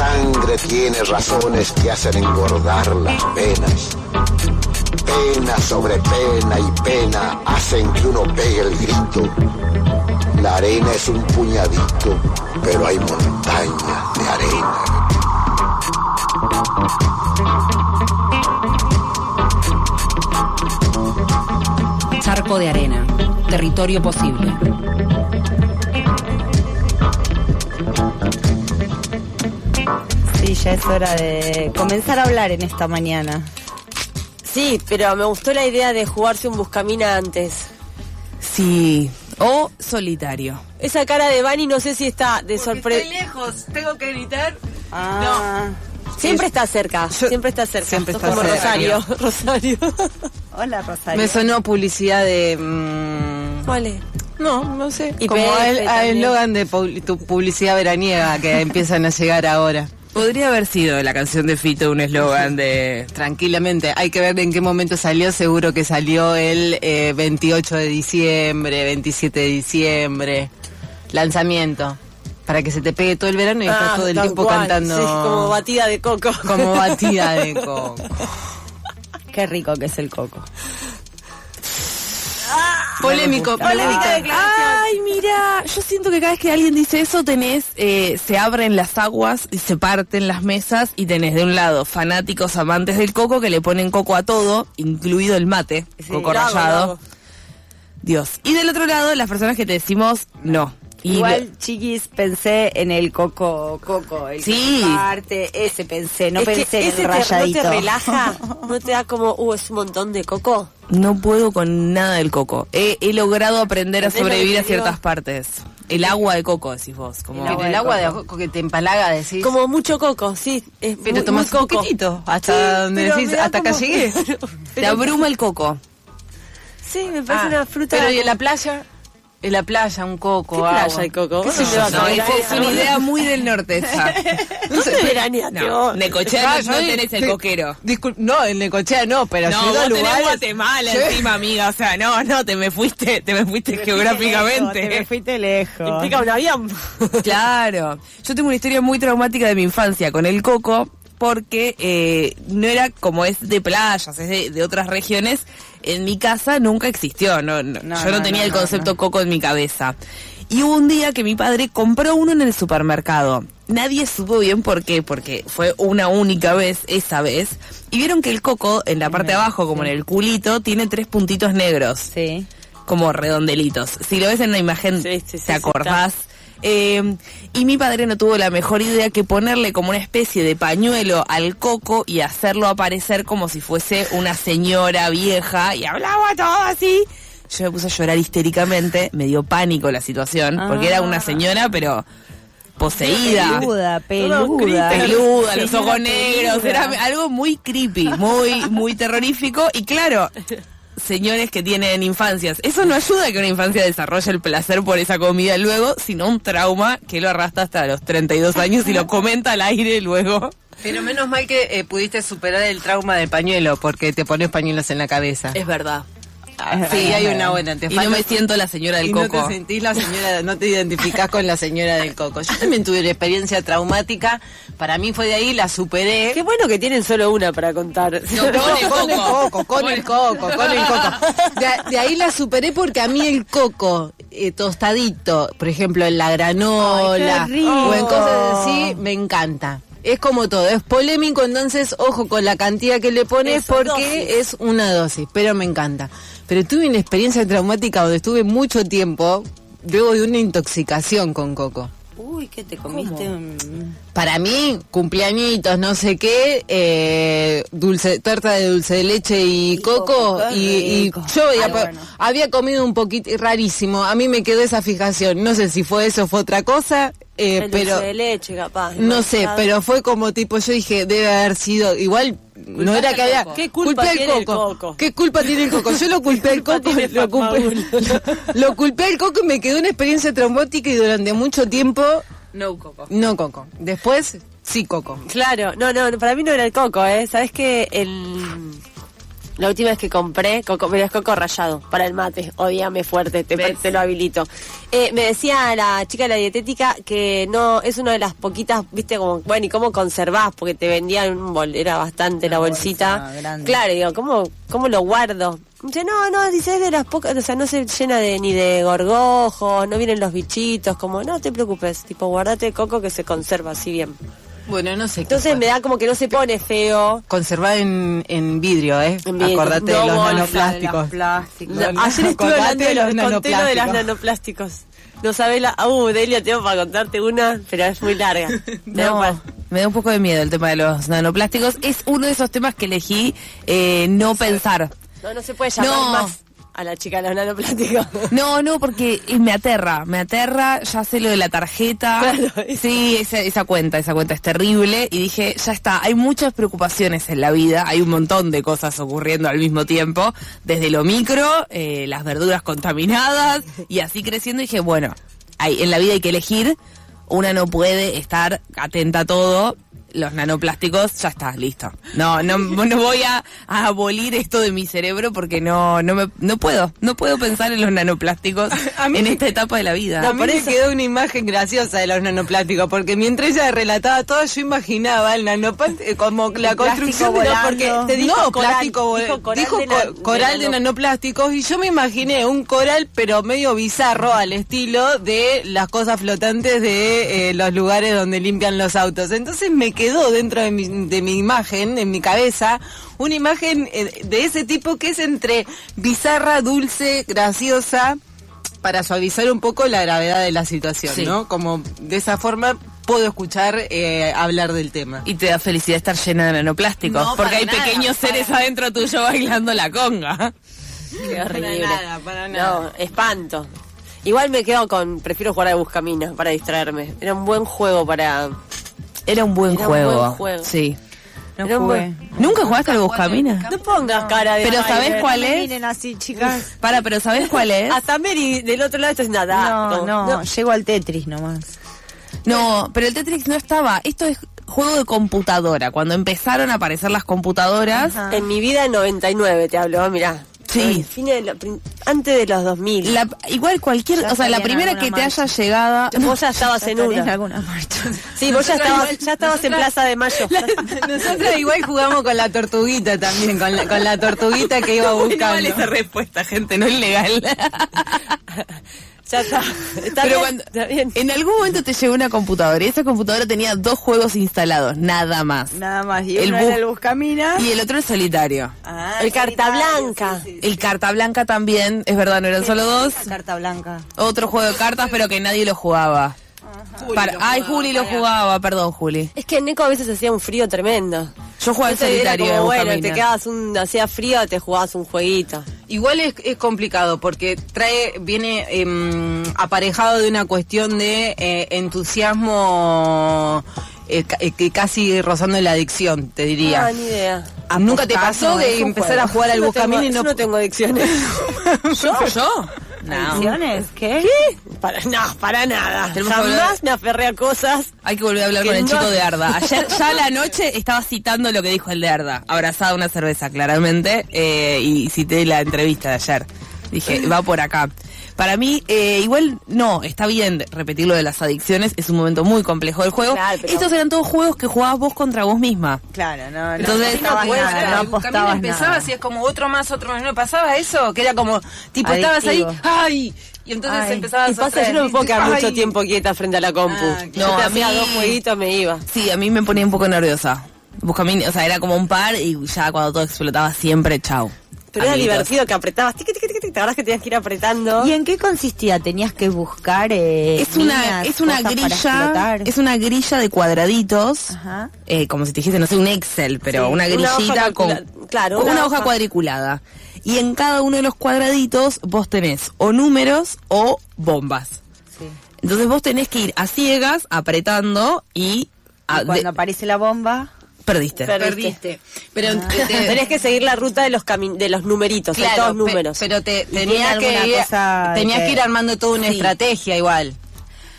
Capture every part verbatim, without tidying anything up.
sangre tiene razones que hacen engordar las penas. Pena sobre pena y pena hacen que uno pegue el grito. La arena es un puñadito, pero hay montañas de arena. Charco de arena, territorio posible. Sí, ya es hora de comenzar a hablar en esta mañana. Sí, pero me gustó la idea de jugarse un buscamina antes. Sí, o solitario. Esa cara de Vani no sé si está de sorpresa. Estoy lejos, tengo que gritar. Ah, no. Siempre está cerca, Yo, siempre está cerca. Siempre está como cerca. Rosario, Rosario. Hola, Rosario. Me sonó publicidad de... Mmm... ¿Cuál es? No, no sé. Y como P F el también. eslogan de pu- tu publicidad veraniega que empiezan a llegar ahora. Podría haber sido la canción de Fito un eslogan de... Tranquilamente, hay que ver en qué momento salió. Seguro que salió el eh, veintiocho de diciembre, veintisiete de diciembre. Lanzamiento. Para que se te pegue todo el verano y Ah, estás todo el tal tiempo cual. cantando. Sí, como batida de coco. Como batida de coco. Qué rico que es el coco. Polémico, polémica declaración. Ay, mira, yo siento que cada vez que alguien dice eso tenés, eh, se abren las aguas y se parten las mesas y tenés de un lado fanáticos amantes del coco que le ponen coco a todo, incluido el mate, Sí, coco lo hago, rallado. lo hago. Dios. Y del otro lado, las personas que te decimos no. Y Igual, lo- chiquis, pensé en el coco, coco, el Sí. parte, ese pensé, no Es que pensé en ese el te- rayadito. ¿No te relaja? ¿No te da como, uh, es un montón de coco? no puedo con nada del coco. He, he logrado aprender a ¿Entendés lo sobrevivir que a te digo? ciertas partes. El agua de coco, decís vos. Como... Pero el agua de coco que te empalaga, decís. Como mucho coco, sí. Es Pero muy, tomás muy un coco. poquitito, hasta Sí, donde pero decís, me da hasta acá como- llegué. Te abruma el coco. Sí, me parece Ah, una fruta. Pero ¿y en la playa? En la playa, un coco, ¿Qué agua. playa hay coco? ¿Qué sé ¿Dónde yo? vas a No, ver? esa es una idea muy del norte esa. ¿Dónde veraneaste No, vos? Necochea Ah, no, no yo- tenés el sí. coquero. Discul- no, en Necochea no, pero No, yo he ido vos a tenés lugares... Guatemala Yo- encima, amiga. O sea, no, no, te me fuiste, te me fuiste geográficamente. Te me fuiste lejos. Implica un avión. Claro. Yo tengo una historia muy traumática de mi infancia con el coco, porque eh, no era como es de playas, es de, de otras regiones. En mi casa nunca existió. No, no, No, yo no, no, tenía no, el no, concepto no. coco en mi cabeza. Y hubo un día que mi padre compró uno en el supermercado. Nadie supo bien por qué, porque fue una única vez, esa vez. Y vieron que el coco, en la parte de abajo, como en el culito, tiene tres puntitos negros. Sí. Como redondelitos. Si lo ves en la imagen, Sí, sí, sí, ¿te sí, acordás? Eh, y mi padre no tuvo la mejor idea que ponerle como una especie de pañuelo al coco y hacerlo aparecer como si fuese una señora vieja y hablaba todo así. Yo me puse a llorar histéricamente, me dio pánico la situación, porque era una señora, pero poseída. Peluda, Todo peluda. Peluda, los ojos Señora negros, peluda. era algo muy creepy, muy, muy terrorífico. Y claro, señores que tienen infancias, eso no ayuda a que una infancia desarrolle el placer por esa comida luego, sino un trauma que lo arrastra hasta los treinta y dos años y lo comenta al aire luego. Pero menos mal que eh, pudiste superar el trauma del pañuelo, porque te pones pañuelos en la cabeza. Es verdad. Sí, hay una buena. Te Y no falta- me siento la señora del y coco. no te sentís la señora, no te identificás con la señora del coco. Yo también tuve una experiencia traumática. Para mí fue de ahí, la superé. Qué bueno que tienen solo una para contar. No, No, con el con el coco. coco, con el coco, con el coco. De, de ahí la superé porque a mí el coco eh, tostadito, por ejemplo, en la granola Ay, qué rico. o en cosas así, me encanta. Es como todo, es polémico, entonces ojo con la cantidad que le pones Eso, porque dosis. es una dosis, pero me encanta. Pero tuve una experiencia traumática donde estuve mucho tiempo luego de una intoxicación con coco. Uy, ¿qué te comiste? Un- Para mí, cumpleañitos, no sé qué, eh, dulce, torta de dulce de leche y, Y coco, coco, qué y, y rico. yo había, Ay, bueno. había comido un poquito rarísimo, a mí me quedó esa fijación, no sé si fue eso o fue otra cosa, eh, El pero dulce de leche, capaz. no sé, demasiado. pero fue como tipo, yo dije, debe haber sido, igual, no era que había... ¿Qué culpa culpé al tiene el coco? ¿Qué culpa tiene el coco? Yo lo culpé al culpa coco, tiene lo culpé, Paul? lo, lo culpé al coco y me quedó una experiencia traumática y durante mucho tiempo, No coco. no coco. Después, sí coco. Claro, no, no, para mí no era el coco, ¿eh? ¿Sabes qué? El... La última vez que compré, coco, pero es coco rallado, para el mate, odiame fuerte, te, te lo habilito. Eh, me decía la chica de la dietética que no, es una de las poquitas, viste, como, bueno, ¿y cómo conservás? Porque te vendían un bol, era bastante una la bolsita. Bolsa claro, digo, ¿cómo, cómo lo guardo? Dice, no, no, dice, es de las pocas, o sea, no se llena de ni de gorgojos, no vienen los bichitos, como, no te preocupes, tipo, guardate coco que se conserva así bien. Bueno, no sé. Entonces me da como que no se pone feo. Conservar en, en vidrio, ¿eh? En vidrio. Acordate no, de los bolsa, nanoplásticos. De plásticos. No, ayer estuve hablando de los nanopláticos. de las nanoplásticos. No sabés la... Uh, Delia, tengo para contarte una, pero es muy larga. No, para... me da un poco de miedo el tema de los nanoplásticos. Es uno de esos temas que elegí eh, no pensar. No, no se puede llamar no. más a la chica de los nanoplásticos. No, no, porque me aterra, me aterra, ya sé lo de la tarjeta. Claro, sí, esa, esa cuenta, esa cuenta es terrible. Y dije, ya está, hay muchas preocupaciones en la vida, hay un montón de cosas ocurriendo al mismo tiempo. Desde lo micro, eh, las verduras contaminadas, y así creciendo. Y dije, bueno, hay, en la vida hay que elegir, una no puede estar atenta a todo. Los nanoplásticos, ya está, listo. No, no, no voy a, a abolir esto de mi cerebro porque no, no me, no puedo, no puedo pensar en los nanoplásticos a mí, en esta etapa de la vida. No, por eso quedó una imagen graciosa de los nanoplásticos, porque mientras ella relataba todo, yo imaginaba el nanoplástico como la construcción de los, porque te dijo no, coral, plástico, dijo coral, dijo de, la, coral de, de nanoplásticos, y yo me imaginé un coral pero medio bizarro al estilo de las cosas flotantes de eh, los lugares donde limpian los autos. Entonces me quedó dentro de mi, de mi imagen, en mi cabeza, una imagen de ese tipo que es entre bizarra, dulce, graciosa, para suavizar un poco la gravedad de la situación, sí. ¿no? Como de esa forma puedo escuchar eh, hablar del tema. Y te da felicidad estar llena de nanoplásticos, no, porque hay nada, pequeños para... seres adentro tuyo bailando la conga. Qué horrible. Para nada, para nada. No, espanto. Igual me quedo con, prefiero jugar a Buscaminas para distraerme. Era un buen juego para... Era un buen Era juego. Un buen juego. Sí. No jugué. Buen... ¿Nunca jugaste al Buscaminas? No pongas cara de... Pero ¿sabés cuál es? Miren así, chicas. Para, pero ¿sabés cuál es? Hasta Mary del otro lado esto es nada. No, no, no, llego al Tetris nomás. No, pero el Tetris no estaba. Esto es juego de computadora. Cuando empezaron a aparecer las computadoras... Ajá. En mi vida en noventa y nueve te hablo, mirá. Sí. De lo, antes de los dos mil. La, igual cualquier, ya o sea, la primera que marcha. te haya llegado... Vos ya estabas ya en una. En alguna marcha. Sí, vos ya estabas, igual, ya estabas en Plaza de Mayo. La, nosotros igual jugamos con la tortuguita también, con la, con la tortuguita que iba buscando. Igual esa respuesta, gente, no es legal. Ya está. Está, Pero bien, cuando, está bien. En algún momento te llegó una computadora y esa computadora tenía dos juegos instalados, nada más. Nada más. Y el uno bu- era el Buscaminas. Y el otro el solitario. Ah, el Carta Blanca. Sí, sí, sí. El Carta Blanca también, es verdad, no eran solo dos. Carta Blanca. Otro juego de cartas, pero que nadie lo jugaba. Juli Para, lo ay, jugaba, Juli lo para. jugaba, perdón, Juli. Es que en Neco a veces hacía un frío tremendo. Yo jugaba el Entonces era solitario. como, de bueno, Buscaminas. te quedabas un, hacía frío, te jugabas un jueguito. Igual es, es complicado porque trae, viene eh, aparejado de una cuestión de eh, entusiasmo eh, ca- eh, casi rozando la adicción, te diría. Ah, ni idea. Ah, ¿Nunca te pasó de empezar a jugar al Yo no Buscaminas tengo- y no... Yo no tengo adicciones. ¿Yo? ¿Yo? No. ¿Adicciones? ¿Qué? Para, no, para nada. Tenemos que Jamás hablar- me aferré a cosas. Hay que volver a hablar Que con el no- chico de Arda. Ayer, ya a la noche, estaba citando lo que dijo el de Arda. Abrazada a una cerveza, claramente. Eh, y cité la entrevista de ayer. Dije, va por acá. Para mí, eh, igual, no, está bien repetir lo de las adicciones. Es un momento muy complejo del juego. Claro, pero- Estos eran todos juegos que jugabas vos contra vos misma. Claro, no, no. Entonces, no apostabas puede nada, ser, no el Buscaminas apostabas empezaba nada. así, es como otro más, otro más, ¿no pasaba eso? Que era como, tipo, estabas ahí, Adictivo. ¡ay! Y entonces Ay. empezabas Y a pasa, yo no me puedo quedar ¡ay! mucho tiempo quieta frente a la compu. Ah, Yo no, te a hacía mí- dos jueguitos, me iba. Sí, a mí me ponía un poco nerviosa. Buscaminas, o sea, era como un par y ya cuando todo explotaba siempre, chau. Pero era Amiguitos. divertido que apretabas, tiqui, tiqui, tiqui, tiqui, te acordás que tenías que ir apretando. ¿Y en qué consistía? ¿Tenías que buscar eh, Es una, minas, es una cosas para grilla, explotar? es una grilla de cuadraditos, Ajá. eh, como si te dijese, no sé, un Excel, pero Sí, una una hoja grillita con, calcula- claro, con una una hoja hoja. cuadriculada. Y en cada uno de los cuadraditos vos tenés o números o bombas. Sí. Entonces vos tenés que ir a ciegas, apretando y, Y a- cuando de- aparece la bomba, perdiste. Per- Perdiste. Pero Ah. te- te- Tenés que seguir la ruta de los cami- de los numeritos, de Claro, todos pe- números. pero te tiene tenías alguna que ir, cosa de tenías que- que ir armando toda una Sí. estrategia igual.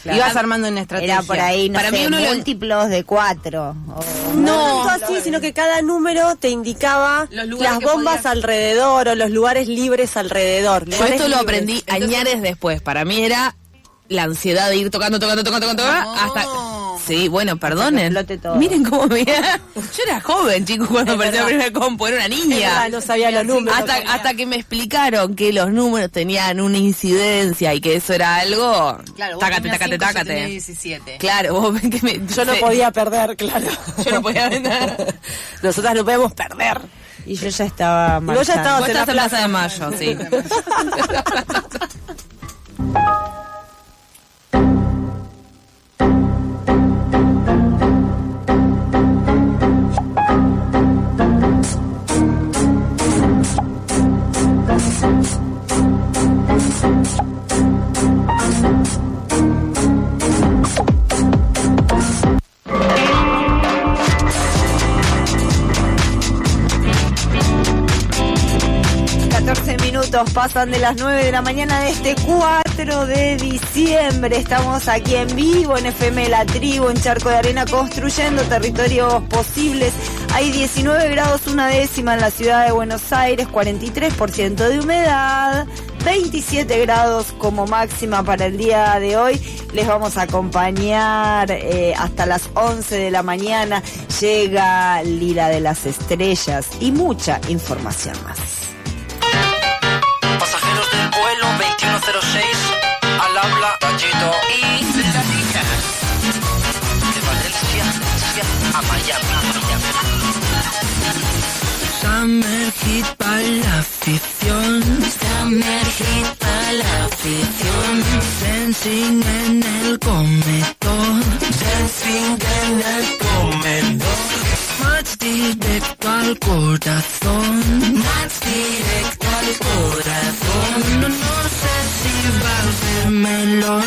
Claro. Ibas armando una estrategia. Era por ahí, no Para sé, mí uno múltiplos de cuatro. O... No, no tanto así, sino que cada número te indicaba las bombas podías... alrededor o los lugares libres alrededor. Yo esto lo aprendí Entonces... añares después. Para mí era la ansiedad de ir tocando, tocando, tocando, tocando, no. hasta... Sí, bueno, perdonen. Miren cómo me... Yo era joven, chicos, cuando apareció la primera compu, era una niña. No sabía los números. Hasta, hasta que me explicaron que los números tenían una incidencia y que eso era algo... Claro, tácate, tácate, tácate. diecisiete. Claro, vos ven que me... Yo no podía perder, claro. Yo no podía perder. Nosotras no podemos perder. Y yo ya estaba marchando. Vos ya estabas vos en la plaza, plaza de Mayo, sí. catorce minutos pasan de las nueve de la mañana de este cuatro de diciembre. Estamos aquí en vivo en F M La Tribu, en Charco de Arena, construyendo territorios posibles. Hay diecinueve grados una décima en la ciudad de Buenos Aires, cuarenta y tres por ciento de humedad, veintisiete grados como máxima para el día de hoy. Les vamos a acompañar eh, hasta las once de la mañana. Llega Lira de las Estrellas y mucha información más. Pasajeros del vuelo veintiuno cero seis, al habla Tachito y de las hijas de Valencia a Miami. Summer Hit para la afición, Summer Hit para la afición. Dancing en el comedor, dancing en el comedor. Más directo al corazón, más directo al corazón. No, no sé si va a ser melón.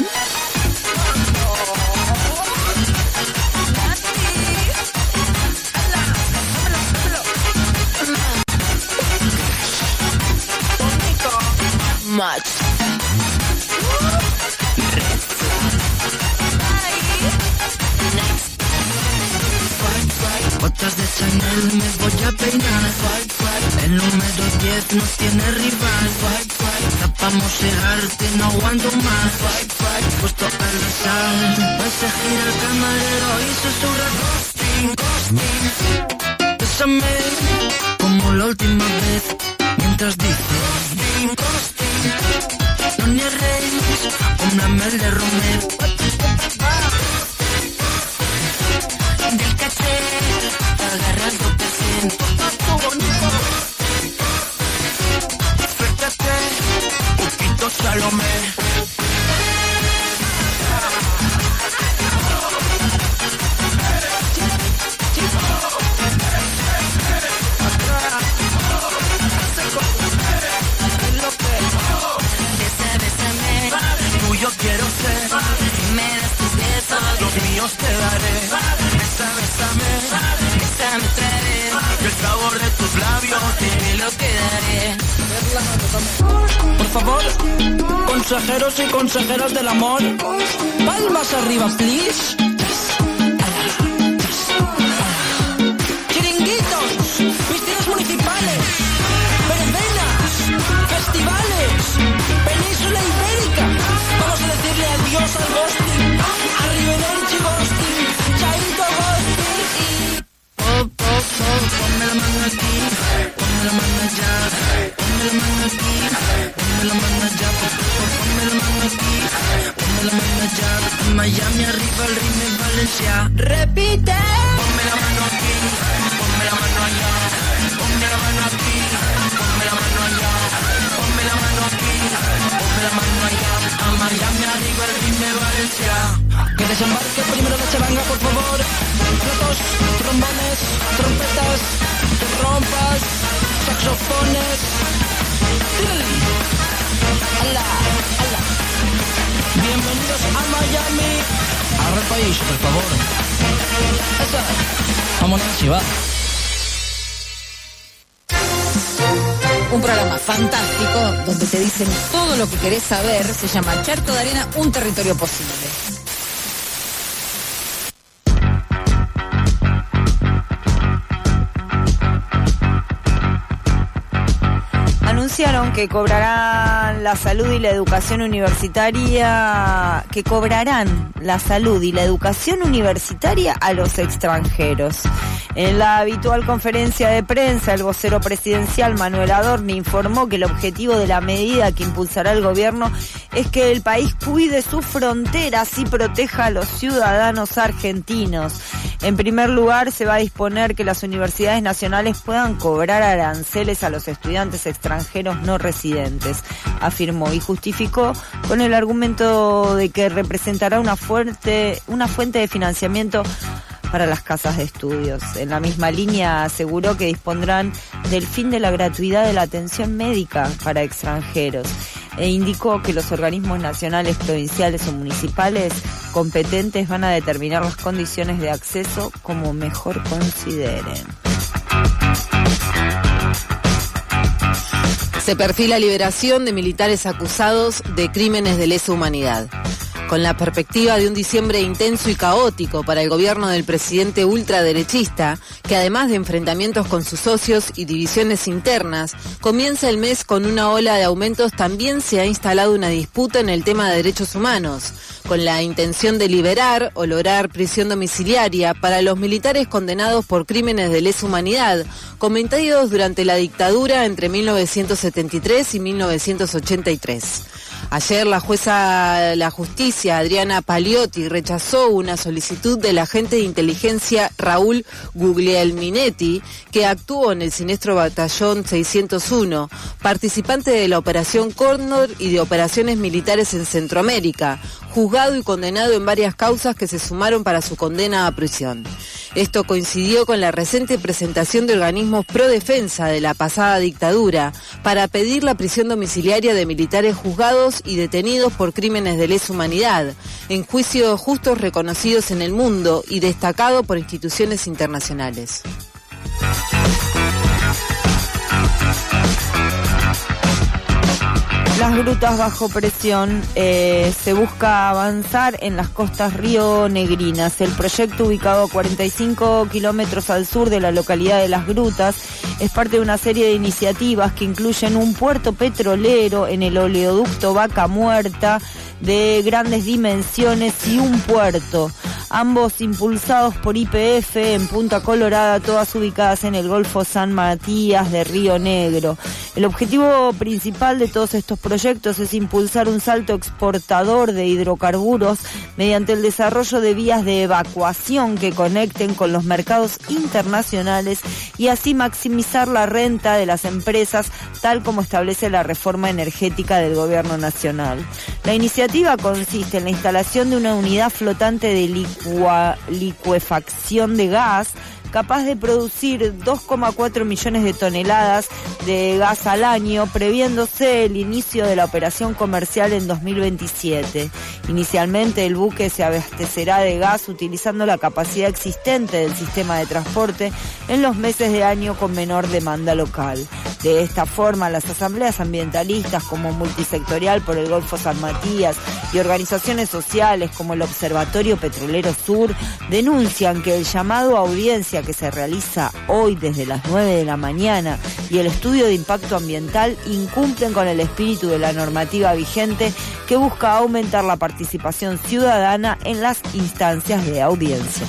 Much. Botas de Chanel me voy a peinar. El número diez nos tiene rival. Tapamos llegarte, no aguanto más. Puesto al besar, se gira el camarero y susurra ghosting, ghosting. Bésame como la última vez, mientras dice ghosting, ghosting. No niegues una mel de Romer. Del caché, agarrando presente. Suéltate, poquito Salomé. Tuyo quiero ser, si me das tus besos, los míos te daré. Besa, bésame, bésame otra vez. El sabor de tus labios te lo quedaré. Por favor, consejeros y consejeras del amor, palmas arriba, please. Chiringuitos, piscinas municipales, verbenas, festivales, península ibérica. Vamos a decirle adiós al ghosting. Arrivederci ghosting, chaito ghosting. Pop, pop, pop, ponme la mano aquí, ponme la mano allá, ponme la mano aquí, ponme la mano allá, pop, pop, ponme la mano aquí, ponme la mano allá. En Miami arriba el ritmo en Valencia. Repite. Ponme la mano aquí, ponme la mano allá, ponme la mano aquí, ponme la mano allá, ponme la mano aquí, ponme la mano allá. A Miami arriba el ritmo de Valencia. Que desembarque primero de Chavanga, por favor. Platos, trombones, trompetas, trompas, saxofones. ¡Hala! ¡Hala! Bienvenidos a Miami. Agarra el país, por favor. Eso. Vámonos, si va. Un programa fantástico donde te dicen todo lo que querés saber. Se llama Charco de Arena, un territorio posible. anunciaron que cobrarán la salud y la educación universitaria, que cobrarán la salud y la educación universitaria a los extranjeros. En la habitual conferencia de prensa, el vocero presidencial Manuel Adorni informó que el objetivo de la medida que impulsará el gobierno es que el país cuide sus fronteras y proteja a los ciudadanos argentinos. En primer lugar, se va a disponer que las universidades nacionales puedan cobrar aranceles a los estudiantes extranjeros no residentes, afirmó y justificó con el argumento de que representará una fuerte, una fuente de financiamiento para las casas de estudios. En la misma línea aseguró que dispondrán del fin de la gratuidad de la atención médica para extranjeros e indicó que los organismos nacionales, provinciales o municipales competentes van a determinar las condiciones de acceso como mejor consideren. Se perfila liberación de militares acusados de crímenes de lesa humanidad. Con la perspectiva de un diciembre intenso y caótico para el gobierno del presidente ultraderechista, que además de enfrentamientos con sus socios y divisiones internas, comienza el mes con una ola de aumentos, también se ha instalado una disputa en el tema de derechos humanos, con la intención de liberar o lograr prisión domiciliaria para los militares condenados por crímenes de lesa humanidad, cometidos durante la dictadura entre mil novecientos setenta y tres y mil novecientos ochenta y tres. Ayer la jueza de la justicia, Adriana Paliotti, rechazó una solicitud del agente de inteligencia Raúl Guglielminetti, que actuó en el siniestro batallón seiscientos uno, participante de la operación Cóndor y de operaciones militares en Centroamérica, juzgado y condenado en varias causas que se sumaron para su condena a prisión. Esto coincidió con la reciente presentación de organismos pro defensa de la pasada dictadura para pedir la prisión domiciliaria de militares juzgados y detenidos por crímenes de lesa humanidad, en juicios justos reconocidos en el mundo y destacado por instituciones internacionales. Las grutas bajo presión, eh, se busca avanzar en las costas rionegrinas. El proyecto, ubicado a cuarenta y cinco kilómetros al sur de la localidad de Las Grutas, es parte de una serie de iniciativas que incluyen un puerto petrolero en el oleoducto Vaca Muerta de grandes dimensiones y un puerto, ambos impulsados por Y P F en Punta Colorada, todas ubicadas en el Golfo San Matías de Río Negro. El objetivo principal de todos estos proyectos es impulsar un salto exportador de hidrocarburos mediante el desarrollo de vías de evacuación que conecten con los mercados internacionales y así maximizar la renta de las empresas, tal como establece la reforma energética del gobierno nacional. La iniciativa consiste en la instalación de una unidad flotante de licua, licuefacción de gas capaz de producir dos coma cuatro millones de toneladas de gas al año, previéndose el inicio de la operación comercial en dos mil veintisiete. Inicialmente el buque se abastecerá de gas utilizando la capacidad existente del sistema de transporte en los meses de año con menor demanda local. De esta forma, las asambleas ambientalistas como Multisectorial por el Golfo San Matías y organizaciones sociales como el Observatorio Petrolero Sur denuncian que el llamado a audiencia que se realiza hoy desde las nueve de la mañana y el estudio de impacto ambiental incumplen con el espíritu de la normativa vigente que busca aumentar la participación ciudadana en las instancias de audiencia.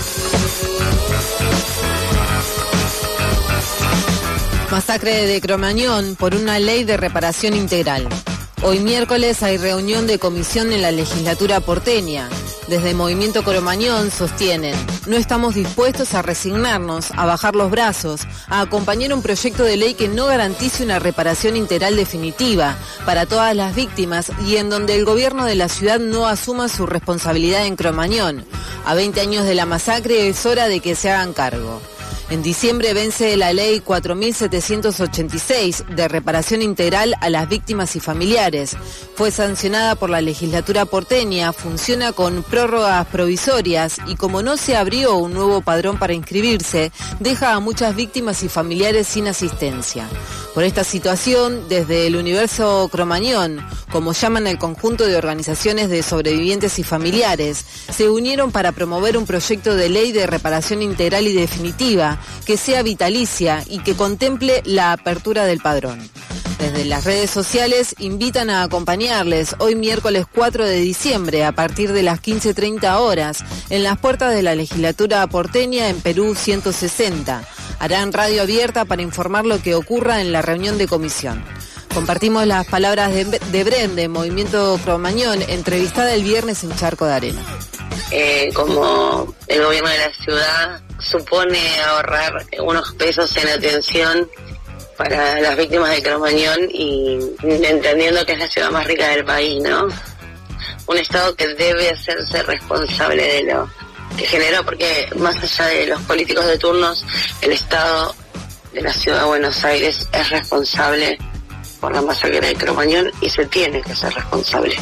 Masacre de Cromañón por una ley de reparación integral. Hoy miércoles hay reunión de comisión en la legislatura porteña. Desde Movimiento Cromañón sostienen: no estamos dispuestos a resignarnos, a bajar los brazos, a acompañar un proyecto de ley que no garantice una reparación integral definitiva para todas las víctimas y en donde el gobierno de la ciudad no asuma su responsabilidad en Cromañón. A veinte años de la masacre es hora de que se hagan cargo. En diciembre vence la ley cuatro mil setecientos ochenta y seis de reparación integral a las víctimas y familiares. Fue sancionada por la legislatura porteña, funciona con prórrogas provisorias y como no se abrió un nuevo padrón para inscribirse, deja a muchas víctimas y familiares sin asistencia. Por esta situación, desde el Universo Cromañón, como llaman el conjunto de organizaciones de sobrevivientes y familiares, se unieron para promover un proyecto de ley de reparación integral y definitiva medida que sea vitalicia y que contemple la apertura del padrón. Desde las redes sociales invitan a acompañarles hoy miércoles cuatro de diciembre a partir de las quince treinta horas en las puertas de la legislatura porteña en Perú ciento sesenta. Harán radio abierta para informar lo que ocurra en la reunión de comisión. Compartimos las palabras de, de Brende, Movimiento Cromañón, entrevistada el viernes en Charco de Arena. Eh, como el gobierno de la ciudad supone ahorrar unos pesos en atención para las víctimas de Cromañón y entendiendo que es la ciudad más rica del país, ¿no? Un Estado que debe hacerse responsable de lo que generó, porque más allá de los políticos de turnos, el Estado de la ciudad de Buenos Aires es responsable por la masacre de Cromañón y se tiene que ser responsable.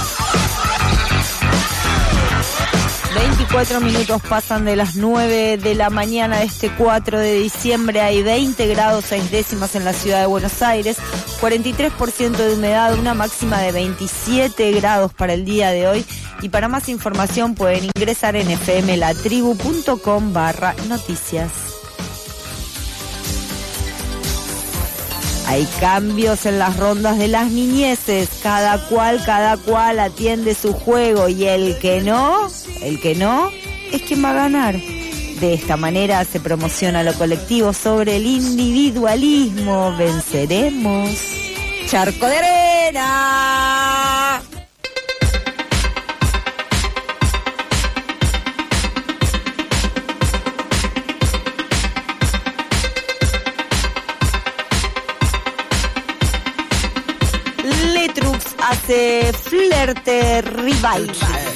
veinticuatro minutos pasan de las nueve de la mañana de este cuatro de diciembre. Hay veinte grados seis décimas en la ciudad de Buenos Aires, cuarenta y tres por ciento de humedad, una máxima de veintisiete grados para el día de hoy. Y para más información pueden ingresar en fmlatribu.com barra noticias. Hay cambios en las rondas de las niñeces, cada cual, cada cual atiende su juego y el que no, el que no, es quien va a ganar. De esta manera se promociona lo colectivo sobre el individualismo. Venceremos. Charco de Arena. Letrux hace Flerte Revival.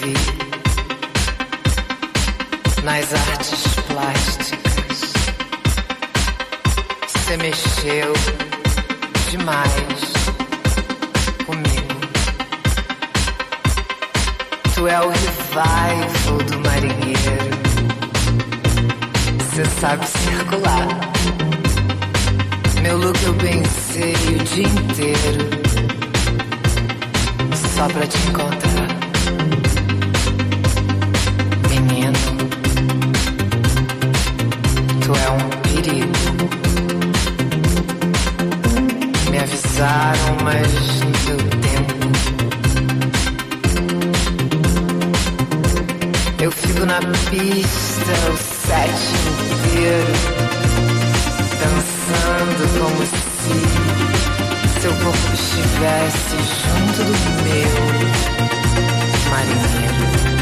Nas artes plásticas, você mexeu demais comigo. Tu é o revival do marinheiro. Você sabe circular. Meu look eu pensei o dia inteiro só pra te encontrar. Menino, tu é um perigo. Me avisaram, mas no teu tempo. Eu fico na pista o set inteiro, dançando como se seu corpo estivesse junto do meu, marinheiro.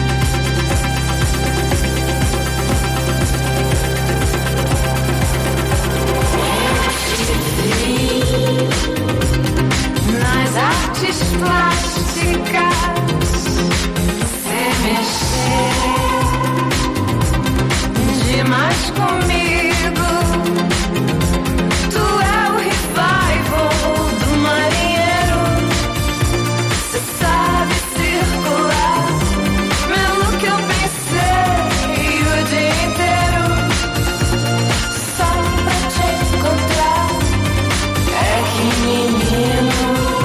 Nas artes plásticas, se mexer demais comigo. Tu é o revival do marinheiro. Cê sabe circular. Meu look eu pensei o dia inteiro só pra te encontrar. É que menino,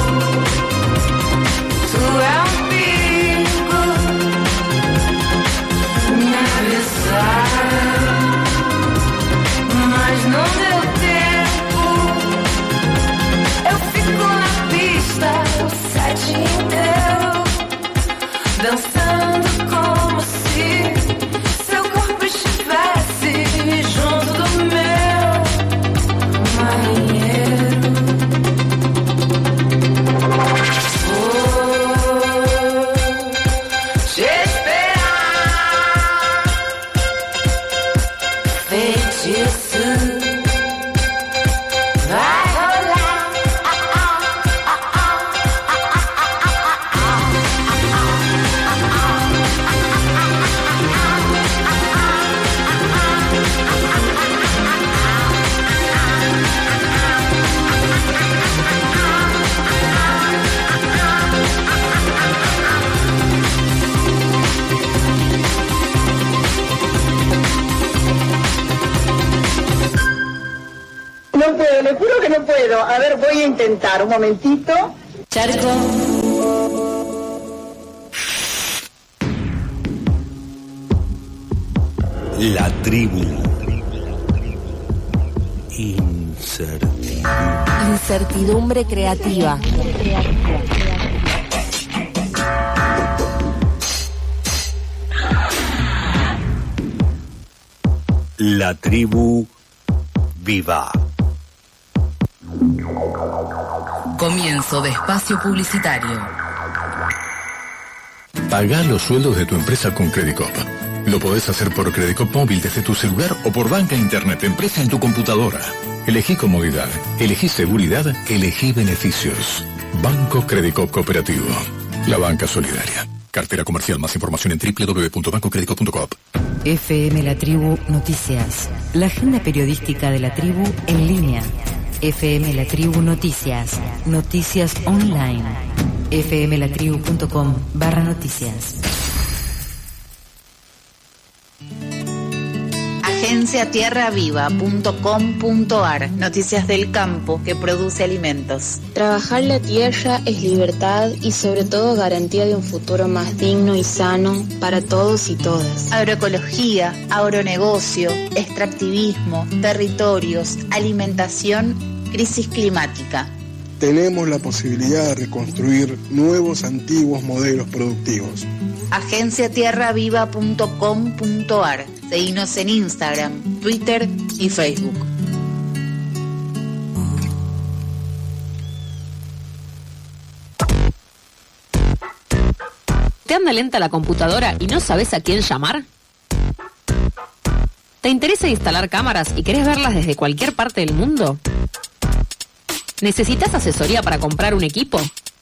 tu é um perigo. Me avisaram, mas não deu tempo. Eu fico na pista o set inteiro, dançando como se seu corpo estivesse junto do meu, marinheiro. Vou te esperar, feitiço vai rolar. No puedo, le juro que no puedo. A ver, voy a intentar, un momentito. Charco. La tribu. Incertidumbre. Incertidumbre creativa. La tribu viva. Comienzo de espacio publicitario. Pagá los sueldos de tu empresa con Credicop. Lo podés hacer por Credicop móvil desde tu celular o por banca internet empresa en tu computadora. Elegí comodidad, elegí seguridad, elegí beneficios. Banco Credicop Cooperativo. La banca solidaria. Cartera comercial. Más información en doble u doble u doble u punto banco credicop punto com. F M La Tribu Noticias. La agenda periodística de la tribu en línea. F M La Tribu Noticias. Noticias online. f m la tribu punto com barra noticias. agencia tierra viva punto com punto a r. Noticias del campo que produce alimentos. Trabajar la tierra es libertad y sobre todo garantía de un futuro más digno y sano para todos y todas. Agroecología, agronegocio, extractivismo, territorios, alimentación, crisis climática. Tenemos la posibilidad de reconstruir nuevos antiguos modelos productivos. agencia tierra viva punto com punto a r. Seguinos en Instagram, Twitter y Facebook. ¿Te anda lenta la computadora y no sabes a quién llamar? ¿Te interesa instalar cámaras y querés verlas desde cualquier parte del mundo? ¿Necesitas asesoría para comprar un equipo?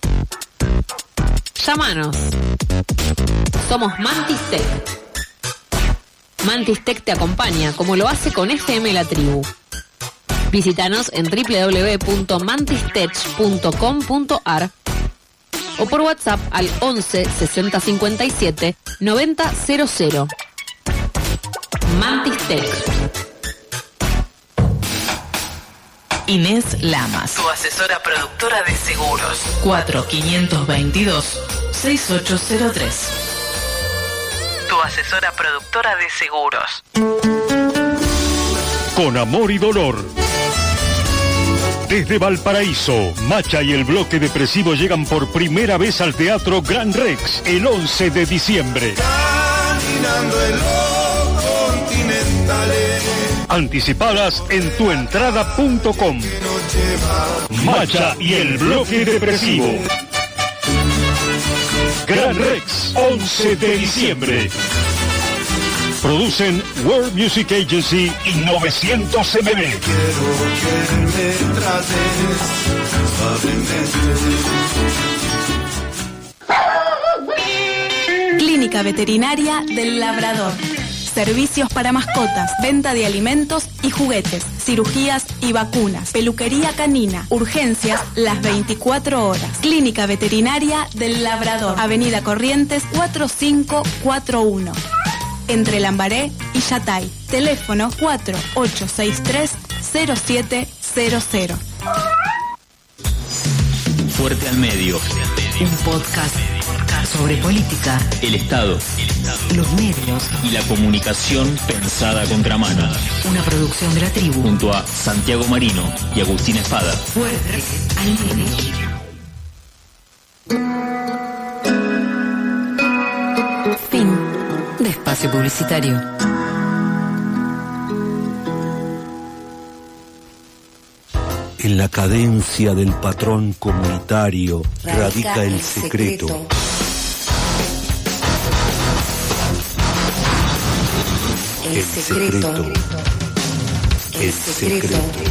Llámanos. Somos Mantis Tech. Mantis Tech te acompaña como lo hace con F M La Tribu. Visítanos en doble u doble u doble u punto mantis tech punto com punto a r o por WhatsApp al once sesenta cincuenta y siete noventa cero cero. Mantis Tech. Inés Lamas, tu asesora productora de seguros. cuatro quinientos veintidós sesenta y ocho cero tres. Tu asesora productora de seguros. Con amor y dolor. Desde Valparaíso, Macha y el Bloque Depresivo llegan por primera vez al Teatro Gran Rex el once de diciembre. Caminando en los continentales. Anticipadas en tuentrada punto com. Macha y el Bloque Depresivo. Gran Rex, once de diciembre. Producen World Music Agency y novecientos M B. Quiero que me trates suavemente. Clínica Veterinaria del Labrador. Servicios para mascotas, venta de alimentos y juguetes, cirugías y vacunas, peluquería canina, urgencias las veinticuatro horas. Clínica Veterinaria del Labrador, Avenida Corrientes cuatro cinco cuatro uno. Entre Lambaré y Yatay. Teléfono cuatro ocho seis tres cero siete cero cero. Fuerte al medio. Un podcast sobre política, El Estado, los medios y la comunicación pensada a contramano. Una producción de la tribu. Junto a Santiago Marino y Agustín Espada. Fuerte al medio. Fin de espacio publicitario. En la cadencia del patrón comunitario radica, radica el, el secreto. secreto. El, el secreto. secreto. El, el secreto. secreto.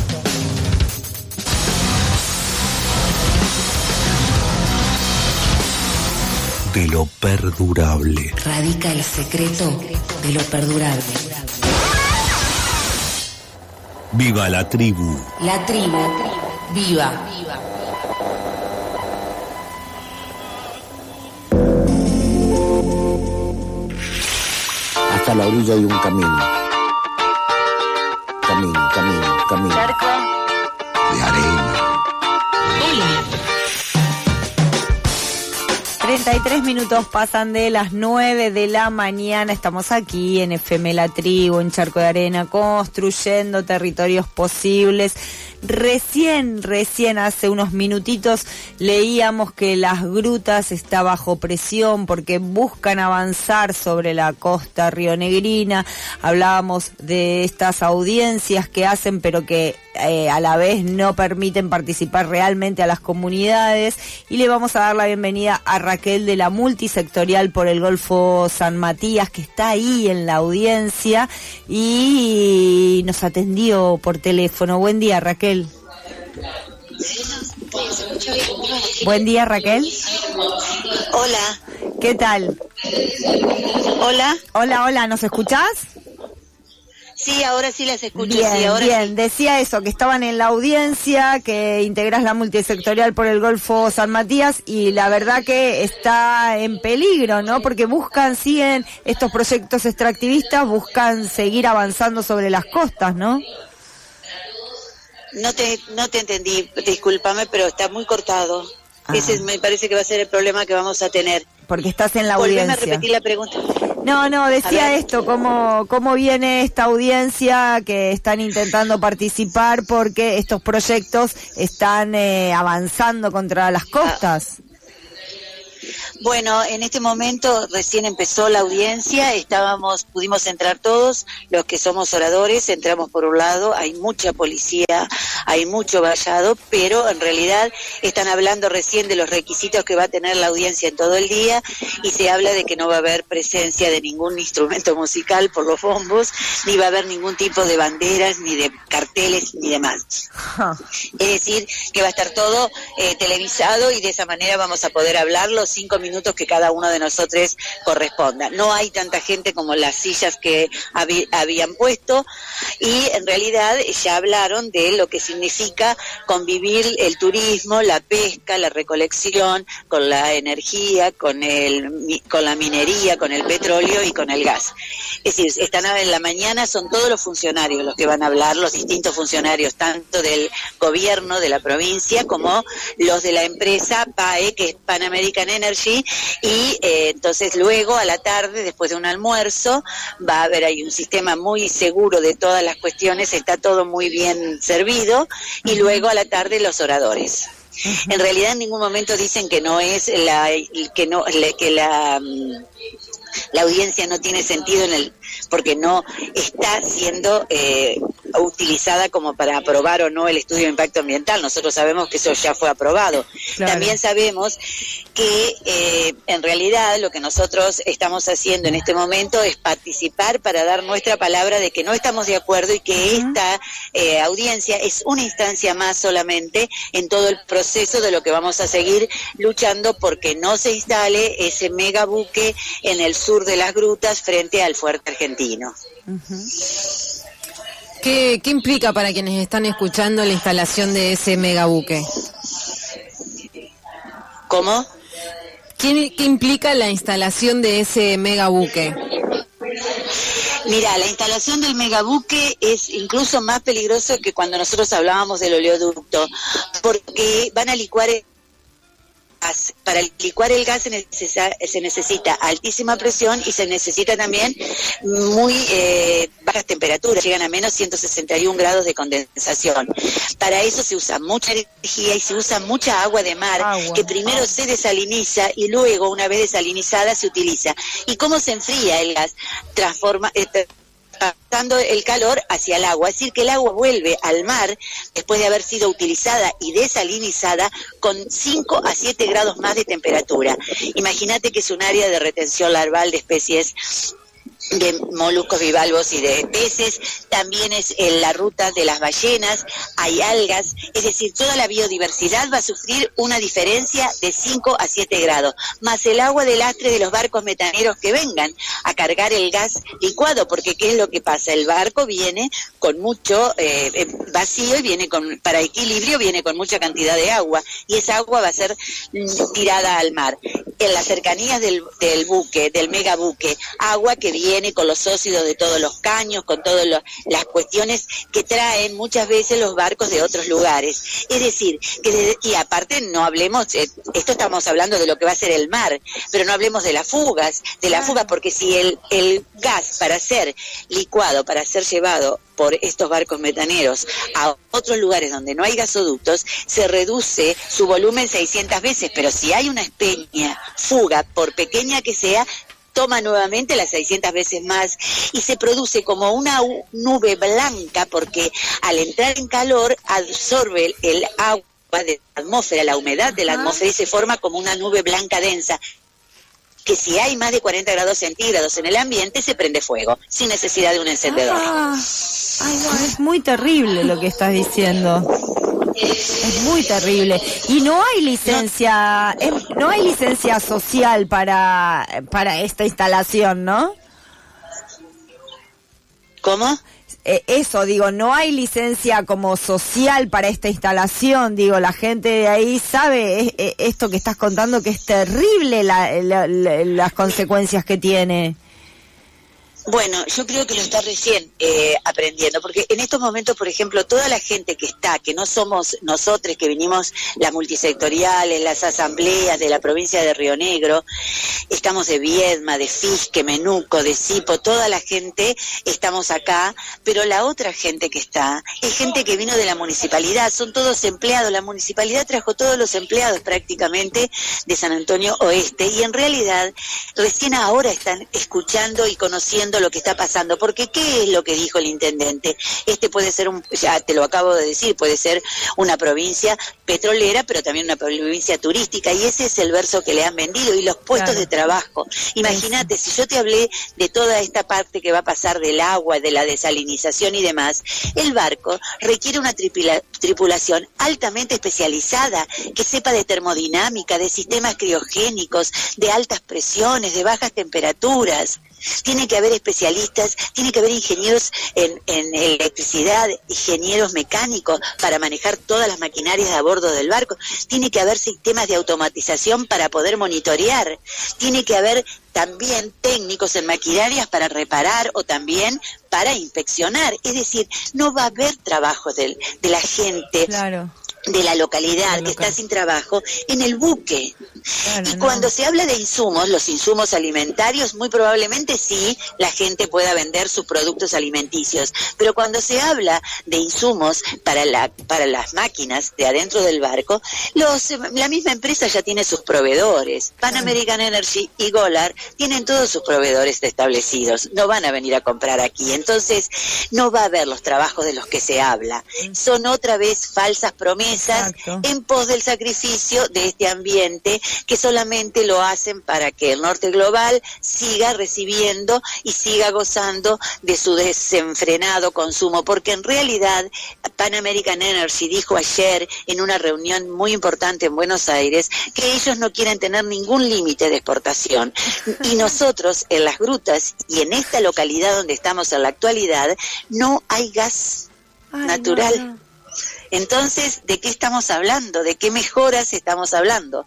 De lo perdurable. Radica el secreto de lo perdurable. ¡Viva la tribu! La tribu, viva. Hasta la orilla hay un camino. Camino, camino, camino. Charco de arena. Hola. treinta y tres minutos pasan de las nueve de la mañana. Estamos aquí en F M La Tribu, en Charco de Arena, construyendo territorios posibles. Recién, recién hace unos minutitos leíamos que las grutas está bajo presión porque buscan avanzar sobre la costa rionegrina. Hablábamos de estas audiencias que hacen pero que eh, a la vez no permiten participar realmente a las comunidades. Y le vamos a dar la bienvenida a Raquel de la Multisectorial por el Golfo San Matías, que está ahí en la audiencia y nos atendió por teléfono. Buen día, Raquel. Buen día, Raquel. Hola. ¿Qué tal? Hola. Hola, hola, ¿nos escuchás? Sí, ahora sí las escucho. Bien, sí, ahora bien. Sí. Decía eso, que estaban en la audiencia, que integrás la multisectorial por el Golfo San Matías y la verdad que está en peligro, ¿no? Porque buscan, siguen estos proyectos extractivistas, buscan seguir avanzando sobre las costas, ¿no? No te, no te entendí, discúlpame, pero está muy cortado. Ah. Ese me parece que va a ser el problema que vamos a tener. Porque estás en la Volveme audiencia. a repetir la pregunta. No, no, decía esto, cómo, cómo viene esta audiencia que están intentando participar porque estos proyectos están eh, avanzando contra las costas. Ah. Bueno, en este momento recién empezó la audiencia, estábamos, pudimos entrar todos, los que somos oradores, entramos por un lado, hay mucha policía, hay mucho vallado, pero en realidad están hablando recién de los requisitos que va a tener la audiencia en todo el día y se habla de que no va a haber presencia de ningún instrumento musical por los bombos, ni va a haber ningún tipo de banderas, ni de carteles, ni demás. Huh. Es decir, que va a estar todo eh, televisado y de esa manera vamos a poder hablar los cinco minutos minutos que cada uno de nosotros corresponda. No hay tanta gente como las sillas que habi- habían puesto y en realidad ya hablaron de lo que significa convivir el turismo, la pesca, la recolección, con la energía, con el con la minería, con el petróleo y con el gas. Es decir, están en la mañana, son todos los funcionarios los que van a hablar, los distintos funcionarios, tanto del gobierno de la provincia como los de la empresa P A E, que es Pan American Energy, y eh, entonces luego a la tarde, después de un almuerzo, va a haber ahí un sistema muy seguro de todas las cuestiones, está todo muy bien servido, y luego a la tarde los oradores. Uh-huh. En realidad en ningún momento dicen que no es la que no que la la audiencia no tiene sentido en el porque no está siendo eh, utilizada como para aprobar o no el estudio de impacto ambiental. Nosotros sabemos que eso ya fue aprobado. Claro. También sabemos que eh, en realidad lo que nosotros estamos haciendo en este momento es participar para dar nuestra palabra de que no estamos de acuerdo y que uh-huh. esta eh, audiencia es una instancia más solamente en todo el proceso de lo que vamos a seguir luchando porque no se instale ese megabuque en el sur de las grutas frente al fuerte argentino. Uh-huh. ¿Qué, ¿Qué implica para quienes están escuchando la instalación de ese megabuque? ¿Cómo? ¿Qué, ¿Qué implica la instalación de ese megabuque? Mira, la instalación del megabuque es incluso más peligroso que cuando nosotros hablábamos del oleoducto, porque van a licuar el gas. Para licuar el gas se necesita, se necesita altísima presión y se necesita también muy eh, bajas temperaturas, llegan a menos ciento sesenta y un grados de condensación. Para eso se usa mucha energía y se usa mucha agua de mar, agua, que primero agua. se desaliniza y luego, una vez desalinizada, se utiliza. ¿Y cómo se enfría el gas? Transforma... Eh, pasando el calor hacia el agua, es decir, que el agua vuelve al mar después de haber sido utilizada y desalinizada con cinco a siete grados más de temperatura. Imagínate que es un área de retención larval de especies de moluscos bivalvos y de peces, también es en la ruta de las ballenas, hay algas, es decir, toda la biodiversidad va a sufrir una diferencia de cinco a siete grados, más el agua de lastre de los barcos metaneros que vengan a cargar el gas licuado, porque ¿qué es lo que pasa? El barco viene con mucho eh, vacío y viene con, para equilibrio, viene con mucha cantidad de agua, y esa agua va a ser mm, tirada al mar. En las cercanías del, del buque, del megabuque, agua que viene viene con los óxidos de todos los caños, con todas las cuestiones que traen muchas veces los barcos de otros lugares. Es decir, que de, y aparte no hablemos, eh, esto estamos hablando de lo que va a ser el mar, pero no hablemos de las fugas, de las fugas, porque si el, el gas para ser licuado, para ser llevado por estos barcos metaneros a otros lugares donde no hay gasoductos, se reduce su volumen seiscientas veces, pero si hay una pequeña fuga, por pequeña que sea, toma nuevamente las seiscientas veces más y se produce como una nube blanca, porque al entrar en calor absorbe el, el agua de la atmósfera, la humedad de la atmósfera, y se forma como una nube blanca densa, que si hay más de cuarenta grados centígrados en el ambiente, se prende fuego, sin necesidad de un encendedor. Ah, ay, no, es muy terrible lo que estás diciendo. Es muy terrible. Y no hay licencia, no, es, no hay licencia social para, para esta instalación, ¿no? ¿Cómo? Eh, eso, digo, no hay licencia como social para esta instalación, digo, la gente de ahí sabe es, es, esto que estás contando, que es terrible la, la, la, las consecuencias que tiene. Bueno, yo creo que lo está recién eh, aprendiendo, porque en estos momentos, por ejemplo, toda la gente que está, que no somos nosotros que vinimos las multisectoriales, las asambleas de la provincia de Río Negro, estamos de Viedma, de Fisque, Menuco, de Sipo, toda la gente estamos acá, pero la otra gente que está es gente que vino de la municipalidad, son todos empleados, la municipalidad trajo todos los empleados prácticamente de San Antonio Oeste, y en realidad recién ahora están escuchando y conociendo lo que está pasando, porque ¿qué es lo que dijo el intendente? Este puede ser, un, ya te lo acabo de decir, puede ser una provincia petrolera, pero también una provincia turística, y ese es el verso que le han vendido, y los puestos claro. de trabajo. Imagínate, si yo te hablé de toda esta parte que va a pasar del agua, de la desalinización y demás, el barco requiere una tripula, tripulación altamente especializada, que sepa de termodinámica, de sistemas criogénicos, de altas presiones, de bajas temperaturas. Tiene que haber especialistas, tiene que haber ingenieros en, en electricidad, ingenieros mecánicos para manejar todas las maquinarias a bordo del barco, tiene que haber sistemas de automatización para poder monitorear, tiene que haber también técnicos en maquinarias para reparar o también para inspeccionar. Es decir, no va a haber trabajo de, de la gente. Claro. De la localidad que está sin trabajo en el buque. Claro, y no. Cuando se habla de insumos, los insumos alimentarios, muy probablemente sí la gente pueda vender sus productos alimenticios, pero cuando se habla de insumos para la para las máquinas de adentro del barco, los la misma empresa ya tiene sus proveedores. Pan American Energy y Golar tienen todos sus proveedores establecidos, no van a venir a comprar aquí, entonces no va a haber los trabajos de los que se habla, son otra vez falsas promesas. Exacto. En pos del sacrificio de este ambiente, que solamente lo hacen para que el norte global siga recibiendo y siga gozando de su desenfrenado consumo, porque en realidad Pan American Energy dijo ayer en una reunión muy importante en Buenos Aires que ellos no quieren tener ningún límite de exportación, y nosotros en las grutas y en esta localidad donde estamos en la actualidad no hay gas Ay, natural. No, no. Entonces, ¿de qué estamos hablando? ¿De qué mejoras estamos hablando?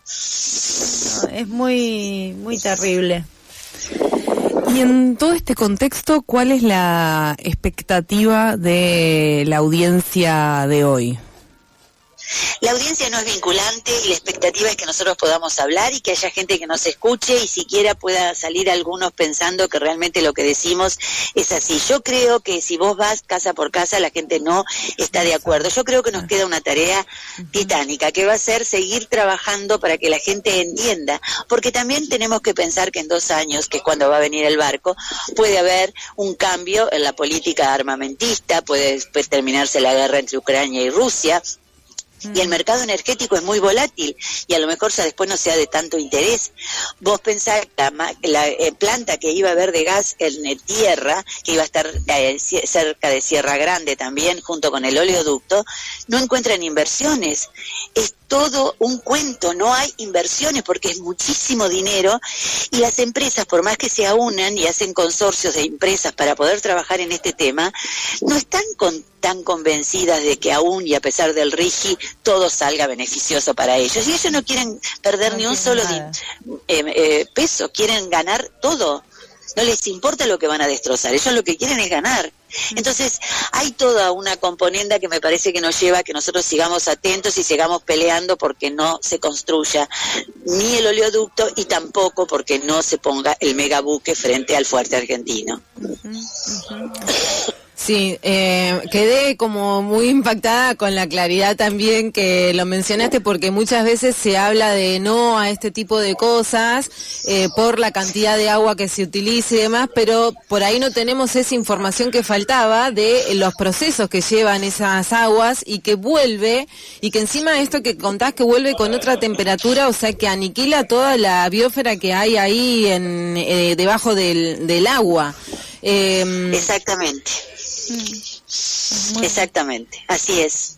No, es muy, muy terrible. Y en todo este contexto, ¿cuál es la expectativa de la audiencia de hoy? La audiencia no es vinculante y la expectativa es que nosotros podamos hablar y que haya gente que nos escuche y siquiera pueda salir algunos pensando que realmente lo que decimos es así. Yo creo que si vos vas casa por casa, la gente no está de acuerdo. Yo creo que nos queda una tarea titánica, que va a ser seguir trabajando para que la gente entienda, porque también tenemos que pensar que en dos años, que es cuando va a venir el barco, puede haber un cambio en la política armamentista, puede después terminarse la guerra entre Ucrania y Rusia, y el mercado energético es muy volátil y a lo mejor ya después no sea de tanto interés. Vos pensás que la, la eh, planta que iba a haber de gas en eh, tierra, que iba a estar eh, cerca de Sierra Grande también, junto con el oleoducto, no encuentran inversiones. Es todo un cuento, no hay inversiones porque es muchísimo dinero, y las empresas, por más que se aunan y hacen consorcios de empresas para poder trabajar en este tema, no están con, tan convencidas de que aún y a pesar del RIGI todo salga beneficioso para ellos, y ellos no quieren perder no ni un solo di, eh, eh, peso, quieren ganar todo. no les importa lo que van a destrozar, ellos lo que quieren es ganar. Entonces hay toda una componenda que me parece que nos lleva a que nosotros sigamos atentos y sigamos peleando porque no se construya ni el oleoducto y tampoco porque no se ponga el megabuque frente al fuerte argentino. Uh-huh, uh-huh. Sí, eh, quedé como muy impactada con la claridad también que lo mencionaste, porque muchas veces se habla de no a este tipo de cosas eh, por la cantidad de agua que se utiliza y demás, pero por ahí no tenemos esa información que faltaba de los procesos que llevan esas aguas y que vuelve, y que encima esto que contás que vuelve con otra temperatura, o sea que aniquila toda la biosfera que hay ahí en eh, debajo del, del agua. Eh, Exactamente. Exactamente, así es.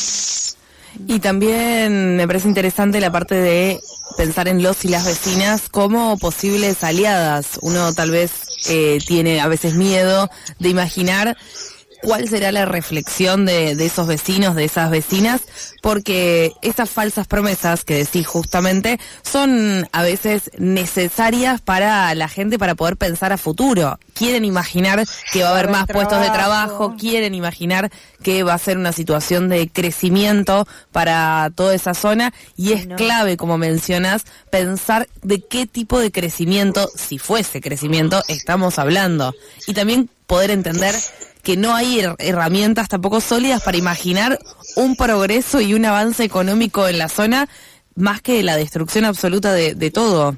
Y también me parece interesante la parte de pensar en los y las vecinas como posibles aliadas. Uno tal vez eh, tiene a veces miedo de imaginar cuál será la reflexión de, de esos vecinos, de esas vecinas, porque esas falsas promesas que decís justamente son a veces necesarias para la gente para poder pensar a futuro. Quieren imaginar que va a haber más puestos de trabajo, quieren imaginar que va a ser una situación de crecimiento para toda esa zona, y es clave, como mencionas, pensar de qué tipo de crecimiento, si fuese crecimiento, estamos hablando. Y también poder entender que no hay her- herramientas tampoco sólidas para imaginar un progreso y un avance económico en la zona, más que la destrucción absoluta de, de todo.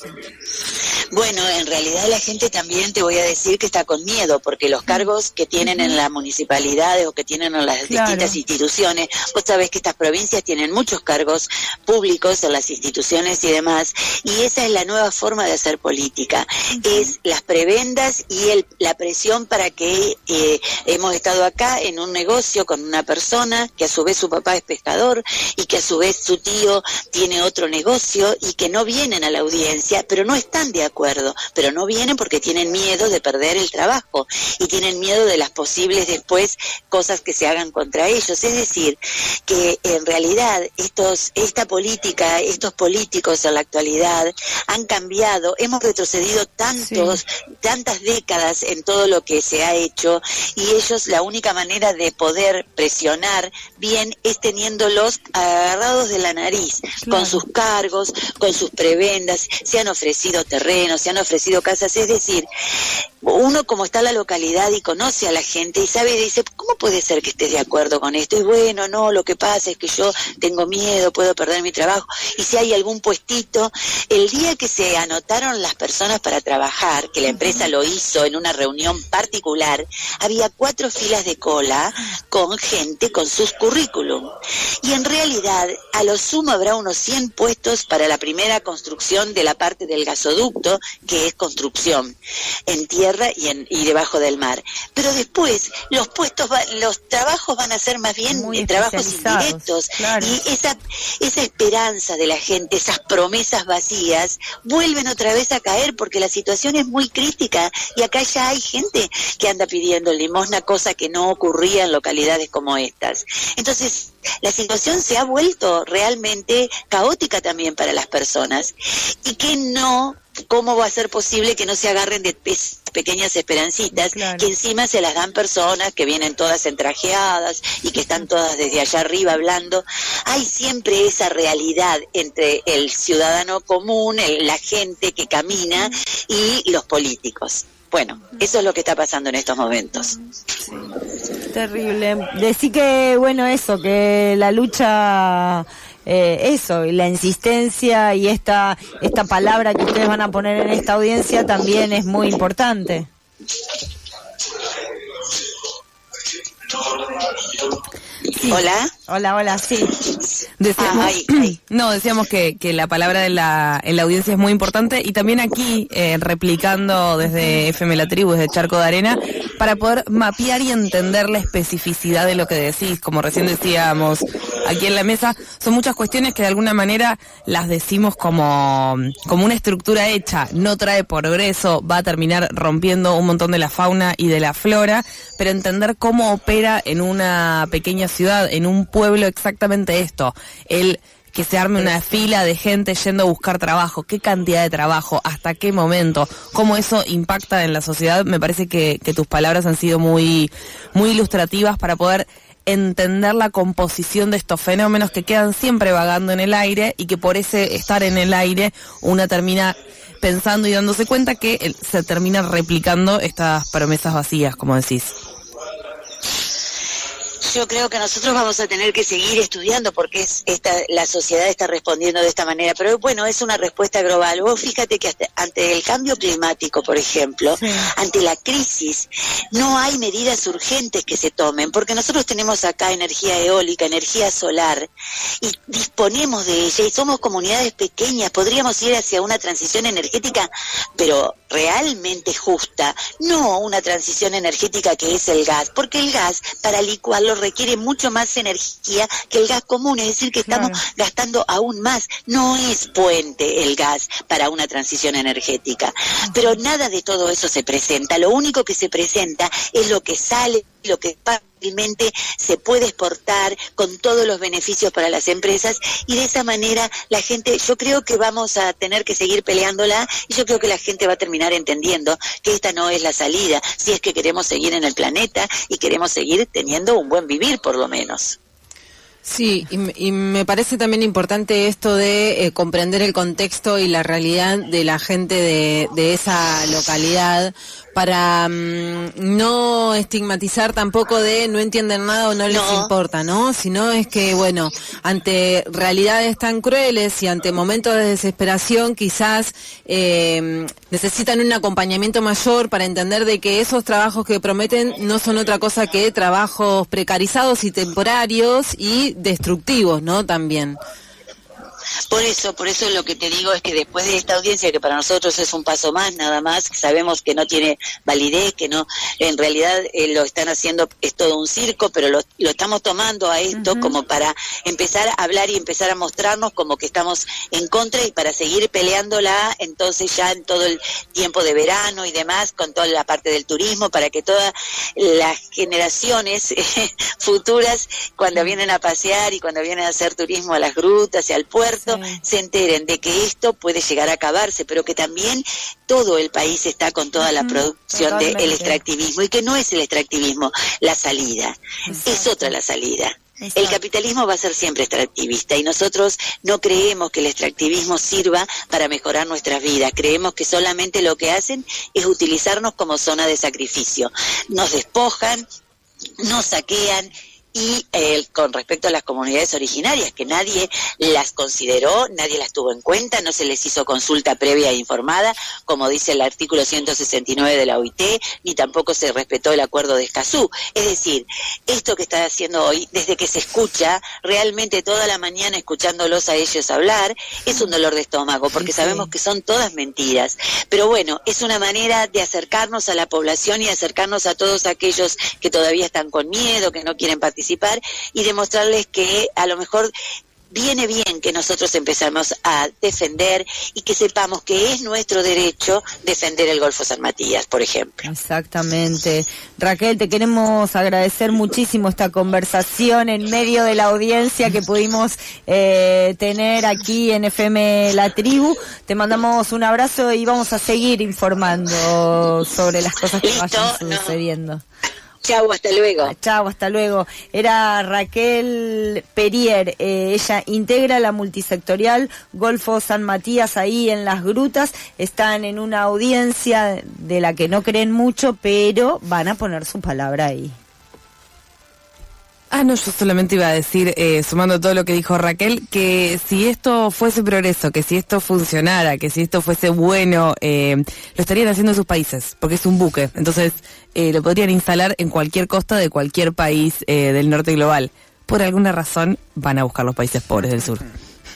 Bueno, en realidad la gente también, te voy a decir que está con miedo, porque los cargos que tienen en las municipalidades o que tienen en las Claro. distintas instituciones, vos sabés que estas provincias tienen muchos cargos públicos en las instituciones y demás, y esa es la nueva forma de hacer política, es las prebendas y el, la presión para que eh, hemos estado acá en un negocio con una persona que a su vez su papá es pescador y que a su vez su tío tiene otro negocio y que no vienen a la audiencia, pero no están de acuerdo, pero no vienen porque tienen miedo de perder el trabajo y tienen miedo de las posibles después cosas que se hagan contra ellos. Es decir, que en realidad estos, esta política, estos políticos en la actualidad han cambiado, hemos retrocedido tantos, sí. tantas décadas en todo lo que se ha hecho, y ellos la única manera de poder presionar bien es teniéndolos agarrados de la nariz, claro. con sus cargos, con sus prebendas, se han ofrecido terrenos, se han ofrecido casas, es decir, uno como está en la localidad y conoce a la gente y sabe y dice, ¿cómo puede ser que estés de acuerdo con esto? Y bueno, no, lo que pasa es que yo tengo miedo, puedo perder mi trabajo, y si hay algún puestito, el día que se anotaron las personas para trabajar, que la empresa lo hizo en una reunión particular, había cuatro filas de cola con gente con sus currículum, y en realidad a lo sumo habrá unos cien puestos para la primera construcción de la parte del gasoducto, que es construcción en tierra y, en, y debajo del mar, pero después los puestos, va, los trabajos van a ser más bien eh, trabajos indirectos, claro. y esa, esa esperanza de la gente, esas promesas vacías, vuelven otra vez a caer porque la situación es muy crítica, y acá ya hay gente que anda pidiendo limosna, cosa que no ocurría en localidades como estas. Entonces la situación se ha vuelto realmente caótica también para las personas, y que no, ¿cómo va a ser posible que no se agarren de pequeñas esperancitas, claro. que encima se las dan personas que vienen todas entrajeadas y que están todas desde allá arriba hablando? Hay siempre esa realidad entre el ciudadano común, el, la gente que camina, y los políticos. Bueno, eso es lo que está pasando en estos momentos. Sí. Terrible. Decí que, bueno, eso, que la lucha, eh, eso, la insistencia y esta, esta palabra que ustedes van a poner en esta audiencia también es muy importante. Sí. Hola. Hola, hola, sí. Decíamos, ah, ay, ay. No, decíamos que, que la palabra en la, en la audiencia es muy importante, y también aquí, eh, replicando desde F M La Tribu, desde Charco de Arena, para poder mapear y entender la especificidad de lo que decís. Como recién decíamos aquí en la mesa, son muchas cuestiones que de alguna manera las decimos como, como una estructura hecha, no trae progreso, va a terminar rompiendo un montón de la fauna y de la flora, pero entender cómo opera en una pequeña ciudad, en un pueblo, exactamente esto, el que se arme una fila de gente yendo a buscar trabajo, qué cantidad de trabajo, hasta qué momento, cómo eso impacta en la sociedad. Me parece que, que tus palabras han sido muy, muy ilustrativas para poder entender la composición de estos fenómenos que quedan siempre vagando en el aire y que por ese estar en el aire una termina pensando y dándose cuenta que se termina replicando estas promesas vacías, como decís. Yo creo que nosotros vamos a tener que seguir estudiando porque es esta, la sociedad está respondiendo de esta manera, pero bueno, es una respuesta global. Vos fíjate que hasta, ante el cambio climático, por ejemplo, sí. ante la crisis, no hay medidas urgentes que se tomen, porque nosotros tenemos acá energía eólica, energía solar, y disponemos de ella, y somos comunidades pequeñas, podríamos ir hacia una transición energética, pero realmente justa, no una transición energética que es el gas, porque el gas, para licuarlo, requiere mucho más energía que el gas común, es decir que estamos claro. gastando aún más. No es puente el gas para una transición energética, pero nada de todo eso se presenta. Lo único que se presenta es lo que sale, lo que fácilmente se puede exportar con todos los beneficios para las empresas, y de esa manera la gente, yo creo que vamos a tener que seguir peleándola, y yo creo que la gente va a terminar entendiendo que esta no es la salida, si es que queremos seguir en el planeta y queremos seguir teniendo un buen vivir por lo menos. Sí, y, y me parece también importante esto de eh, comprender el contexto y la realidad de la gente de, de esa localidad, para um, no estigmatizar tampoco de no entienden nada o no les no. importa, ¿no? Sino es que, bueno, ante realidades tan crueles y ante momentos de desesperación, quizás eh, necesitan un acompañamiento mayor para entender de que esos trabajos que prometen no son otra cosa que trabajos precarizados y temporarios y destructivos, ¿no? También. Por eso, por eso lo que te digo es que después de esta audiencia, que para nosotros es un paso más, nada más, que sabemos que no tiene validez, que no, en realidad eh, lo están haciendo, es todo un circo, pero lo, lo estamos tomando a esto uh-huh. como para empezar a hablar y empezar a mostrarnos como que estamos en contra, y para seguir peleándola, entonces ya en todo el tiempo de verano y demás, con toda la parte del turismo, para que todas las generaciones eh, futuras, cuando vienen a pasear y cuando vienen a hacer turismo a las grutas y al puerto, Sí. se enteren de que esto puede llegar a acabarse, pero que también todo el país está con toda la producción del extractivismo, y que no es el extractivismo la salida, Exacto. es otra la salida. Exacto. El capitalismo va a ser siempre extractivista, y nosotros no creemos que el extractivismo sirva para mejorar nuestras vidas. Creemos que solamente lo que hacen es utilizarnos como zona de sacrificio. Nos despojan, nos saquean. Y eh, con respecto a las comunidades originarias, que nadie las consideró, nadie las tuvo en cuenta, no se les hizo consulta previa e informada, como dice el artículo ciento sesenta y nueve de la O I T, ni tampoco se respetó el acuerdo de Escazú. Es decir, esto que está haciendo hoy, desde que se escucha, realmente toda la mañana escuchándolos a ellos hablar, es un dolor de estómago, porque sí, sabemos sí. que son todas mentiras. Pero bueno, es una manera de acercarnos a la población y acercarnos a todos aquellos que todavía están con miedo, que no quieren participar, y demostrarles que a lo mejor viene bien que nosotros empezamos a defender y que sepamos que es nuestro derecho defender el Golfo San Matías, por ejemplo. Exactamente. Raquel, te queremos agradecer muchísimo esta conversación en medio de la audiencia que pudimos eh, tener aquí en F M La Tribu. Te mandamos un abrazo y vamos a seguir informando sobre las cosas que Listo, vayan sucediendo. No. Chau, hasta luego. Chau, hasta luego. Era Raquel Perier, eh, ella integra la multisectorial Golfo San Matías ahí en Las Grutas. Están en una audiencia de la que no creen mucho, pero van a poner su palabra ahí. Ah, no, yo solamente iba a decir, eh, sumando todo lo que dijo Raquel, que si esto fuese progreso, que si esto funcionara, que si esto fuese bueno, eh, lo estarían haciendo en sus países, porque es un buque. Entonces, eh, lo podrían instalar en cualquier costa de cualquier país eh, del norte global. Por alguna razón, van a buscar los países pobres del sur.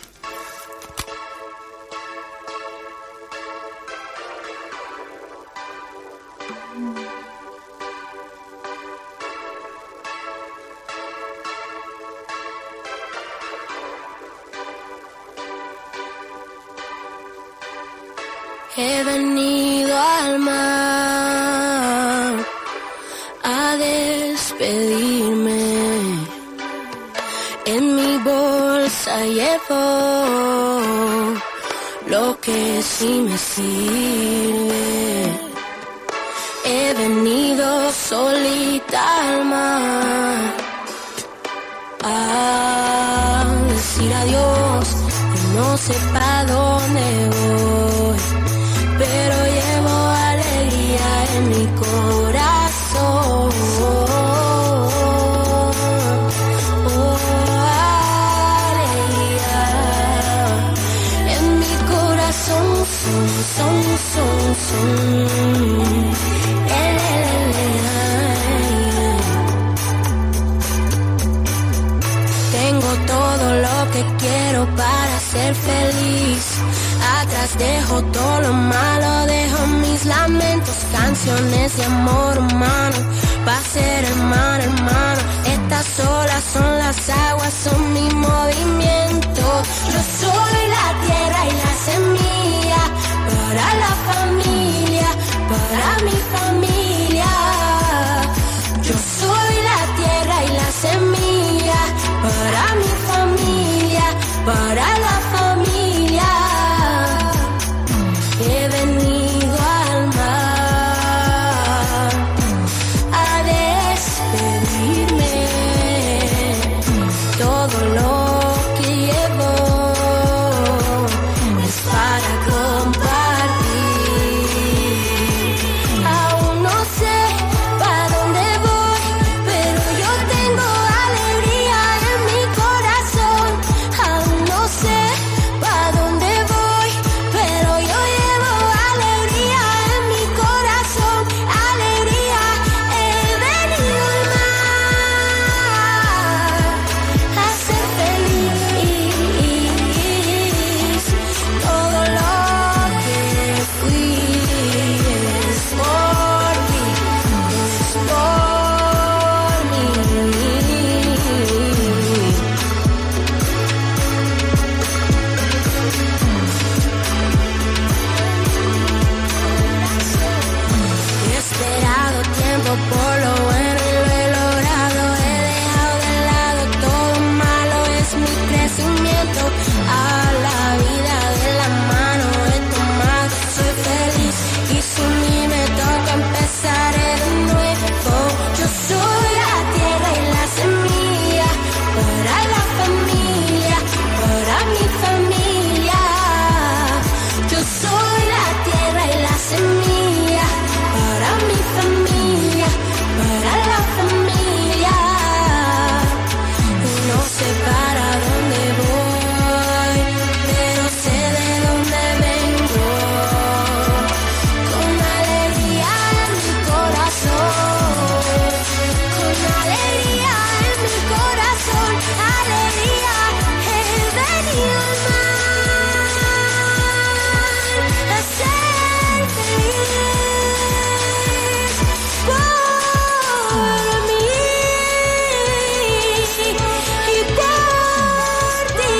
He venido al mar a despedirme. En mi bolsa llevo lo que sí me sirve. He venido solita al mar a decir adiós. No sé para dónde voy, pero llevo alegría en mi corazón. Oh, alegría en mi corazón. Son, son, son, son. Tengo todo lo que quiero para ser feliz. Atrás dejo todo lo malo, dejo mis lamentos, canciones de amor humano, para ser hermano, hermano. Estas olas son las aguas, son mi movimiento. Yo soy la tierra y la semilla, para la familia, para mi familia. Yo soy la tierra y la semilla, para mi familia, para la familia. He venido al mar a despedirme. Todo lo que llevo es para compartir. Aún no sé para dónde voy, pero yo tengo alegría en mi corazón. Aún no sé para dónde voy, pero yo llevo alegría en mi corazón. Alegría, he venido al mar a ser feliz. Todo lo que fui es por ti, es por mí. He esperado tiempo por lo bueno y lo he logrado. He dejado de lado todo malo, es mi crecimiento. A la vida de la mano he tomado, soy feliz y sin mí me toca empezar de nuevo. Yo soy la tierra y la semilla, para la familia, para mi familia. Yo soy la tierra y la semilla, para mi familia, para la familia. No sé para dónde voy, pero sé de dónde vengo. Con alegría en mi corazón, con alegría en mi corazón, alegría. He venido al mar a ser feliz por mí y por ti.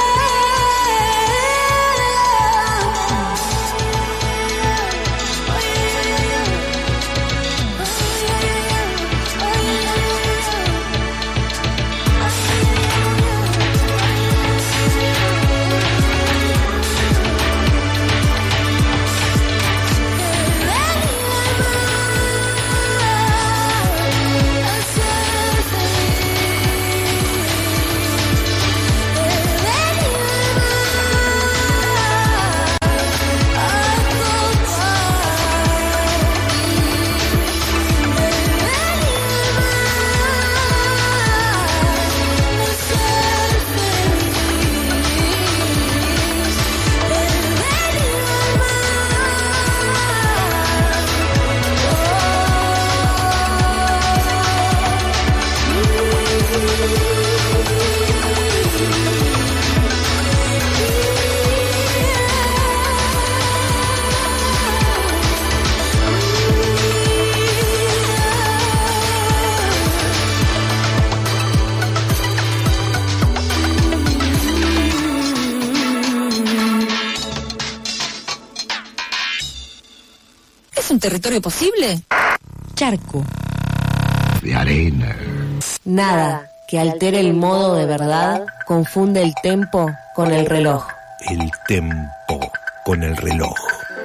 un territorio posible? Charco. De arena. Nada. que altera el modo de verdad, confunde el tempo con el reloj. El tempo con el reloj.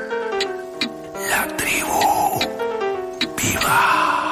La tribu viva.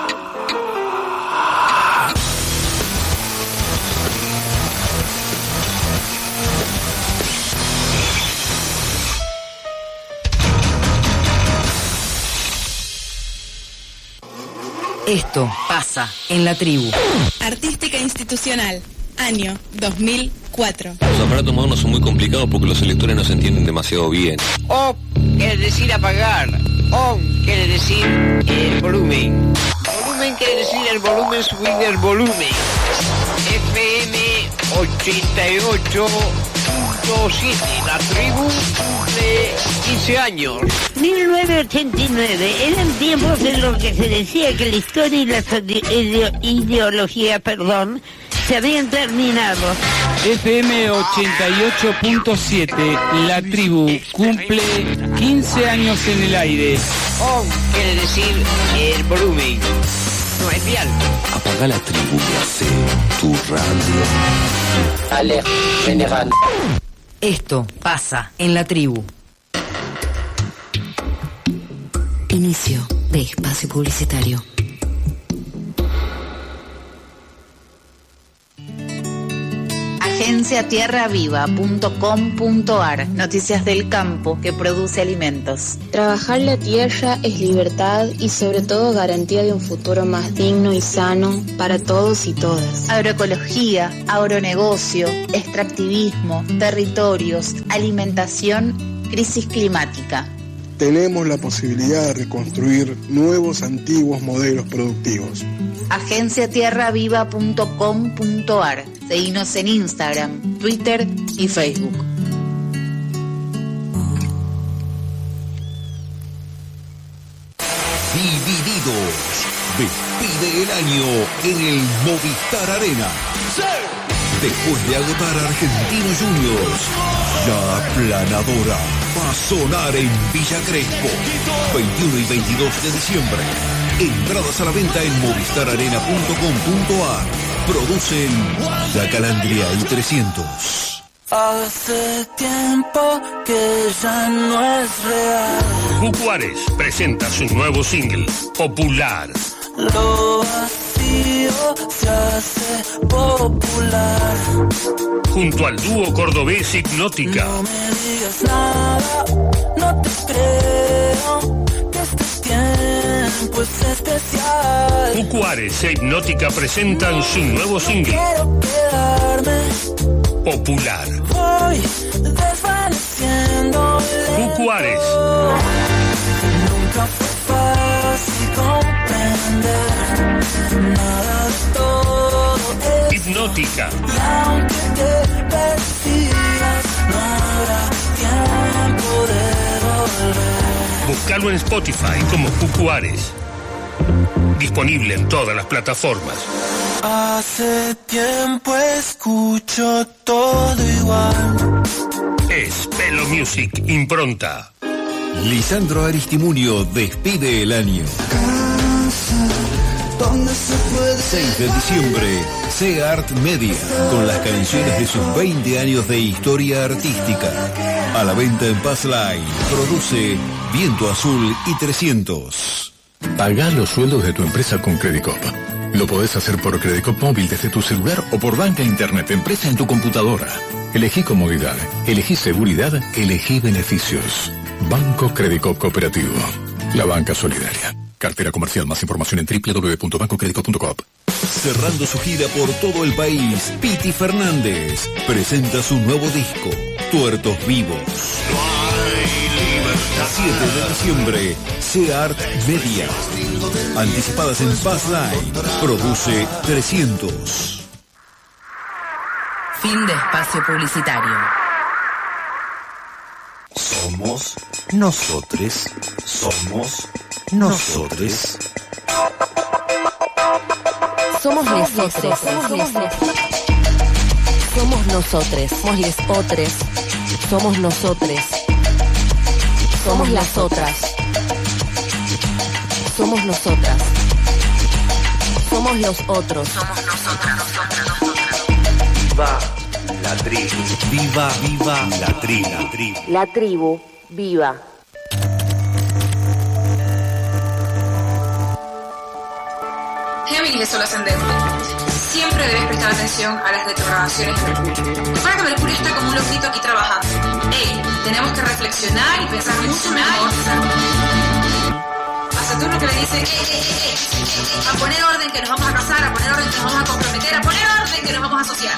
Esto pasa en la tribu. Artística institucional, año dos mil cuatro. Los aparatos modernos son muy complicados porque los electores no se entienden demasiado bien. Off quiere decir apagar. On quiere decir el volumen. Volumen quiere decir el volumen, subir el volumen. F M ochenta y ocho punto siete, la tribu de quince años. mil novecientos ochenta y nueve, eran tiempos en los que se decía que la historia y la ideo ideología, perdón, se habían terminado. F M ochenta y ocho punto siete, la tribu cumple quince años en el aire. On quiere decir el volumen. No es real. Apaga la tribu y hace tu radio. Alerta general. Esto pasa en la tribu. Inicio de espacio publicitario. agencia tierra viva punto com punto ar. Noticias del campo que produce alimentos. Trabajar la tierra es libertad y sobre todo garantía de un futuro más digno y sano para todos y todas. Agroecología, agronegocio, extractivismo, territorios, alimentación, crisis climática. Tenemos la posibilidad de reconstruir nuevos antiguos modelos productivos. agencia tierra viva punto com punto ar. Seguinos en Instagram, Twitter y Facebook. Divididos. Despide el año en el Movistar Arena. Después de agotar a Argentinos Juniors, ya Planadora va a sonar en Villa Crespo. veintiuno y veintidós de diciembre. Entradas a la venta en movistar arena punto com punto ar. Producen Yacalandria y trescientos. Hace tiempo que ya no es real. Juárez presenta su nuevo single, Popular. Lo vacío se hace popular. Junto al dúo cordobés Hipnótica. No me digas nada, no te creo, que este tiempo es especial. Juárez e Hipnótica presentan su nuevo single, Quiero quedarme. Popular. Voy desvaneciendo lento. Juárez. Nunca fue fácil comprender nada de todo esto. Hipnótica. Y aunque te persigas, no habrá tiempo de volver. Búscalo en Spotify como Juárez. Disponible en todas las plataformas. Hace tiempo escucho todo igual. Es Pelo Music, impronta. Lisandro Aristimuño despide el año. seis de diciembre, C-Art Media, con las canciones de sus veinte años de historia artística. A la venta en Paz Line. Produce Viento Azul y trescientos. Pagá los sueldos de tu empresa con Credicop. Lo podés hacer por Credicop móvil desde tu celular o por banca internet empresa en tu computadora. Elegí comodidad, elegí seguridad, elegí beneficios. Banco Credicop Cooperativo. La banca solidaria. Cartera comercial. Más información en doble u doble u doble u punto banco credicop punto com. Cerrando su gira por todo el país, Piti Fernández presenta su nuevo disco, Tuertos Vivos. siete de diciembre, C-Art Media. Anticipadas en Paz Line. Produce trescientos. Fin de espacio publicitario. Somos nosotros. Somos nosotros. Somos lesotres. Somos nosotros. Somos lesotres. Somos nosotros. Somos las otras. Somos nosotras. Somos los otros. Somos nosotras. Viva la tribu. Viva, viva la tribu. La tribu. La tribu, viva. Géminis de Sol ascendente. Siempre debes prestar atención a las retrogradaciones de Mercurio. Recuerda que Mercurio está como un loquito aquí trabajando. Ey, tenemos que reflexionar y pensar mucho mejor. A Saturno que le dice, ey, ey, ey, ey, a poner orden que nos vamos a casar, a poner orden que nos vamos a comprometer, a poner orden que nos vamos a asociar.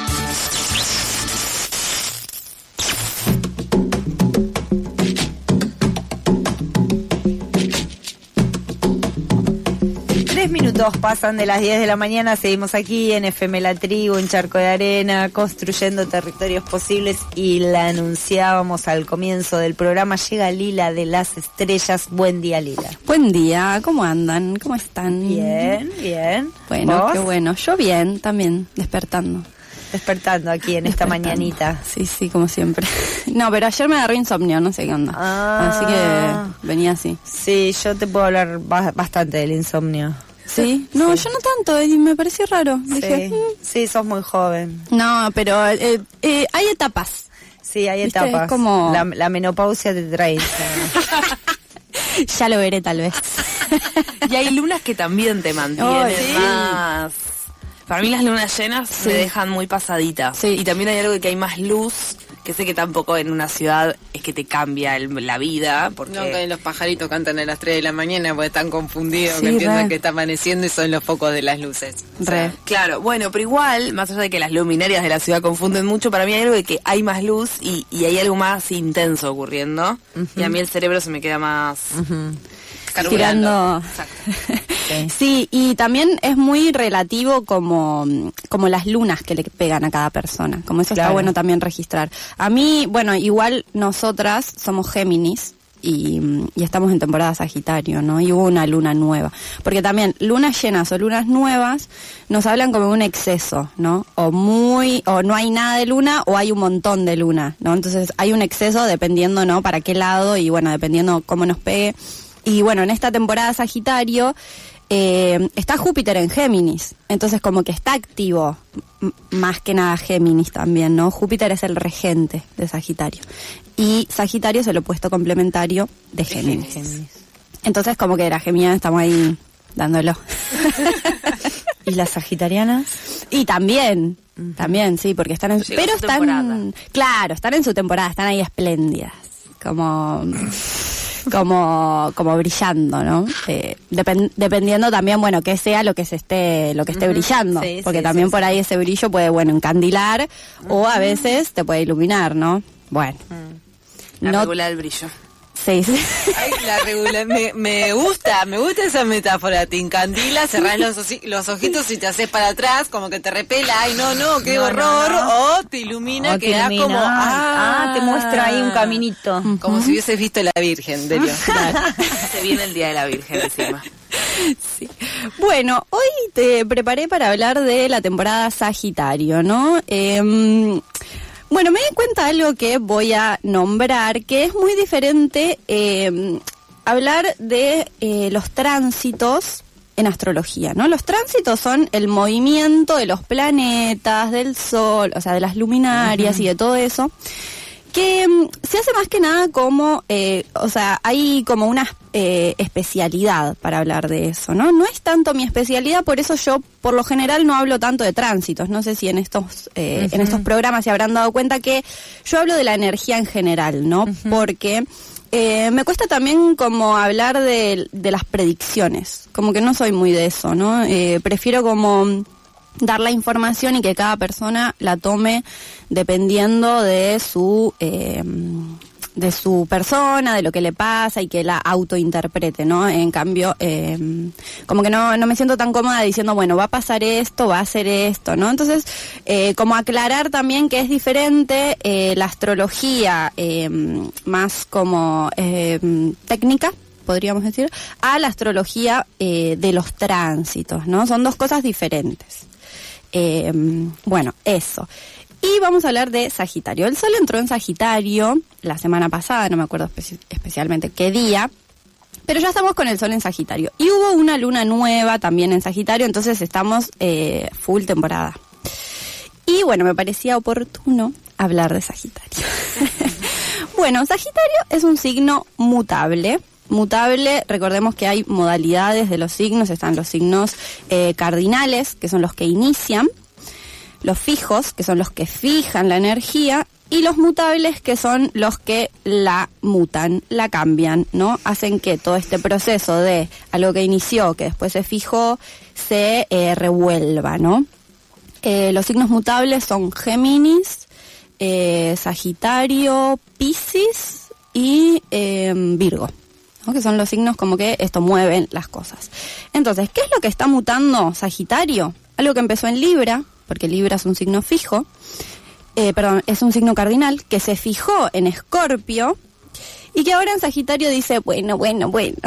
Tres minutos pasan de las diez de la mañana, seguimos aquí en F M La Tribu, en Charco de Arena, construyendo territorios posibles, y la anunciábamos al comienzo del programa. Llega Lila de las Estrellas. Buen día, Lila. Buen día, ¿cómo andan? ¿Cómo están? Bien, bien. Bueno, ¿Vos? qué bueno. Yo bien, también, despertando. Despertando aquí en esta mañanita. Sí, sí, como siempre. No, pero ayer me agarró insomnio, no sé qué onda. Ah. Así que venía así. Sí, yo te puedo hablar ba- bastante del insomnio. ¿Sí? No, Sí. yo no tanto, y me pareció raro. Sí, Dije, mm. sí, sos muy joven. No, pero eh, eh, hay etapas. Sí, hay ¿Viste? etapas. Es como- La, la menopausia te trae. Ya lo veré tal vez. Y hay lunas que también te mantienen Oh, sí. más. Para mí las lunas llenas Sí. me dejan muy pasadita. Sí. Y también hay algo de que hay más luz, que sé que tampoco en una ciudad es que te cambia el- la vida, porque... No, que los pajaritos cantan a las tres de la mañana porque están confundidos, Sí, que piensan re. que está amaneciendo y son los focos de las luces. O sea, Re. Claro, bueno, pero igual, más allá de que las luminarias de la ciudad confunden mucho, para mí hay algo de que hay más luz y, y hay algo más intenso ocurriendo. Y a mí el cerebro se me queda más... Tirando. Sí, y también es muy relativo como, como las lunas que le pegan a cada persona. Como eso Claro. está bueno también registrar. A mí, bueno, igual nosotras somos Géminis y, y estamos en temporada Sagitario, ¿no? Y hubo una luna nueva. Porque también lunas llenas o lunas nuevas nos hablan como de un exceso, ¿no? O muy, o no hay nada de luna o hay un montón de luna, ¿no? Entonces hay un exceso dependiendo, ¿no? Para qué lado y bueno, dependiendo cómo nos pegue. Y bueno, en esta temporada Sagitario eh, está Júpiter en Géminis, entonces como que está activo, m- más que nada Géminis también, ¿no? Júpiter es el regente de Sagitario y Sagitario es el opuesto complementario de Géminis. Entonces como que las geminianas estamos ahí dándolo. ¿Y las sagitarianas? Y también, también, sí, porque están en... Llegó Pero su están... temporada. Claro, están en su temporada, están ahí espléndidas, como... como como brillando, ¿no? Eh, depen- dependiendo también, bueno, que sea lo que se esté lo que esté Ujú. brillando, Sí, porque sí, también sí, por sí. ahí ese brillo puede, bueno, encandilar o a veces te puede iluminar, ¿no? Bueno. La No, regula del brillo. sí, sí. Ay, la regula, me, me gusta, me gusta esa metáfora. Te encandila, cerrás los, osi- los ojitos y te haces para atrás, como que te repela. Ay, no, no, qué No, no, horror. no. O te ilumina, O te que da ilumina. como. Ah, te muestra ahí un caminito. Como si hubieses visto la Virgen, Delio. Se viene el Día de la Virgen encima. Sí. Bueno, hoy te preparé para hablar de la temporada Sagitario, ¿no? Eh, bueno, me di cuenta de algo que voy a nombrar, que es muy diferente eh, hablar de eh, los tránsitos en astrología, ¿no? Los tránsitos son el movimiento de los planetas, del sol, o sea, de las luminarias uh-huh. y de todo eso, que mm, se hace más que nada como, eh, o sea, hay como una eh, especialidad para hablar de eso, ¿no? No es tanto mi especialidad, por eso yo por lo general no hablo tanto de tránsitos. No sé si en estos eh, uh-huh. en estos programas se habrán dado cuenta que yo hablo de la energía en general, ¿no? Uh-huh. Porque eh, me cuesta también como hablar de, de las predicciones, como que no soy muy de eso, ¿no? Eh, prefiero como dar la información y que cada persona la tome dependiendo de su eh, de su persona, de lo que le pasa y que la autointerprete, ¿no? En cambio, eh, como que no, no me siento tan cómoda diciendo, bueno, va a pasar esto, va a hacer esto, ¿no? Entonces, eh, como aclarar también que es diferente eh, la astrología eh, más como eh, técnica, podríamos decir, a la astrología eh, de los tránsitos, ¿no? Son dos cosas diferentes. Eh, bueno, eso. Y vamos a hablar de Sagitario. El Sol entró en Sagitario la semana pasada, no me acuerdo espe- especialmente qué día, Pero ya estamos con el Sol en Sagitario. Y hubo una luna nueva también en Sagitario, entonces estamos eh, full temporada. Y bueno, me parecía oportuno hablar de Sagitario. Bueno, Sagitario es un signo mutable. Mutable, recordemos que hay modalidades de los signos. Están los signos eh, cardinales, que son los que inician. Los fijos, que son los que fijan la energía. Y los mutables, que son los que la mutan, la cambian, ¿no? Hacen que todo este proceso de algo que inició, que después se fijó, se eh, revuelva, ¿no? Eh, los signos mutables son Géminis, eh, Sagitario, Piscis y eh, Virgo, ¿no? Que son los signos como que esto mueven las cosas. Entonces, ¿qué es lo que está mutando Sagitario? Algo que empezó en Libra, porque Libra es un signo fijo, Eh, perdón, es un signo cardinal que se fijó en Escorpio y que ahora en Sagitario dice, bueno, bueno, bueno.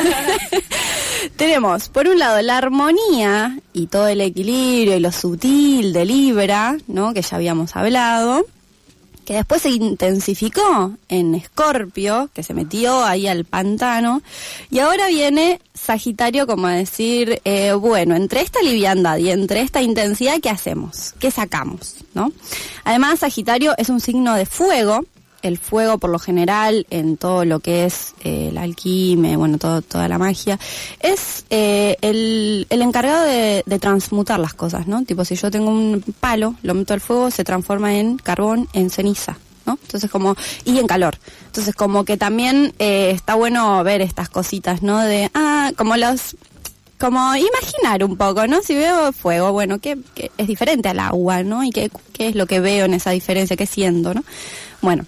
Tenemos, por un lado, la armonía y todo el equilibrio y lo sutil de Libra, ¿no? Que ya habíamos hablado, que después se intensificó en Escorpio, que se metió ahí al pantano, y ahora viene Sagitario como a decir, eh, bueno, entre esta liviandad y entre esta intensidad, ¿qué hacemos? ¿Qué sacamos? ¿No? Además, Sagitario es un signo de fuego. El fuego, por lo general, en todo lo que es eh, la alquimia, bueno, todo, toda la magia, es eh, el, el encargado de, de transmutar las cosas, ¿no? Tipo, si yo tengo un palo, lo meto al fuego, se transforma en carbón, en ceniza, ¿no? Entonces, como, y en calor. Entonces, como que también eh, está bueno ver estas cositas, ¿no? De, ah, como los... Como imaginar un poco, ¿no? Si veo fuego, bueno, ¿qué, qué es diferente al agua, ¿no? Y qué, qué es lo que veo en esa diferencia, qué siento, ¿no? Bueno,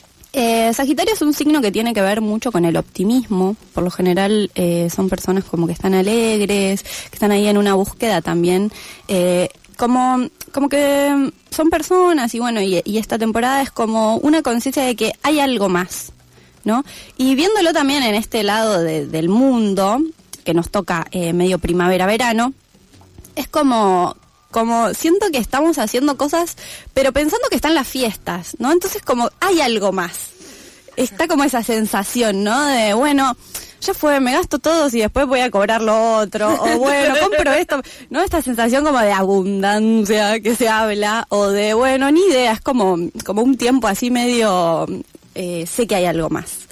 eh, Sagitario es un signo que tiene que ver mucho con el optimismo. Por lo general eh, son personas como que están alegres, que están ahí en una búsqueda también, eh, como, como que son personas y bueno, y, y esta temporada es como una conciencia de que hay algo más, ¿no? Y viéndolo también en este lado de, del mundo, que nos toca eh, medio primavera-verano, es como, como siento que estamos haciendo cosas, pero pensando que están las fiestas, ¿no? Entonces como hay algo más. Está como esa sensación, ¿no? De, bueno, ya fue, me gasto todo y después voy a cobrar lo otro, o bueno, compro esto, ¿no? Esta sensación como de abundancia que se habla, o de, bueno, ni idea, es como, como un tiempo así medio, eh, sé que hay algo más.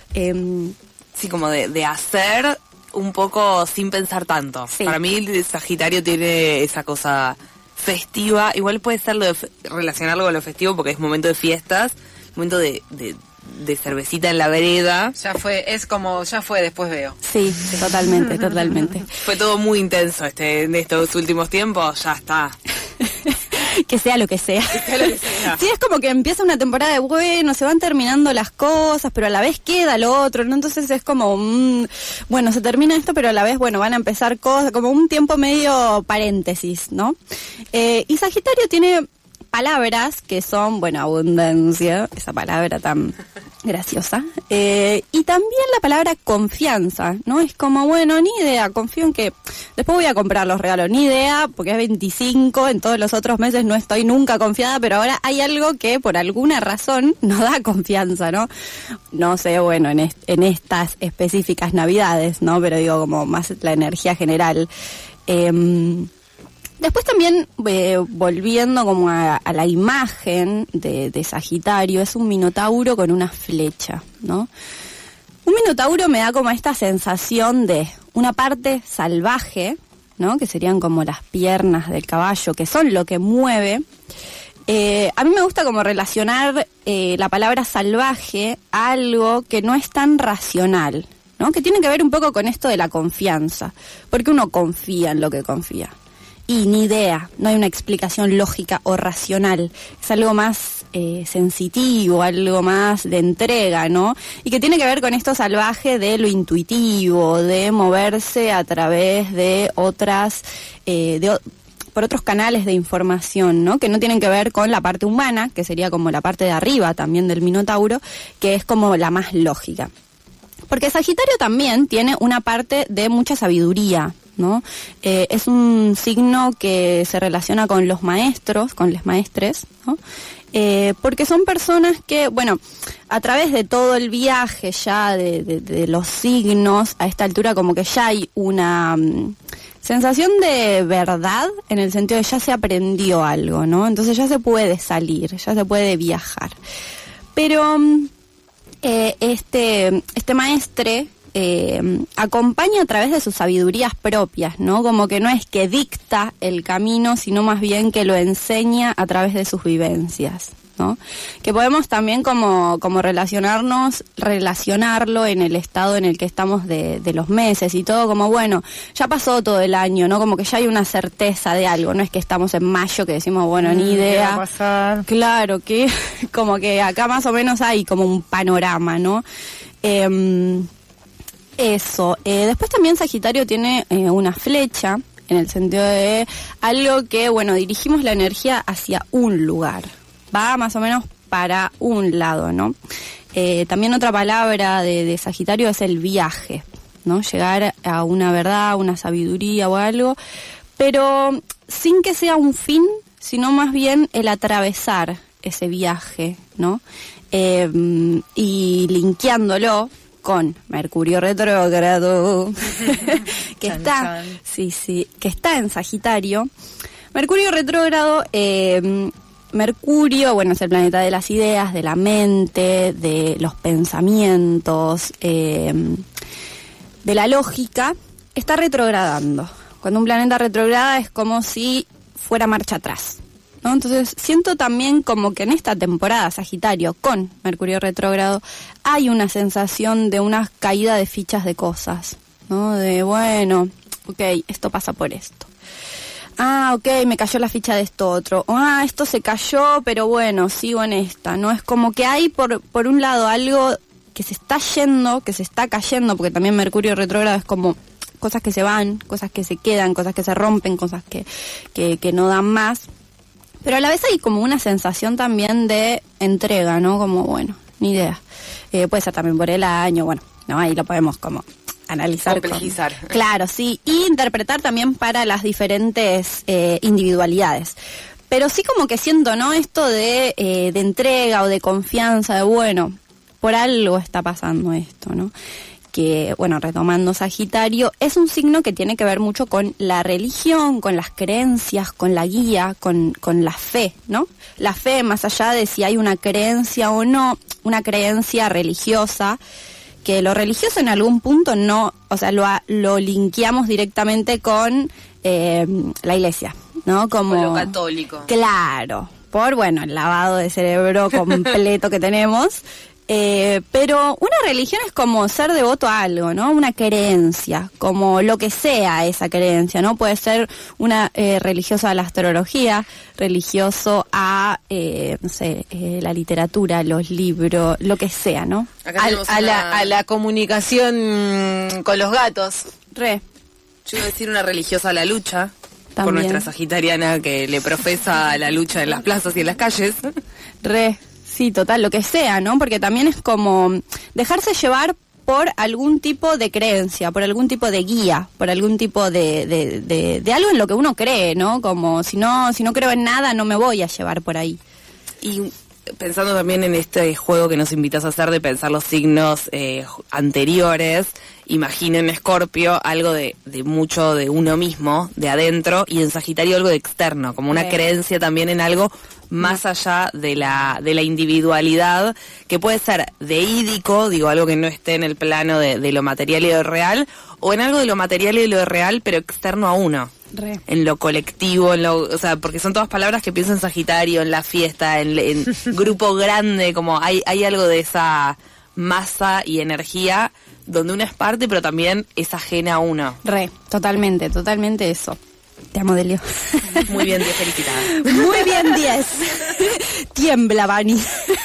Eh, sí, como de, de hacer... un poco sin pensar tanto. Sí. Para mí el Sagitario tiene esa cosa festiva, igual puede ser lo de, relacionarlo con lo festivo porque es momento de fiestas, momento de, de, de cervecita en la vereda. Ya fue, es como, ya fue, después veo. Sí, totalmente, totalmente. Fue todo muy intenso este en estos últimos tiempos, ya está. Que sea lo que sea. Que sea lo que sea. Sí, es como que empieza una temporada de bueno, se van terminando las cosas, pero a la vez queda lo otro, ¿no? Entonces es como, mmm, bueno, se termina esto, pero a la vez, bueno, van a empezar cosas, como un tiempo medio paréntesis, ¿no? Eh, y Sagitario tiene palabras que son, bueno, abundancia, esa palabra tan graciosa, eh, y también la palabra confianza, ¿no? Es como, bueno, ni idea, confío en que después voy a comprar los regalos, ni idea, porque es veinticinco, en todos los otros meses no estoy nunca confiada, pero ahora hay algo que por alguna razón nos da confianza, ¿no? No sé, bueno, en, est en estas específicas navidades, ¿no? Pero digo, como más la energía general. Eh, Después también, eh, volviendo como a, a la imagen de, de Sagitario, es un minotauro con una flecha, ¿no? Un minotauro me da como esta sensación de una parte salvaje, ¿no? Que serían como las piernas del caballo, que son lo que mueve. Eh, a mí me gusta como relacionar eh, la palabra salvaje a algo que no es tan racional, ¿no? Que tiene que ver un poco con esto de la confianza, porque uno confía en lo que confía. Y ni idea, no hay una explicación lógica o racional, es algo más eh, sensitivo, algo más de entrega, ¿no? Y que tiene que ver con esto salvaje de lo intuitivo, de moverse a través de otras, eh, de, por otros canales de información, ¿no? Que no tienen que ver con la parte humana, que sería como la parte de arriba también del minotauro, que es como la más lógica. Porque Sagitario también tiene una parte de mucha sabiduría, ¿no? Eh, es un signo que se relaciona con los maestros, con les maestres, ¿no? Eh, porque son personas que, bueno, a través de todo el viaje ya de, de, de los signos, a esta altura como que ya hay una um, sensación de verdad, en el sentido de ya se aprendió algo, ¿no? Entonces ya se puede salir, ya se puede viajar. Pero um, eh, este, este maestre eh, acompaña a través de sus sabidurías propias, ¿no? Como que no es que dicta el camino, sino más bien que lo enseña a través de sus vivencias, ¿no? Que podemos también como, como relacionarnos, relacionarlo en el estado en el que estamos de, de los meses y todo, como bueno, ya pasó todo el año, ¿no? Como que ya hay una certeza de algo, no es que estamos en mayo que decimos, bueno, ni idea. ¿Qué va a pasar? Claro, que como que acá más o menos hay como un panorama, ¿no? Eh, eso. Eh, después también Sagitario tiene eh, una flecha, en el sentido de algo que, bueno, dirigimos la energía hacia un lugar. Va más o menos para un lado, ¿no? Eh, también otra palabra de, de Sagitario es el viaje, ¿no? Llegar a una verdad, una sabiduría o algo, pero sin que sea un fin, sino más bien el atravesar ese viaje, ¿no? Eh, y linkeándolo con Mercurio retrógrado, que chan, está, chan. sí, sí, que está en Sagitario. Mercurio retrógrado, eh, Mercurio, bueno, es el planeta de las ideas, de la mente, de los pensamientos, eh, de la lógica, está retrogradando. Cuando un planeta retrograda es como si fuera marcha atrás, ¿no? Entonces siento también como que en esta temporada Sagitario con Mercurio retrógrado hay una sensación de una caída de fichas de cosas, ¿no? De bueno, ok, esto pasa por esto. Ah, ok, me cayó la ficha de esto otro. Ah, esto se cayó, pero bueno, sigo en esta, ¿no? Es como que hay por, por un lado algo que se está yendo, que se está cayendo, porque también Mercurio retrógrado es como cosas que se van, cosas que se quedan, cosas que se rompen, cosas que, que, que no dan más. Pero a la vez hay como una sensación también de entrega, ¿no? Como, bueno, ni idea. Eh, puede ser también por el año, bueno, no, ahí lo podemos como analizar. Complejizar. Con, claro, sí, y interpretar también para las diferentes eh, individualidades. Pero sí como que siento, ¿no? Esto de, eh, de entrega o de confianza, de bueno, por algo está pasando esto, ¿no? Que, bueno, retomando Sagitario, es un signo que tiene que ver mucho con la religión, con las creencias, con la guía, con, con la fe, ¿no? La fe, más allá de si hay una creencia o no, una creencia religiosa, que lo religioso en algún punto no, o sea, lo, lo linkeamos directamente con eh, la iglesia, ¿no? Como con lo católico. Claro, por, bueno, el lavado de cerebro completo que tenemos. Eh, pero una religión es como ser devoto a algo, ¿no? Una creencia, como lo que sea esa creencia, ¿no? Puede ser una eh, religiosa a la astrología, religioso a, eh, no sé, eh, la literatura, los libros, lo que sea, ¿no? Acá Al, una... a, la, a la comunicación con los gatos. Re. Yo iba a decir una religiosa a la lucha. También. Por nuestra sagitariana que le profesa la lucha en las plazas y en las calles. Re. Sí, total, lo que sea, ¿no? Porque también es como dejarse llevar por algún tipo de creencia, por algún tipo de guía, por algún tipo de, de, de, de algo en lo que uno cree, ¿no? Como si no, si no creo en nada, no me voy a llevar por ahí. Y pensando también en este juego que nos invitas a hacer de pensar los signos eh, anteriores, imaginen Escorpio algo de, de mucho de uno mismo, de adentro, y en Sagitario algo de externo, como una Sí. creencia también en algo más allá de la de la individualidad, que puede ser deídico, digo, algo que no esté en el plano de, de lo material y lo real, o en algo de lo material y lo real, pero externo a uno. Re. En lo colectivo, en lo, o sea, porque son todas palabras que pienso en Sagitario, en la fiesta, en, en grupo grande, como hay, hay algo de esa masa y energía donde uno es parte, pero también es ajena a uno. Re, totalmente, totalmente eso. Te amo, Delio. Muy bien, diez, felicitada. Muy bien, diez. Tiembla, Vani.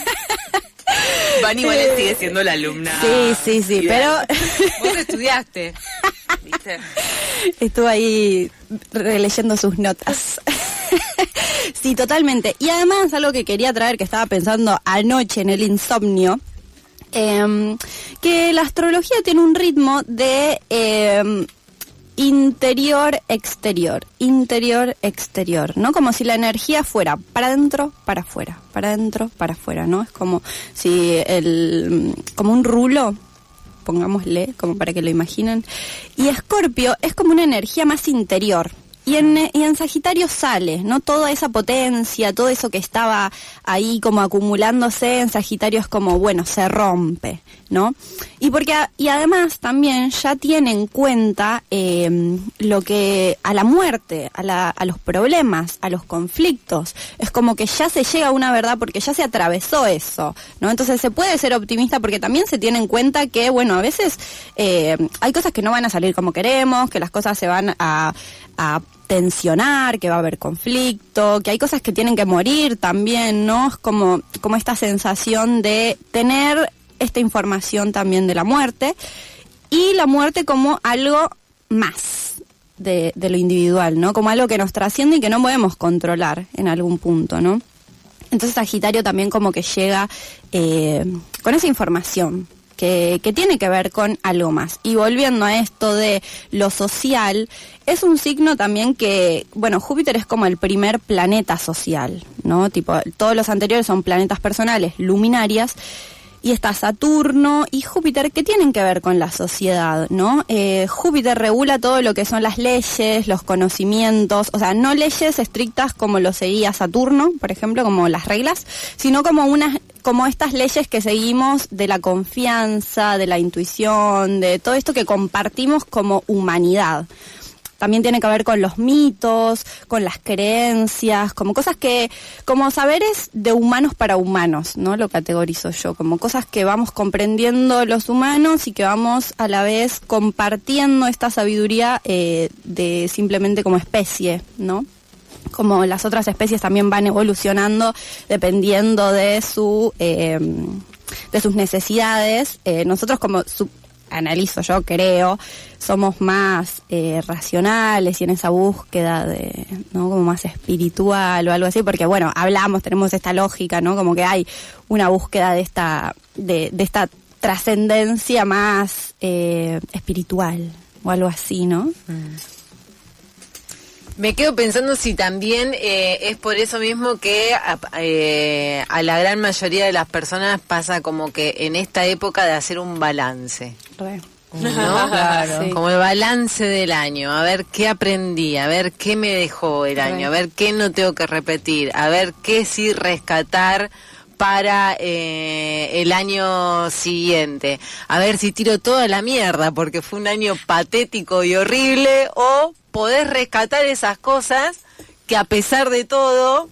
Vani igual Eh, sigue siendo la alumna. Sí, sí, sí, pero Vos estudiaste. ¿Viste? estuve ahí releyendo sus notas. Sí, totalmente. Y además, algo que quería traer, que estaba pensando anoche en el insomnio, eh, que la astrología tiene un ritmo de... Eh, interior, exterior, interior, exterior, ¿no? Como si la energía fuera para adentro, para afuera, para adentro, para afuera, ¿no? Es como si el, como un rulo, pongámosle, como para que lo imaginen. Y Escorpio es como una energía más interior. Y en, y en Sagitario sale, ¿no? Toda esa potencia, todo eso que estaba ahí como acumulándose, en Sagitario es como, bueno, se rompe, ¿no? Y porque y además también ya tiene en cuenta eh, lo que a la muerte, a, la, a los problemas, a los conflictos. Es como que ya se llega a una verdad porque ya se atravesó eso, ¿no? Entonces se puede ser optimista porque también se tiene en cuenta que, bueno, a veces eh, hay cosas que no van a salir como queremos, que las cosas se van a... a tensionar, que va a haber conflicto, que hay cosas que tienen que morir también, ¿no? Es como, como esta sensación de tener esta información también de la muerte, y la muerte como algo más de, de lo individual, ¿no? Como algo que nos trasciende y que no podemos controlar en algún punto, ¿no? Entonces Sagitario también como que llega eh, con esa información Que, que tiene que ver con algo más. Y volviendo a esto de lo social, es un signo también que, bueno, Júpiter es como el primer planeta social, ¿no? Tipo, todos los anteriores son planetas personales, luminarias, y está Saturno y Júpiter, que tienen que ver con la sociedad, ¿no? Eh, Júpiter regula todo lo que son las leyes, los conocimientos, o sea, no leyes estrictas como lo seguía Saturno, por ejemplo, como las reglas, sino como unas como estas leyes que seguimos de la confianza, de la intuición, de todo esto que compartimos como humanidad. También tiene que ver con los mitos, con las creencias, como cosas que, como saberes de humanos para humanos, ¿no? Lo categorizo yo, como cosas que vamos comprendiendo los humanos y que vamos a la vez compartiendo esta sabiduría eh, de simplemente como especie, ¿no? Como las otras especies también van evolucionando dependiendo de su eh, de sus necesidades. Eh, nosotros como su, analizo yo, creo, somos más eh, racionales y en esa búsqueda de, ¿no? Como más espiritual o algo así, porque bueno, hablamos, tenemos esta lógica, ¿no? Como que hay una búsqueda de esta de, de esta trascendencia más eh, espiritual o algo así, ¿no? Mm. Me quedo pensando si también eh, es por eso mismo que a, eh, a la gran mayoría de las personas pasa como que en esta época de hacer un balance. Re. ¿No? Claro. Sí. Como el balance del año, a ver qué aprendí, a ver qué me dejó el año, a ver qué no tengo que repetir, a ver qué sí rescatar para eh, el año siguiente, a ver si tiro toda la mierda porque fue un año patético y horrible, o podés rescatar esas cosas que a pesar de todo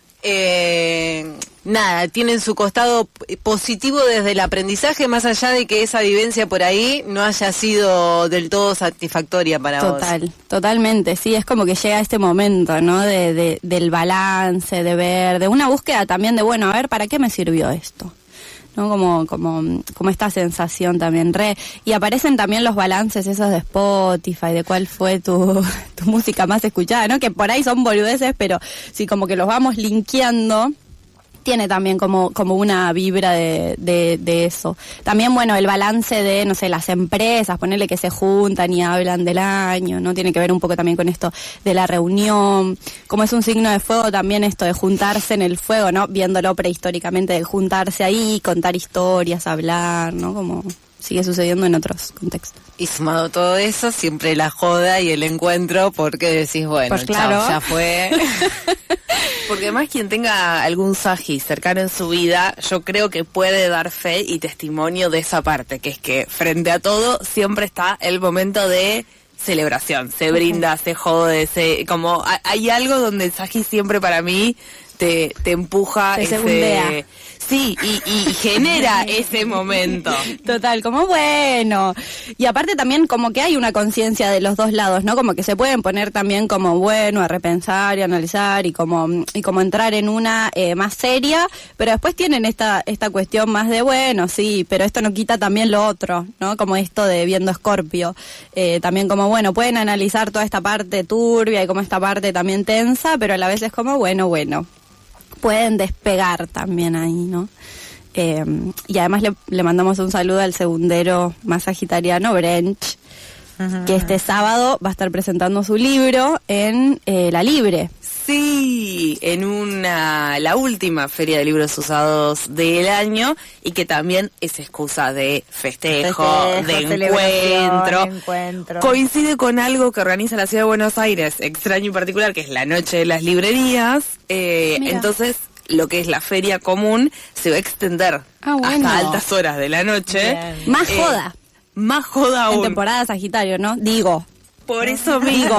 eh, nada, tienen su costado positivo desde el aprendizaje, más allá de que esa vivencia por ahí no haya sido del todo satisfactoria para Total, vos. Total, totalmente, sí, es como que llega este momento, ¿no? De, de, del balance, de ver, de una búsqueda también de, bueno, a ver, ¿para qué me sirvió esto? ¿No? Como, como, como esta sensación también, re. Y aparecen también los balances esos de Spotify, de cuál fue tu, tu música más escuchada, ¿no? Que por ahí son boludeces, pero sí, como que los vamos linkeando, tiene también como, como una vibra de, de, de eso. También, bueno, el balance de, no sé, las empresas, ponerle que se juntan y hablan del año, ¿no? Tiene que ver un poco también con esto de la reunión. Como es un signo de fuego, también esto de juntarse en el fuego, ¿no? Viéndolo prehistóricamente, de juntarse ahí, contar historias, hablar, ¿no? Como sigue sucediendo en otros contextos. Y sumado todo eso, siempre la joda y el encuentro, porque decís, bueno, pues claro, chao, ya fue. Porque además quien tenga algún Sagi cercano en su vida, yo creo que puede dar fe y testimonio de esa parte, que es que frente a todo siempre está el momento de celebración, se brinda, uh-huh. se jode, se, como hay algo donde el Sagi siempre para mí te, te empuja, se ese, segundea. Sí, y, y genera ese momento. Total, como bueno. Y aparte también como que hay una conciencia de los dos lados, ¿no? Como que se pueden poner también como bueno a repensar y analizar y como y como entrar en una eh, más seria, pero después tienen esta esta cuestión más de bueno, sí, pero esto no quita también lo otro, ¿no? Como esto de viendo Escorpio. Eh, también como bueno, pueden analizar toda esta parte turbia y como esta parte también tensa, pero a la vez es como bueno, bueno. Pueden despegar también ahí, ¿no? Eh, y además le, le mandamos un saludo al segundero más sagitariano, Brench, uh-huh. que este sábado va a estar presentando su libro en eh, La Libre. Sí, en una la última Feria de Libros Usados del año y que también es excusa de festejo, festejo de encuentro. encuentro. Coincide con algo que organiza la Ciudad de Buenos Aires, extraño y particular, que es la Noche de las Librerías. Eh, entonces, lo que es la feria común se va a extender ah, bueno. hasta altas horas de la noche. Bien. Más eh, joda. Más joda aún. En temporada Sagitario, ¿no? Digo. Por eso mismo.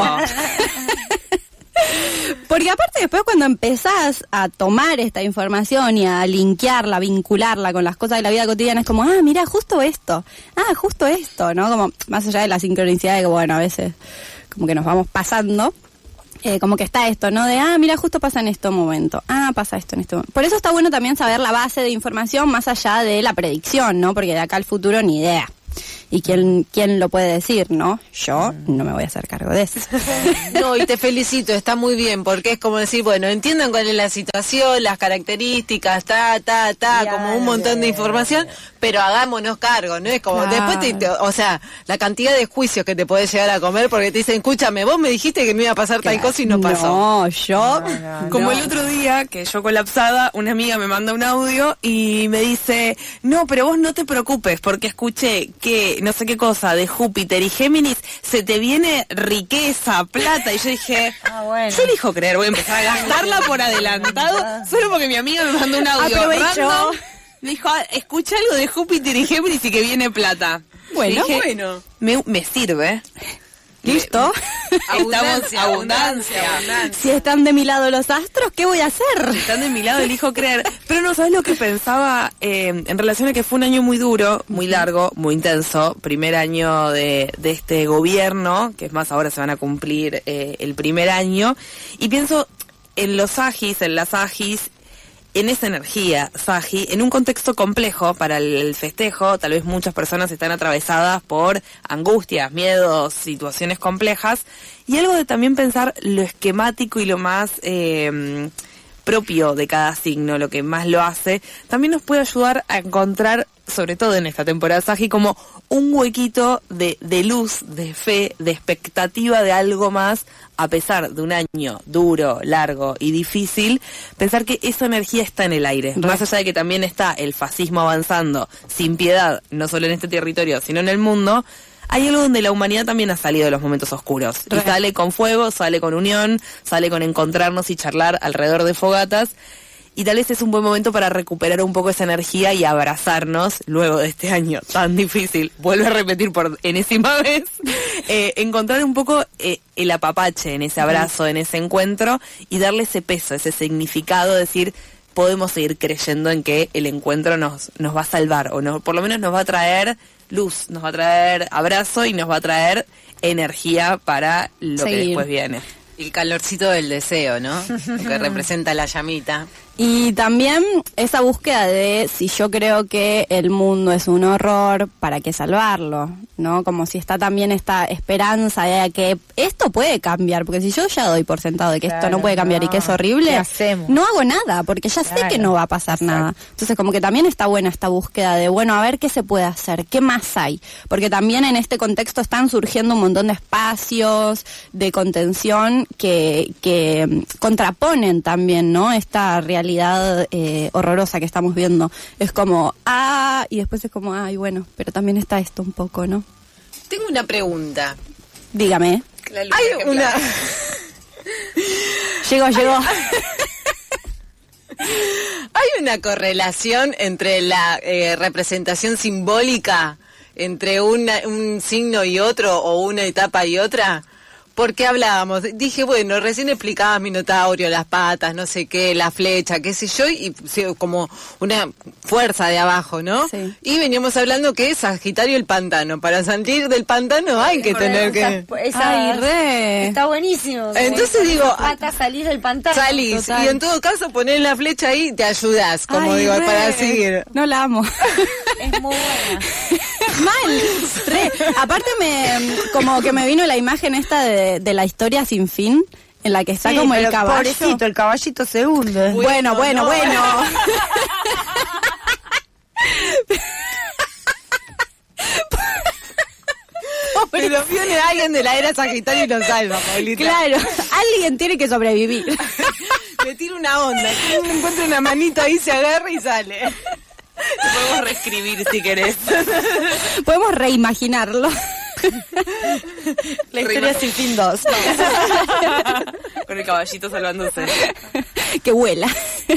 Porque aparte después cuando empezás a tomar esta información y a linkearla, vincularla con las cosas de la vida cotidiana, es como, ah, mira, justo esto, ah, justo esto, ¿no? Como más allá de la sincronicidad de que, bueno, a veces como que nos vamos pasando, eh, como que está esto, ¿no? De, ah, mira, justo pasa en este momento, ah, pasa esto en este momento. Por eso está bueno también saber la base de información más allá de la predicción, ¿no? Porque de acá al futuro ni idea. ¿Y quién, quién lo puede decir, no? Yo no me voy a hacer cargo de eso. No, y te felicito, está muy bien, porque es como decir, bueno, entiendan cuál es la situación, las características, ta, ta, ta, ya, como un montón de información, pero hagámonos cargo, ¿no? Es como, claro. después, te, te, o sea, la cantidad de juicios que te podés llegar a comer porque te dicen, escúchame, vos me dijiste que me iba a pasar claro. tal cosa y no pasó. No, yo... No, no, como no. el otro día, que yo colapsada, una amiga me manda un audio y me dice, no, pero vos no te preocupes, porque escuché que no sé qué cosa de Júpiter y Géminis se te viene riqueza, plata, y yo dije, ah, bueno. yo elijo creer, voy a empezar a gastarla por adelantado solo porque mi amiga me mandó un audio random, me dijo, escucha algo de Júpiter y Géminis y que viene plata. Bueno, dije, bueno, me, me sirve. ¿Listo? Abundancia, abundancia, abundancia. Si están de mi lado los astros, ¿qué voy a hacer? Si están de mi lado, elijo creer. Pero no, ¿sabes lo que pensaba eh, en relación a que fue un año muy duro, muy largo, muy intenso? Primer año de, de este gobierno, que es más, ahora se van a cumplir eh, el primer año. Y pienso en los agis, en las agis, en esa energía, Sagi, en un contexto complejo para el festejo. Tal vez muchas personas están atravesadas por angustias, miedos, situaciones complejas, y algo de también pensar lo esquemático y lo más eh, propio de cada signo, lo que más lo hace, también nos puede ayudar a encontrar, sobre todo en esta temporada Sagi, como un huequito de, de luz, de fe, de expectativa de algo más, a pesar de un año duro, largo y difícil. Pensar que esa energía está en el aire, más allá de que también está el fascismo avanzando sin piedad, no solo en este territorio, sino en el mundo. Hay algo donde la humanidad también ha salido de los momentos oscuros. Y sale con fuego, sale con unión, sale con encontrarnos y charlar alrededor de fogatas. Y tal vez es un buen momento para recuperar un poco esa energía y abrazarnos luego de este año tan difícil. Vuelvo a repetir por enésima vez. Eh, encontrar un poco eh, el apapache en ese abrazo, en ese encuentro, y darle ese peso, ese significado, decir, podemos seguir creyendo en que el encuentro nos, nos va a salvar, o no, por lo menos nos va a traer luz, nos va a traer abrazo y nos va a traer energía para lo Seguir. que después viene. El calorcito del deseo, ¿no? Que representa la llamita. Y también esa búsqueda de si yo creo que el mundo es un horror, ¿para qué salvarlo? ¿No? Como si está también esta esperanza de que esto puede cambiar, porque si yo ya doy por sentado de que claro, esto no puede cambiar no. y que es horrible, ¿qué hacemos? No hago nada, porque ya claro, sé que no va a pasar exacto. nada. Entonces como que también está buena esta búsqueda de, bueno, a ver qué se puede hacer, qué más hay, porque también en este contexto están surgiendo un montón de espacios de contención que, que contraponen también, ¿no? Esta realidad Eh, horrorosa que estamos viendo. Es como, ah, y después es como, ay, bueno, pero también está esto un poco, ¿no? Tengo una pregunta. Dígame. Hay una... llegó, llegó. Hay una correlación entre la eh, representación simbólica entre una, un signo y otro, o una etapa y otra. ¿Por qué hablábamos? Dije, bueno, recién explicaba Minotauro, las patas, no sé qué, la flecha, qué sé yo, y como una fuerza de abajo, ¿no? Sí. Y veníamos hablando que es Sagitario el pantano. Para salir del pantano hay que tener que... Esa, Ay, re. Está buenísimo. Entonces con digo... patas salís del pantano. Salís, total. Y en todo caso poner la flecha ahí, te ayudas, como Ay, digo, re. para seguir. No la amo. Es muy buena. Mal, re. Aparte me como que me vino la imagen esta de, de la historia sin fin, en la que está sí, como el caballo. Pobrecito, el caballito se hunde. Bueno, bueno, no. bueno. Viene alguien de la era Sagitario y lo salva, Paulita. Claro, alguien tiene que sobrevivir. Le tira una onda, encuentra una manito ahí, se agarra y sale. Lo podemos reescribir si querés. Podemos reimaginarlo. La historia sin fin dos. Con el caballito salvándose. Que vuela.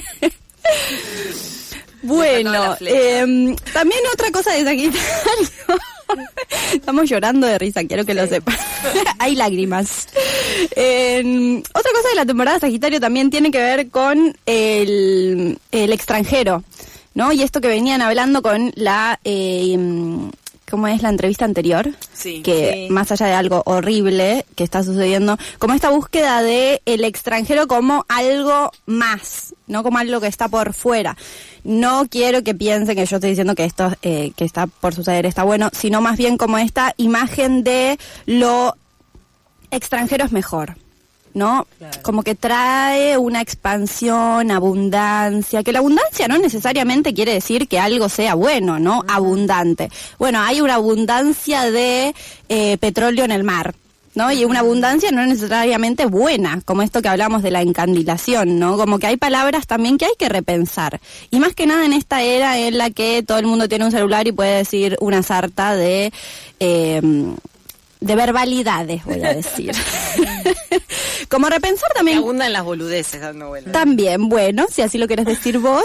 Bueno, eh, también otra cosa de Sagitario. Estamos llorando de risa, quiero que sí. lo sepan. Hay lágrimas. Eh, otra cosa de la temporada Sagitario también tiene que ver con el, el extranjero, ¿no? Y esto que venían hablando con la... Eh, ¿cómo es la entrevista anterior? Sí. Que sí. más allá de algo horrible que está sucediendo, como esta búsqueda de el extranjero como algo más, no como algo que está por fuera. No quiero que piensen que yo estoy diciendo que esto eh, que está por suceder está bueno, sino más bien como esta imagen de lo extranjero es mejor, ¿no? Claro. Como que trae una expansión, abundancia, que la abundancia no necesariamente quiere decir que algo sea bueno, ¿no? Uh-huh. Abundante. Bueno, hay una abundancia de eh, petróleo en el mar, ¿no? Y una abundancia no necesariamente buena, como esto que hablamos de la encandilación, ¿no? Como que hay palabras también que hay que repensar. Y más que nada en esta era en la que todo el mundo tiene un celular y puede decir una sarta de... Eh, de verbalidades, voy a decir. Como repensar también... Que abundan las boludeces dando vueltas. También, bueno, si así lo querés decir vos.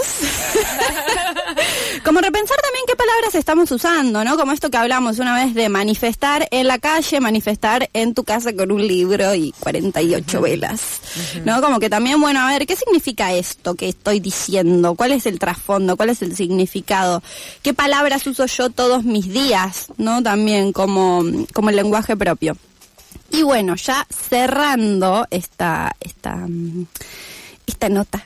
Como repensar también qué palabras estamos usando, ¿no? Como esto que hablamos una vez de manifestar en la calle, manifestar en tu casa con un libro y cuarenta y ocho uh-huh. velas, uh-huh. ¿no? Como que también, bueno, a ver, ¿qué significa esto que estoy diciendo? ¿Cuál es el trasfondo? ¿Cuál es el significado? ¿Qué palabras uso yo todos mis días, ¿no? También como, como el lenguaje propio. Y bueno, ya cerrando esta, esta, esta nota.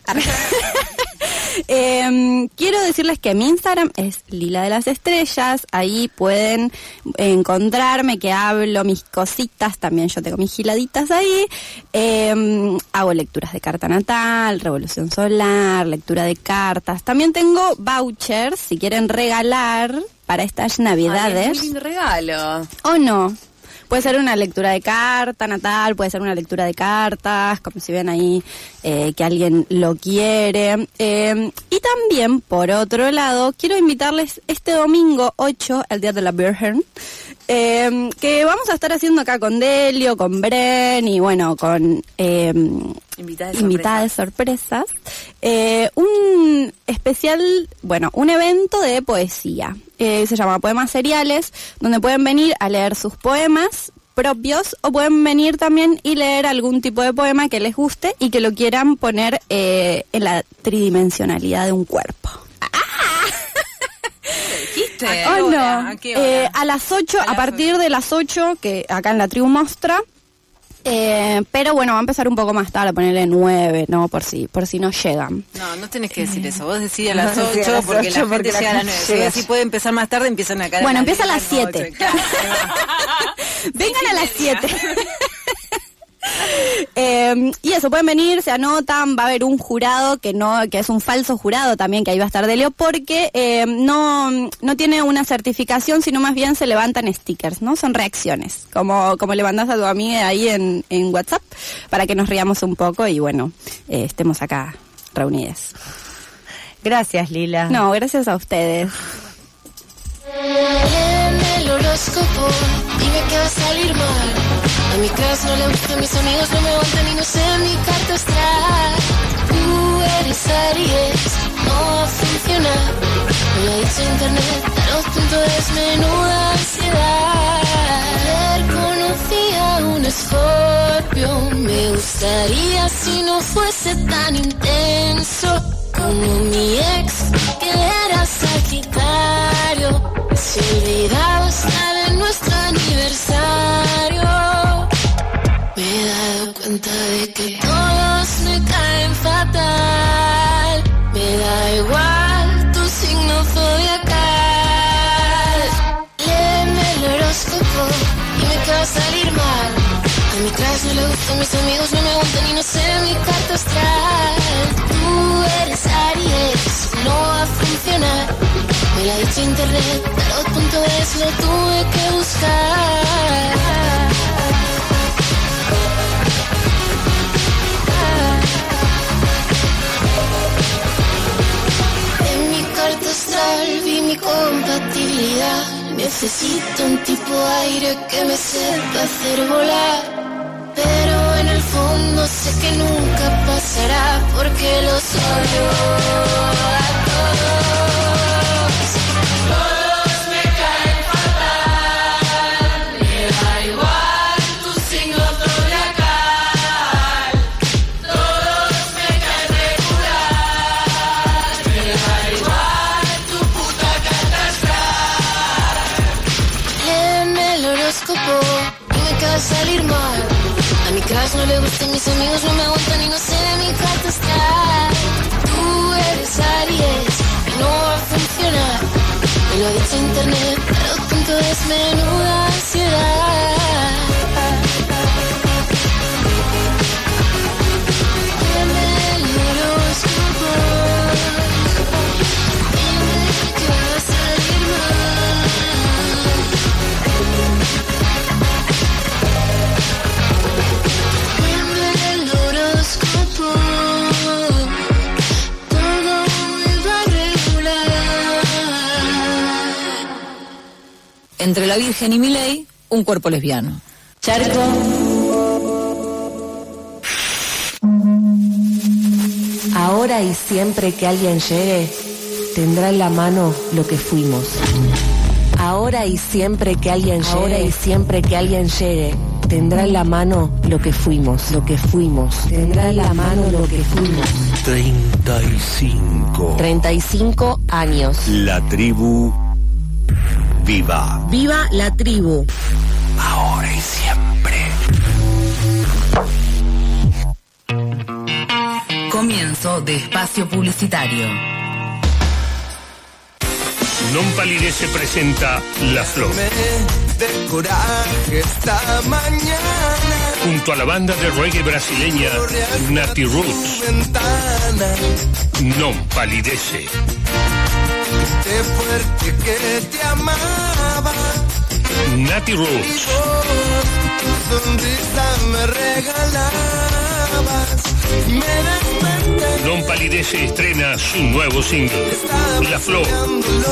Eh, quiero decirles que mi Instagram es Lila de las Estrellas. Ahí pueden encontrarme, que hablo mis cositas. También yo tengo mis giladitas ahí. Eh, hago lecturas de carta natal, revolución solar, lectura de cartas. También tengo vouchers si quieren regalar para estas navidades. Ay, es muy lindo regalo. ¿O no? Puede ser una lectura de carta natal, puede ser una lectura de cartas, como si ven ahí eh, que alguien lo quiere. Eh, y también, por otro lado, quiero invitarles este domingo ocho, el Día de la Virgen, eh, que vamos a estar haciendo acá con Delio, con Bren y bueno, con... Eh, Invitadas invitadas sorpresas, eh, un especial, bueno, un evento de poesía, eh, se llama Poemas Seriales, donde pueden venir a leer sus poemas propios o pueden venir también y leer algún tipo de poema que les guste y que lo quieran poner eh, en la tridimensionalidad de un cuerpo. ¿Dijiste? ¿A oh, no? ¿A, qué hora? Eh, a las ocho, a, a partir de las ocho, que acá en la tribu Mostra. Eh, pero bueno, va a empezar un poco más tarde, ponerle nueve, ¿no? Por si, por si no llegan. No, no tenés que decir eso. Vos decís a las ocho porque la gente llega a las nueve. Si puede empezar más tarde, empiezan acá. Bueno, empieza a las siete. Vengan a las siete. Eh, y eso, pueden venir, se anotan, va a haber un jurado que no, que es un falso jurado también, que ahí va a estar Delio, porque eh, no, no tiene una certificación, sino más bien se levantan stickers, ¿no? Son reacciones, como, como le mandás a tu amiga ahí en, en WhatsApp, para que nos riamos un poco y bueno, eh, estemos acá reunidas. Gracias, Lila. No, gracias a ustedes. En el horóscopo, dime que va a salir mal. A mi casa no le gustan, mis amigos no me aguantan y no sé mi carta astral. Tú eres Aries, no va a funcionar. Me lo ha dicho internet, tarot punto es, menuda ansiedad. Ayer conocí a un escorpio, me gustaría si no fuese tan intenso como mi ex, que era Sagitario. Se olvidaba hasta de nuestro aniversario. Me he dado cuenta de que todos me caen fatal. Me da igual tu signo zodiacal. Léeme el horóscopo, dime que va a salir mal. A mi crush no le gustan, mis amigos no me aguantan y no sé mi carta astral. Tú eres Aries, no va a funcionar. Me lo ha dicho internet, tarot punto es, lo tuve que buscar. Necesito un tipo de aire que me sepa hacer volar, pero en el fondo sé que nunca pasará porque los odio a todos. Todos me caen fatal, me da igual tu signo zodiacal. Todos me caen regular, me da igual tu puta carta astral. En el horóscopo y me acaba salir mal. A mi crush no le gustan, mis amigos no me aguantan y no sé de mi carta astral. Tú eres Aries y no va a funcionar. Me lo ha dicho internet, pero tanto es menuda ansiedad. En el horóscopo dime que va a salir mal. En el horóscopo todo me va a regular. Entre la Virgen y Milei, un cuerpo lesbiano. Charco. Ahora y siempre que alguien llegue, tendrá en la mano lo que fuimos. Ahora y siempre que alguien llegue, ahora y siempre que alguien llegue, tendrá en la mano lo que fuimos, lo que fuimos. Tendrá en la mano lo que fuimos. treinta y cinco. treinta y cinco años. La tribu viva. Viva la tribu. Ahora y siempre. Comienzo de espacio publicitario. Non Palidece presenta La Flor. De coraje esta mañana. Junto a la banda de reggae brasileña Nati Roots. Non Palidece. De fuerte que te amaba. Nati Roots. Tu sonrisa me regalabas. Me desperté. Non Palidece estrena su nuevo single, La Flor. Una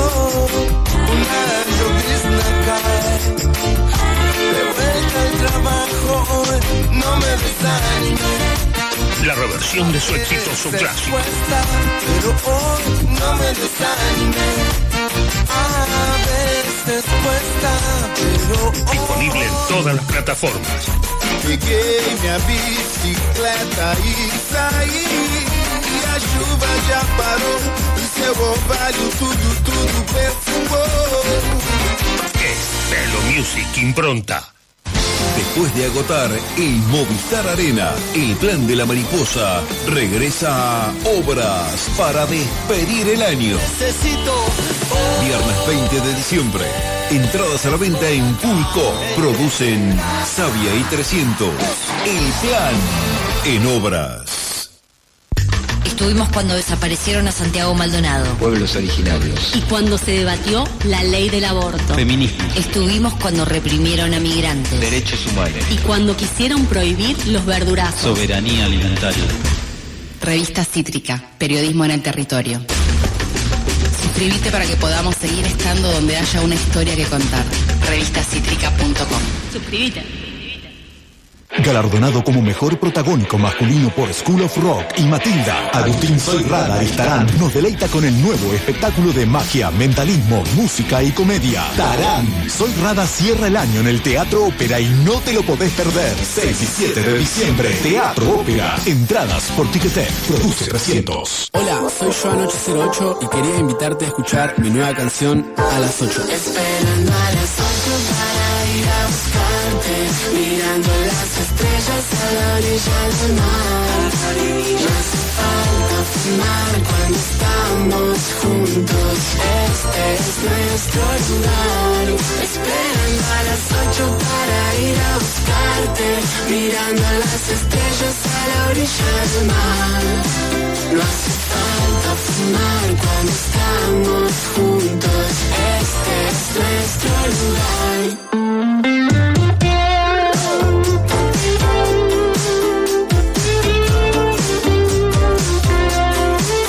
llovizna cae. De vuelta al trabajo, no me desanimé. La reversión de su exitoso clásico. Pero hoy no me desanimé. A veces cuesta, pero hoy Disponible en todas las plataformas. peguei a bicicleta e saí. E a chuva já parou. E seu orvalho tudo, tudo perfumou. Es Pelo Music Impronta. Después de agotar el Movistar Arena, el plan de la mariposa regresa a Obras para despedir el año. Viernes veinte de diciembre. Entradas a la venta en Pulco. Producen Sabia y trescientos. El plan en Obras. Estuvimos cuando desaparecieron a Santiago Maldonado. Pueblos originarios. Y cuando se debatió la ley del aborto. Feminismo. Estuvimos cuando reprimieron a migrantes. Derechos humanos. Y cuando quisieron prohibir los verdurazos. Soberanía alimentaria. Revista Cítrica, periodismo en el territorio. Suscríbete para que podamos seguir estando donde haya una historia que contar. revista cítrica punto com. Suscríbete. Galardonado como mejor protagónico masculino por School of Rock y Matilda, Agustín Soy Rada estarán. Nos deleita con el nuevo espectáculo de magia, mentalismo, música y comedia. Tarán. Soy Rada cierra el año en el Teatro Ópera y no te lo podés perder. seis y siete de diciembre, Teatro Ópera. Entradas por Ticketek. Produce trescientos. Hola, soy Joan ocho cero ocho y quería invitarte a escuchar mi nueva canción A las ocho. Esperando a las ocho para ir a buscarte, mirando las estrellas a la orilla del mar. No hace falta fumar cuando estamos juntos. Este es nuestro lugar. Esperando a las ocho para ir a buscarte, mirando las estrellas a la orilla del mar. No hace falta fumar cuando estamos juntos. Este es nuestro lugar.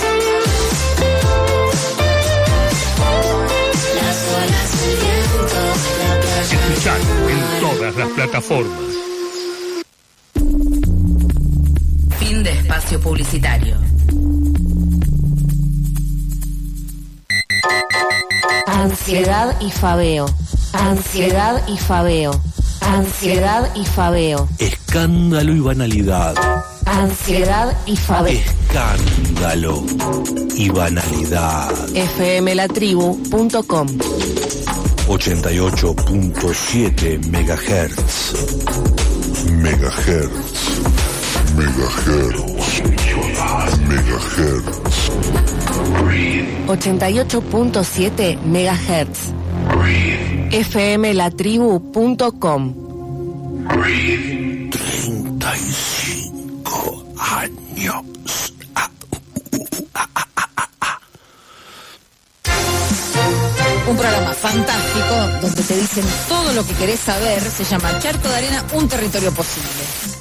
Las olas del viento informa. Fin de espacio publicitario. Ansiedad y fabeo. Ansiedad y fabeo. Ansiedad y fabeo. Escándalo y banalidad. Ansiedad y fabeo. Escándalo y banalidad. F M la tribu punto com. ochenta y ocho punto siete megahertz. Megahertz. Megahertz. Megahertz. ochenta y ocho punto siete megahertz. F M la tribu punto com. treinta y cinco años. Un programa fantástico donde te dicen todo lo que querés saber. Se llama Charco de Arena, un territorio posible.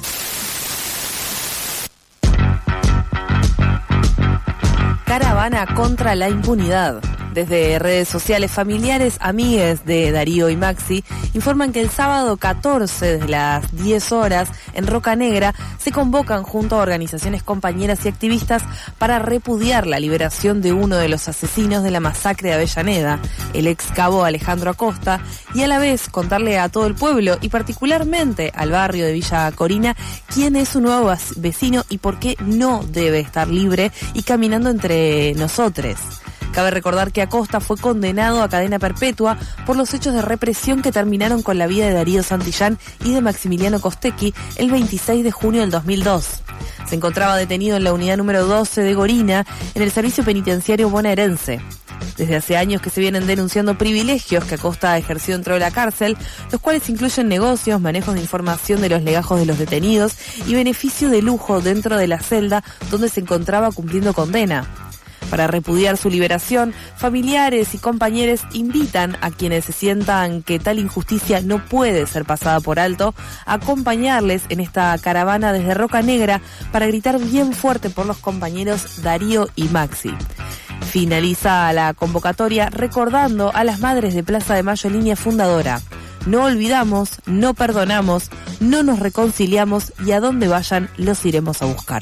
Caravana contra la impunidad. Desde redes sociales, familiares, amigues de Darío y Maxi informan que el sábado catorce, desde las diez horas, en Roca Negra, se convocan junto a organizaciones compañeras y activistas para repudiar la liberación de uno de los asesinos de la masacre de Avellaneda, el ex cabo Alejandro Acosta, y a la vez contarle a todo el pueblo, y particularmente al barrio de Villa Corina, quién es su nuevo vecino y por qué no debe estar libre y caminando entre nosotros. Cabe recordar que Acosta fue condenado a cadena perpetua por los hechos de represión que terminaron con la vida de Darío Santillán y de Maximiliano Costecchi el veintiséis de junio del dos mil dos. Se encontraba detenido en la unidad número doce de Gorina, en el servicio penitenciario bonaerense. Desde hace años que se vienen denunciando privilegios que Acosta ha ejercido dentro de la cárcel, los cuales incluyen negocios, manejos de información de los legajos de los detenidos y beneficio de lujo dentro de la celda donde se encontraba cumpliendo condena. Para repudiar su liberación, familiares y compañeros invitan a quienes se sientan que tal injusticia no puede ser pasada por alto a acompañarles en esta caravana desde Roca Negra para gritar bien fuerte por los compañeros Darío y Maxi. Finaliza la convocatoria recordando a las madres de Plaza de Mayo línea fundadora. No olvidamos, no perdonamos, no nos reconciliamos y a donde vayan los iremos a buscar.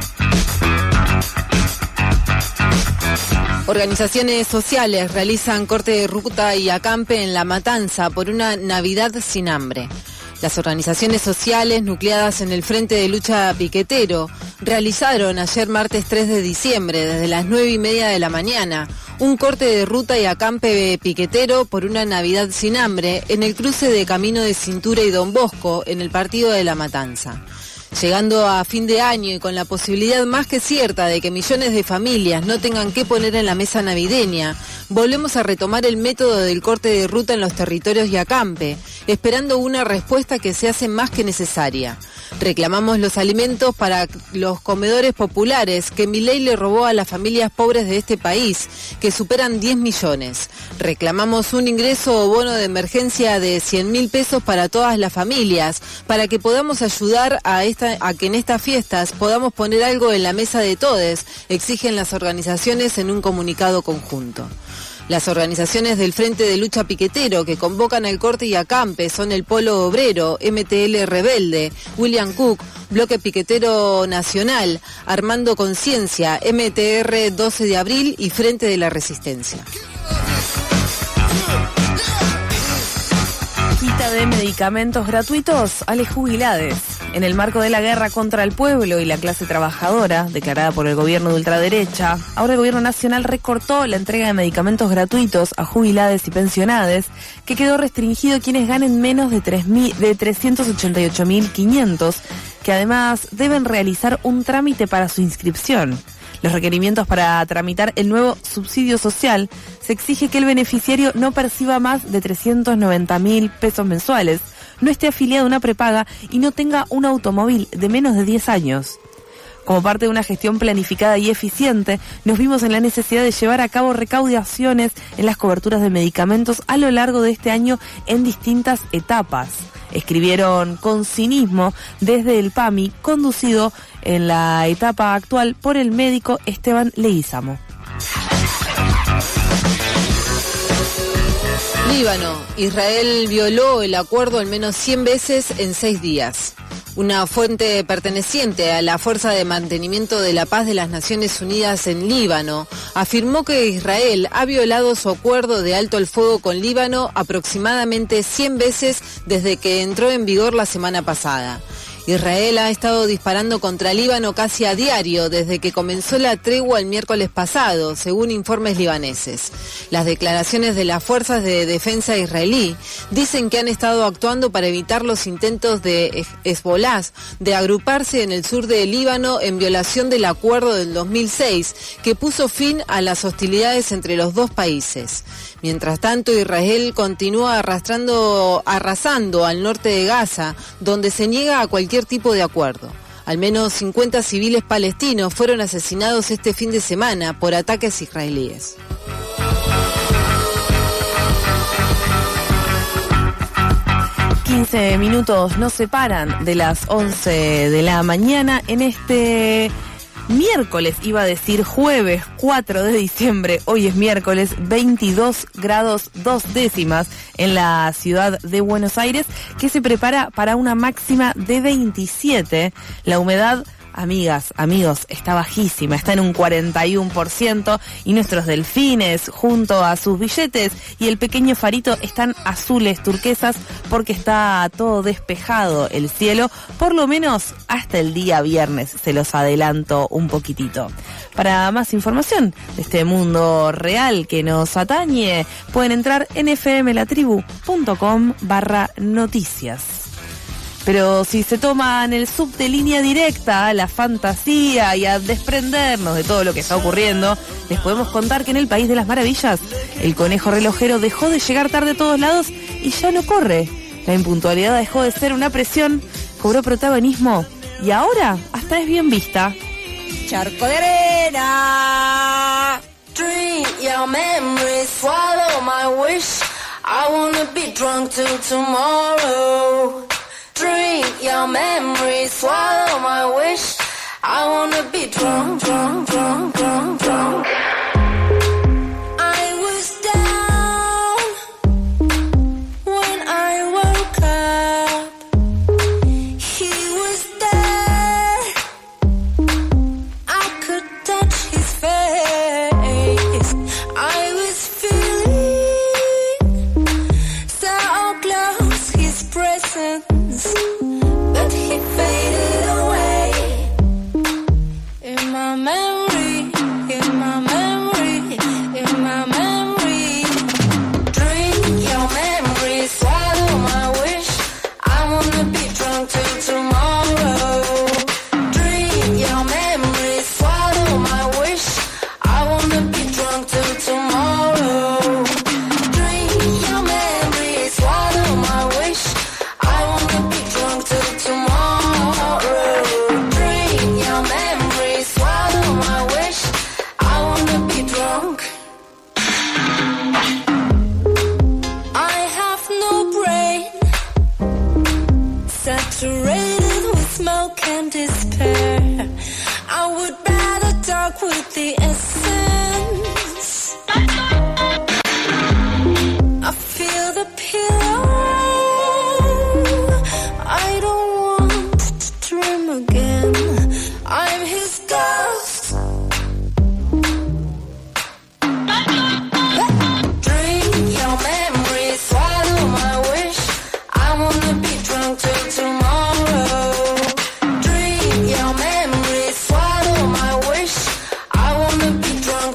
Organizaciones sociales realizan corte de ruta y acampe en La Matanza por una Navidad sin hambre. Las organizaciones sociales nucleadas en el Frente de Lucha Piquetero realizaron ayer martes tres de diciembre, desde las nueve y media de la mañana, un corte de ruta y acampe piquetero por una Navidad sin hambre en el cruce de Camino de Cintura y Don Bosco, en el partido de La Matanza. Llegando a fin de año y con la posibilidad más que cierta de que millones de familias no tengan qué poner en la mesa navideña, volvemos a retomar el método del corte de ruta en los territorios y acampe, esperando una respuesta que se hace más que necesaria. Reclamamos los alimentos para los comedores populares que Milei le robó a las familias pobres de este país, que superan diez millones. Reclamamos un ingreso o bono de emergencia de cien mil pesos para todas las familias, para que podamos ayudar a, esta, a que en estas fiestas podamos poner algo en la mesa de todes, exigen las organizaciones en un comunicado conjunto. Las organizaciones del Frente de Lucha Piquetero que convocan al corte y acampe son el Polo Obrero, M T L Rebelde, William Cook, Bloque Piquetero Nacional, Armando Conciencia, M T R doce de abril y Frente de la Resistencia. Quita de medicamentos gratuitos a les jubilades. En el marco de la guerra contra el pueblo y la clase trabajadora, declarada por el gobierno de ultraderecha, ahora el gobierno nacional recortó la entrega de medicamentos gratuitos a jubilades y pensionades, que quedó restringido a quienes ganen menos de, tres mil, de trescientos ochenta y ocho mil quinientos, que además deben realizar un trámite para su inscripción. Los requerimientos para tramitar el nuevo subsidio social: se exige que el beneficiario no perciba más de trescientos noventa mil pesos mensuales, no esté afiliado a una prepaga y no tenga un automóvil de menos de diez años. Como parte de una gestión planificada y eficiente, nos vimos en la necesidad de llevar a cabo recaudaciones en las coberturas de medicamentos a lo largo de este año en distintas etapas. Escribieron con cinismo desde el P A M I, conducido en la etapa actual por el médico Esteban Leguizamo. Líbano. Israel violó el acuerdo al menos cien veces en seis días. Una fuente perteneciente a la Fuerza de Mantenimiento de la Paz de las Naciones Unidas en Líbano afirmó que Israel ha violado su acuerdo de alto el fuego con Líbano aproximadamente cien veces desde que entró en vigor la semana pasada. Israel ha estado disparando contra Líbano casi a diario desde que comenzó la tregua el miércoles pasado, según informes libaneses. Las declaraciones de las fuerzas de defensa israelí dicen que han estado actuando para evitar los intentos de Hezbollah de agruparse en el sur de Líbano en violación del acuerdo del dos mil seis que puso fin a las hostilidades entre los dos países. Mientras tanto, Israel continúa arrastrando, arrasando al norte de Gaza, donde se niega a cualquier tipo de acuerdo. Al menos cincuenta civiles palestinos fueron asesinados este fin de semana por ataques israelíes. quince minutos nos separan de las once de la mañana en este miércoles, iba a decir jueves cuatro de diciembre, hoy es miércoles, veintidós grados dos décimas en la ciudad de Buenos Aires, que se prepara para una máxima de veintisiete. La humedad, amigas, amigos, está bajísima, está en un cuarenta y uno por ciento y nuestros delfines junto a sus billetes y el pequeño farito están azules turquesas porque está todo despejado el cielo, por lo menos hasta el día viernes, se los adelanto un poquitito. Para más información de este mundo real que nos atañe, pueden entrar en fmlatribu.com barra noticias. Pero si se toman el subte línea directa a la fantasía y a desprendernos de todo lo que está ocurriendo, les podemos contar que en el País de las Maravillas, el conejo relojero dejó de llegar tarde a todos lados y ya no corre. La impuntualidad dejó de ser una presión, cobró protagonismo y ahora hasta es bien vista. Charco de arena. Drink your memories, swallow my wish. I wanna be drunk till tomorrow. Drink your memories, swallow my wish. I wanna be drunk, drunk, drunk, drunk, drunk. I was down when I woke up. He was there. I could touch his face. I was feeling so close, his presence. But he faded away. In my memory, in my memory, in my memory. Drink your memory, swallow my wish. I wanna be drunk till tomorrow. Drink your memory, swallow my wish. I wanna be drunk till tomorrow. Drink your memory, swallow my wish. I wanna be drunk till tomorrow. Drink your memory, swallow my wish. I wanna be drunk. I have no brain, saturated with smoke and despair. I would rather talk with the essence. I feel the pillow. I don't want to dream again. I'm his ghost. Drink your memory, swallow my wish. I wanna be drunk till tomorrow. Drink your memory, swallow my wish. I wanna be drunk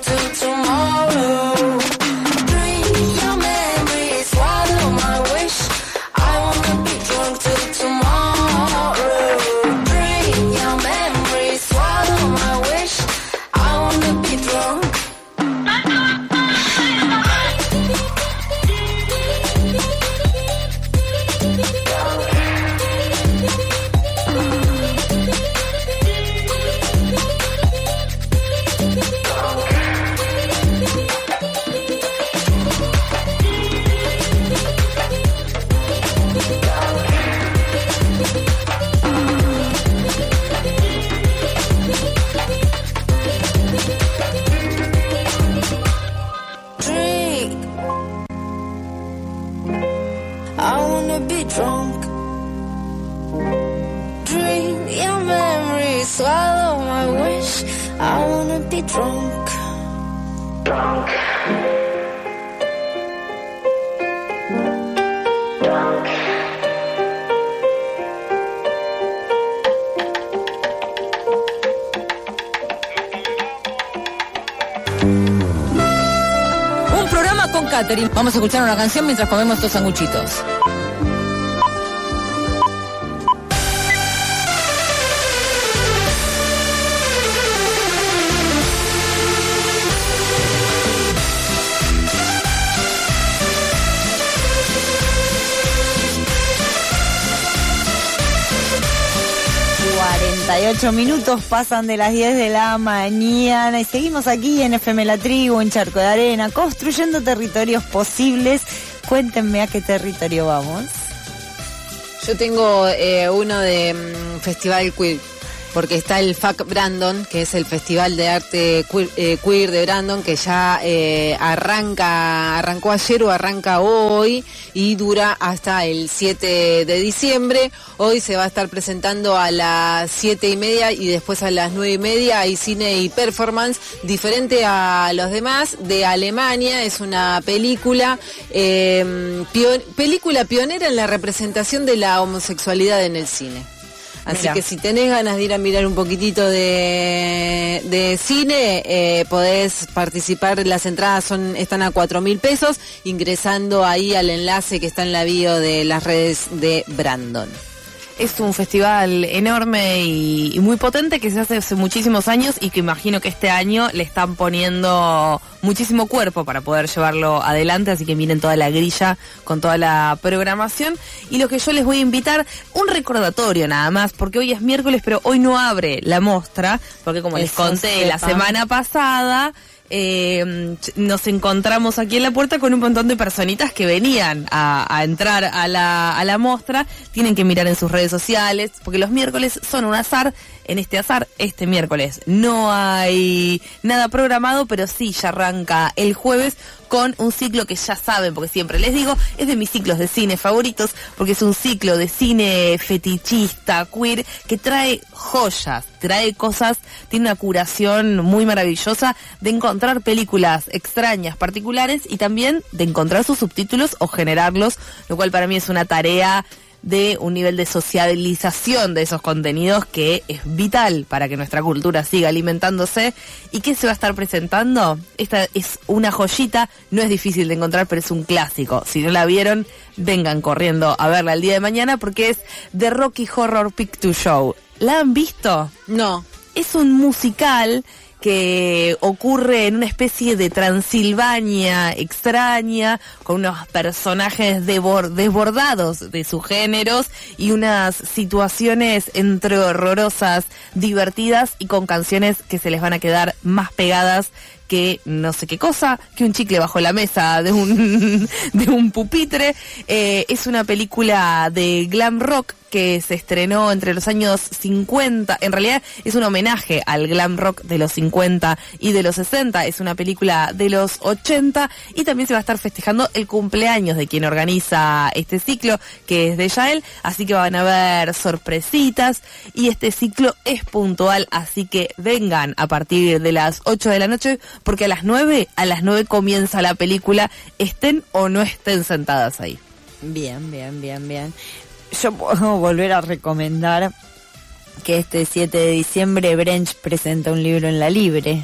swallow my wish. I wanna be drunk. Drunk. Drunk. Un programa con Catherine. Vamos a escuchar una canción mientras comemos estos sanguchitos. cuarenta y ocho minutos pasan de las diez de la mañana y seguimos aquí en F M La Tribu, en Charco de Arena, construyendo territorios posibles. Cuéntenme a qué territorio vamos. Yo tengo eh, uno de um, Festival Queer, porque está el F A C Brandon, que es el Festival de Arte Queer, eh, queer de Brandon, que ya eh, arranca, arrancó ayer o arranca hoy y dura hasta el siete de diciembre. Hoy se va a estar presentando a las siete y media y después a las nueve y media hay cine y performance diferente a los demás, de Alemania. Es una película, eh, pio- película pionera en la representación de la homosexualidad en el cine. Así Mira. que si tenés ganas de ir a mirar un poquitito de, de cine, eh, podés participar. Las entradas son están a cuatro mil pesos, ingresando ahí al enlace que está en la bio de las redes de Brandon. Es un festival enorme y, y muy potente que se hace hace muchísimos años y que imagino que este año le están poniendo muchísimo cuerpo para poder llevarlo adelante, así que miren toda la grilla con toda la programación. Y lo que yo les voy a invitar, un recordatorio nada más, porque hoy es miércoles, pero hoy no abre la muestra, porque como Eso les conté sepa. la semana pasada... Eh, nos encontramos aquí en la puerta con un montón de personitas que venían a, a entrar a la, a la muestra. Tienen que mirar en sus redes sociales, porque los miércoles son un azar. En este azar, este miércoles no hay nada programado, pero sí ya arranca el jueves con un ciclo que ya saben, porque siempre les digo, es de mis ciclos de cine favoritos, porque es un ciclo de cine fetichista, queer, que trae joyas, trae cosas, tiene una curación muy maravillosa de encontrar películas extrañas, particulares, y también de encontrar sus subtítulos o generarlos, lo cual para mí es una tarea de un nivel de socialización de esos contenidos que es vital para que nuestra cultura siga alimentándose. ¿Y qué se va a estar presentando? Esta es una joyita, no es difícil de encontrar, pero es un clásico. Si no la vieron, vengan corriendo a verla el día de mañana, porque es The Rocky Horror Picture Show. ¿La han visto? No. Es un musical que ocurre en una especie de Transilvania extraña, con unos personajes debor- desbordados de sus géneros y unas situaciones entre horrorosas, divertidas y con canciones que se les van a quedar más pegadas que no sé qué cosa, que un chicle bajo la mesa de un de un pupitre. Eh, es una película de glam rock que se estrenó entre los años cincuenta. En realidad es un homenaje al glam rock de los cincuenta y de los sesenta. Es una película de los ochenta y también se va a estar festejando el cumpleaños de quien organiza este ciclo, que es de Yael. Así que van a haber sorpresitas y este ciclo es puntual, así que vengan a partir de las ocho de la noche, porque a las nueve, a las nueve comienza la película, estén o no estén sentadas ahí. Bien, bien, bien, bien. Yo puedo volver a recomendar que este siete de diciembre Brench presenta un libro en La Libre.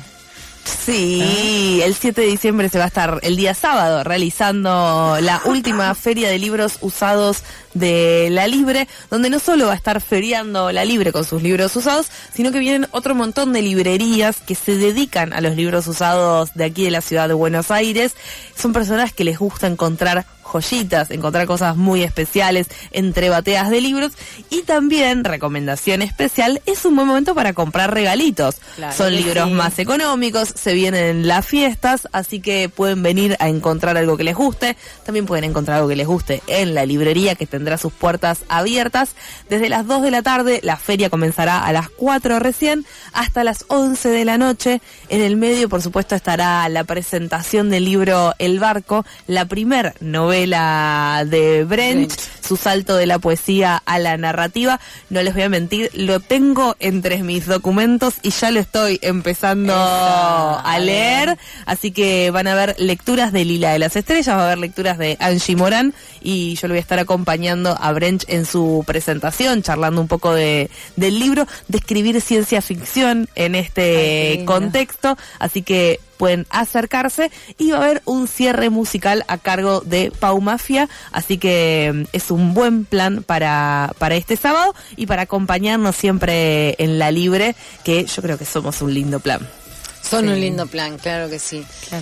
Sí, ¿Ah? El siete de diciembre se va a estar el día sábado realizando la última feria de libros usados de La Libre, donde no solo va a estar feriando La Libre con sus libros usados, sino que vienen otro montón de librerías que se dedican a los libros usados de aquí de la ciudad de Buenos Aires. Son personas que les gusta encontrar joyitas, encontrar cosas muy especiales entre bateas de libros, y también, recomendación especial, es un buen momento para comprar regalitos. Claro, son libros sí. más económicos, se vienen las fiestas, así que pueden venir a encontrar algo que les guste. También pueden encontrar algo que les guste en la librería, que tendrá sus puertas abiertas desde las dos de la tarde. La feria comenzará a las cuatro recién, hasta las once de la noche. En el medio, por supuesto, estará la presentación del libro El Barco, la primer novela novela de Brecht, su salto de la poesía a la narrativa. No les voy a mentir, lo tengo entre mis documentos y ya lo estoy empezando Esa, a leer, así que van a haber lecturas de Lila de las Estrellas, va a haber lecturas de Angie Morán, y yo le voy a estar acompañando a Brecht en su presentación, charlando un poco de del libro, de escribir ciencia ficción en este Ay, contexto, así que pueden acercarse, y va a haber un cierre musical a cargo de Pau Mafia, así que es un buen plan para, para este sábado y para acompañarnos siempre en La Libre, que yo creo que somos un lindo plan. Son sí. un lindo plan, claro que sí. Claro.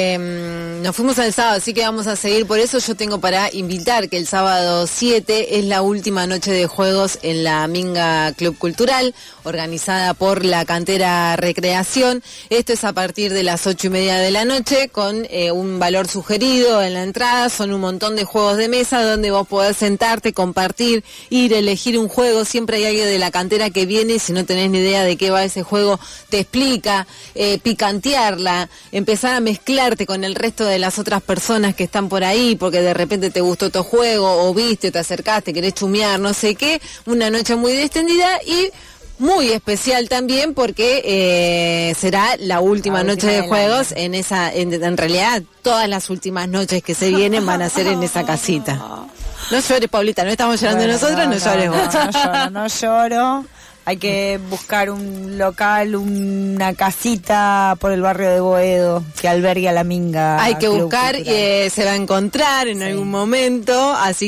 Eh, nos fuimos al sábado, así que vamos a seguir. Por eso yo tengo para invitar que el sábado siete es la última noche de juegos en la Minga Club Cultural, organizada por la Cantera Recreación. Esto es a partir de las ocho y media de la noche, con eh, un valor sugerido en la entrada. Son un montón de juegos de mesa donde vos podés sentarte, compartir, ir, elegir un juego. Siempre hay alguien de la cantera que viene, y si no tenés ni idea de qué va ese juego, te explica. Eh, picantearla, empezar a mezclarte con el resto de las otras personas que están por ahí, porque de repente te gustó tu juego, o viste, te acercaste, querés chumear, no sé qué. Una noche muy distendida y muy especial también, porque eh, será la última la noche última de juegos año. en esa, en, en realidad todas las últimas noches que se vienen van a ser en esa casita. No llores, Paulita, no estamos llorando bueno, nosotros, no, no, no llores vos. No, no lloro, no lloro. Hay que buscar un local, una casita por el barrio de Boedo que albergue a la Minga. Hay que Club buscar, eh, se va a encontrar en sí. algún momento, así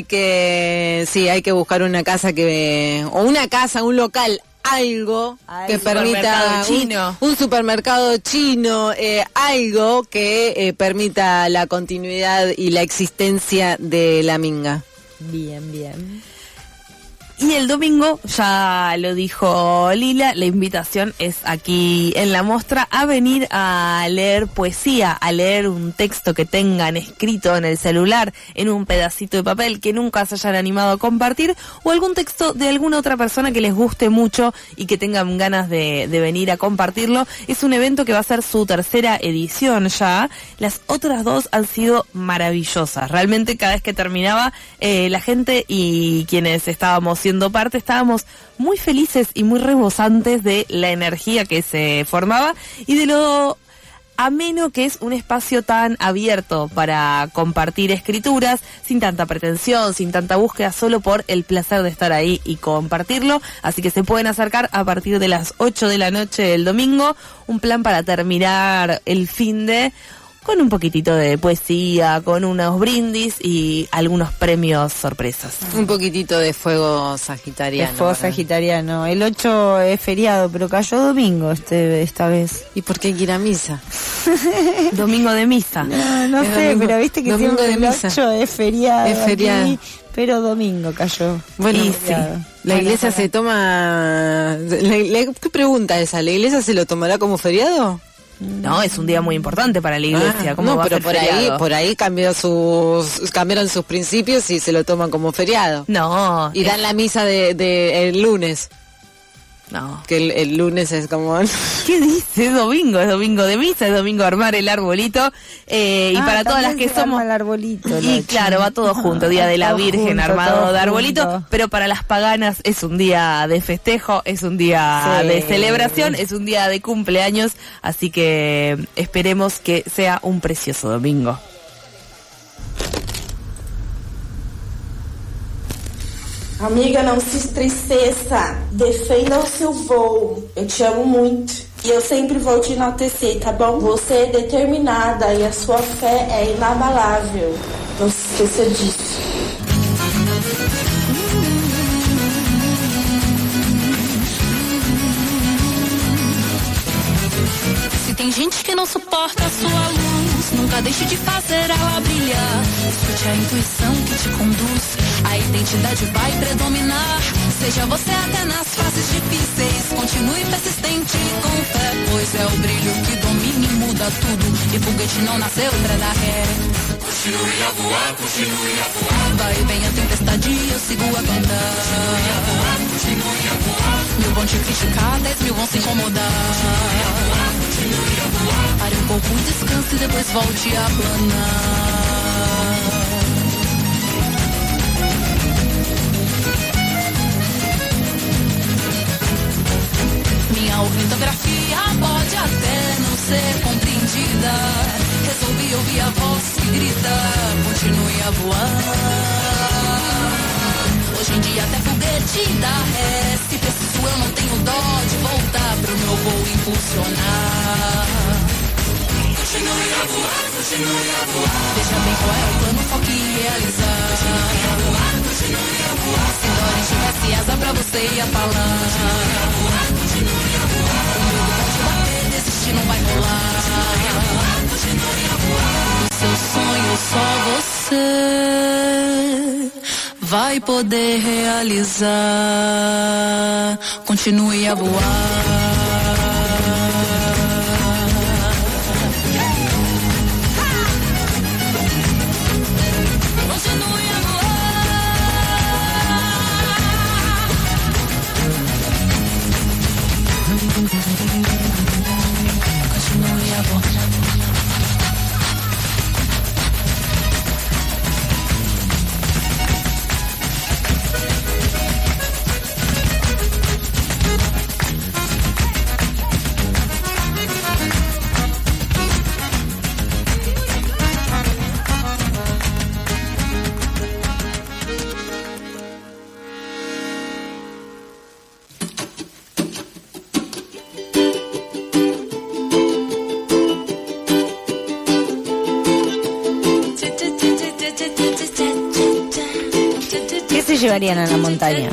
que sí, hay que buscar una casa que, o una casa, un local, algo Ay, que permita chino. Un, un supermercado chino, eh, algo que eh, permita la continuidad y la existencia de la Minga. Bien, bien. Y el domingo, ya lo dijo Lila, la invitación es aquí en la muestra a venir a leer poesía, a leer un texto que tengan escrito en el celular, en un pedacito de papel que nunca se hayan animado a compartir, o algún texto de alguna otra persona que les guste mucho y que tengan ganas de, de venir a compartirlo. Es un evento que va a ser su tercera edición ya. Las otras dos han sido maravillosas. Realmente cada vez que terminaba, eh, la gente y quienes estábamos siendo parte, estábamos muy felices y muy rebosantes de la energía que se formaba y de lo ameno que es un espacio tan abierto para compartir escrituras, sin tanta pretensión, sin tanta búsqueda, solo por el placer de estar ahí y compartirlo. Así que se pueden acercar a partir de las ocho de la noche del domingo, un plan para terminar el fin de con un poquitito de poesía, con unos brindis y algunos premios sorpresas. Un poquitito de fuego sagitariano. De fuego ¿verdad? sagitariano. El ocho es feriado, pero cayó domingo este esta vez. ¿Y por qué hay que ir a misa? Domingo de misa. No, no sé, domingo, pero viste que siempre el ocho es feriado. Es feriado. Aquí, pero domingo cayó. Bueno, y sí. La iglesia se toma... La, la, ¿Qué pregunta esa? ¿La iglesia se lo tomará como feriado? No, es un día muy importante para la iglesia. Ah, ¿Cómo no, va pero a ser por feriado? ahí, por ahí cambió sus, cambiaron sus principios y se lo toman como feriado. No. Y dan es... la misa de, de el lunes. No. Que el, el lunes es como... ¿Qué dice? Es domingo, es domingo de misa, es domingo armar el arbolito. Eh, y ah, para todas las que somos... el arbolito. Y claro, va todo junto, Día de la Virgen junto, armado de arbolito. Junto. Pero para las paganas es un día de festejo, es un día sí. de celebración, es un día de cumpleaños. Así que esperemos que sea un precioso domingo. Amiga, não se estressessa. Defenda o seu voo. Eu te amo muito. E eu sempre vou te enaltecer, tá bom? Você é determinada e a sua fé é inabalável. Não se esqueça disso. Se tem gente que não suporta a sua luz, nunca deixe de fazer ela brilhar. Escute a intuição que te conduz. A identidade vai predominar. Seja você até nas fases difíceis. Continue persistente com fé, pois é o brilho que domina e muda tudo. E foguete não nasceu pra dar ré. Continue a voar, continue a voar. Vai e vem a tempestade, eu sigo a cantar. Continue a voar, continue a voar. Mil vão te criticar, dez mil vão se incomodar. Continue a voar, continue a voar. Pare um pouco, descanse e depois volte a planar. ornitografia pode até não ser compreendida. Resolvi ouvir a voz que grita, continue a voar. Hoje em dia até foguete dá ré. Se preciso eu não tenho dó de voltar pro meu voo impulsionar. Continue a voar, continue a voar. Veja bem qual é o plano, foque em realizar. Continue a voar, continue a voar. Se Dory tivesse asa pra você ia falar. Continue a voar, continue a voar. O medo pode bater, desistir não vai rolar. Continue a voar, continue a voar. O seu sonho só você vai poder realizar. Continue a voar. Llevarían a la montaña?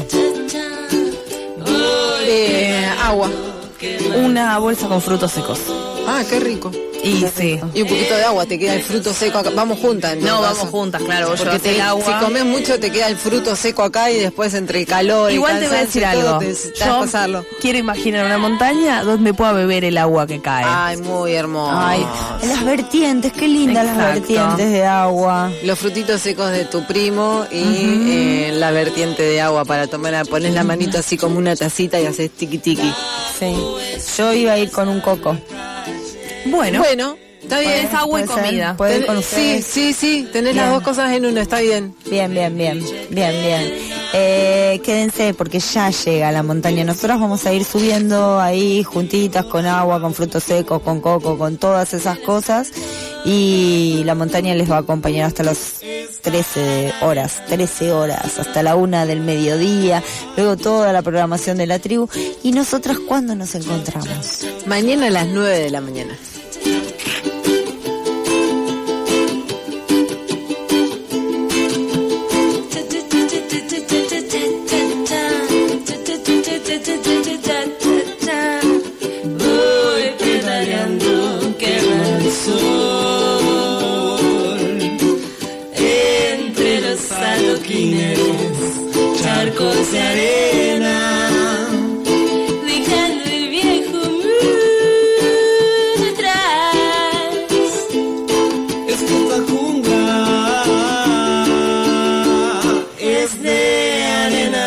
Eh, agua. Una bolsa con frutos secos. Ah, qué rico. Y sí. Y un poquito de agua, te queda el fruto seco acá. Vamos juntas. No, vamos caso. juntas, claro. Vos Porque te, el agua. Si comes mucho te queda el fruto seco acá y después entre el calor Igual y te voy a decir algo. Te, Yo pasarlo. Quiero imaginar una montaña donde pueda beber el agua que cae. Ay, muy hermoso. Ay, las vertientes, qué lindas las vertientes de agua. Los frutitos secos de tu primo y uh-huh. eh, la vertiente de agua para tomar. Pones la manito así como una tacita y haces tiqui tiqui. Sí. Yo iba a ir con un coco. Bueno. Bueno. Está bien. Tenés agua y comida. ¿Puedes ir con sí, sí, sí. Tenés bien. Las dos cosas en uno, está bien. Bien, bien, bien. Bien, bien. Eh, quédense porque ya llega la montaña. Nosotros vamos a ir subiendo ahí juntitas con agua, con frutos secos, con coco, con todas esas cosas. Y la montaña les va a acompañar hasta las trece horas, trece horas, hasta la una del mediodía. Luego toda la programación de la tribu. ¿Y nosotras cuándo nos encontramos? Mañana a las nueve de la mañana. Charcos de arena, dejando el viejo mundo atrás. Esta jungla es de arena.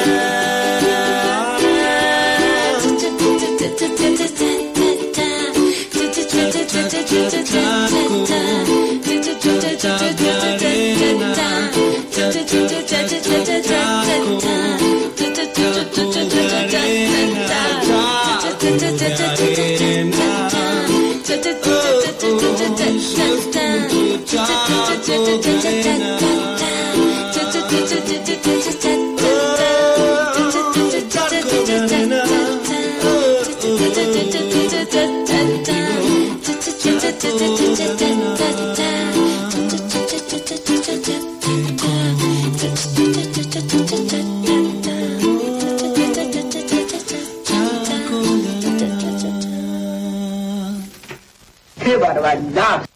¡Qué barbaridad!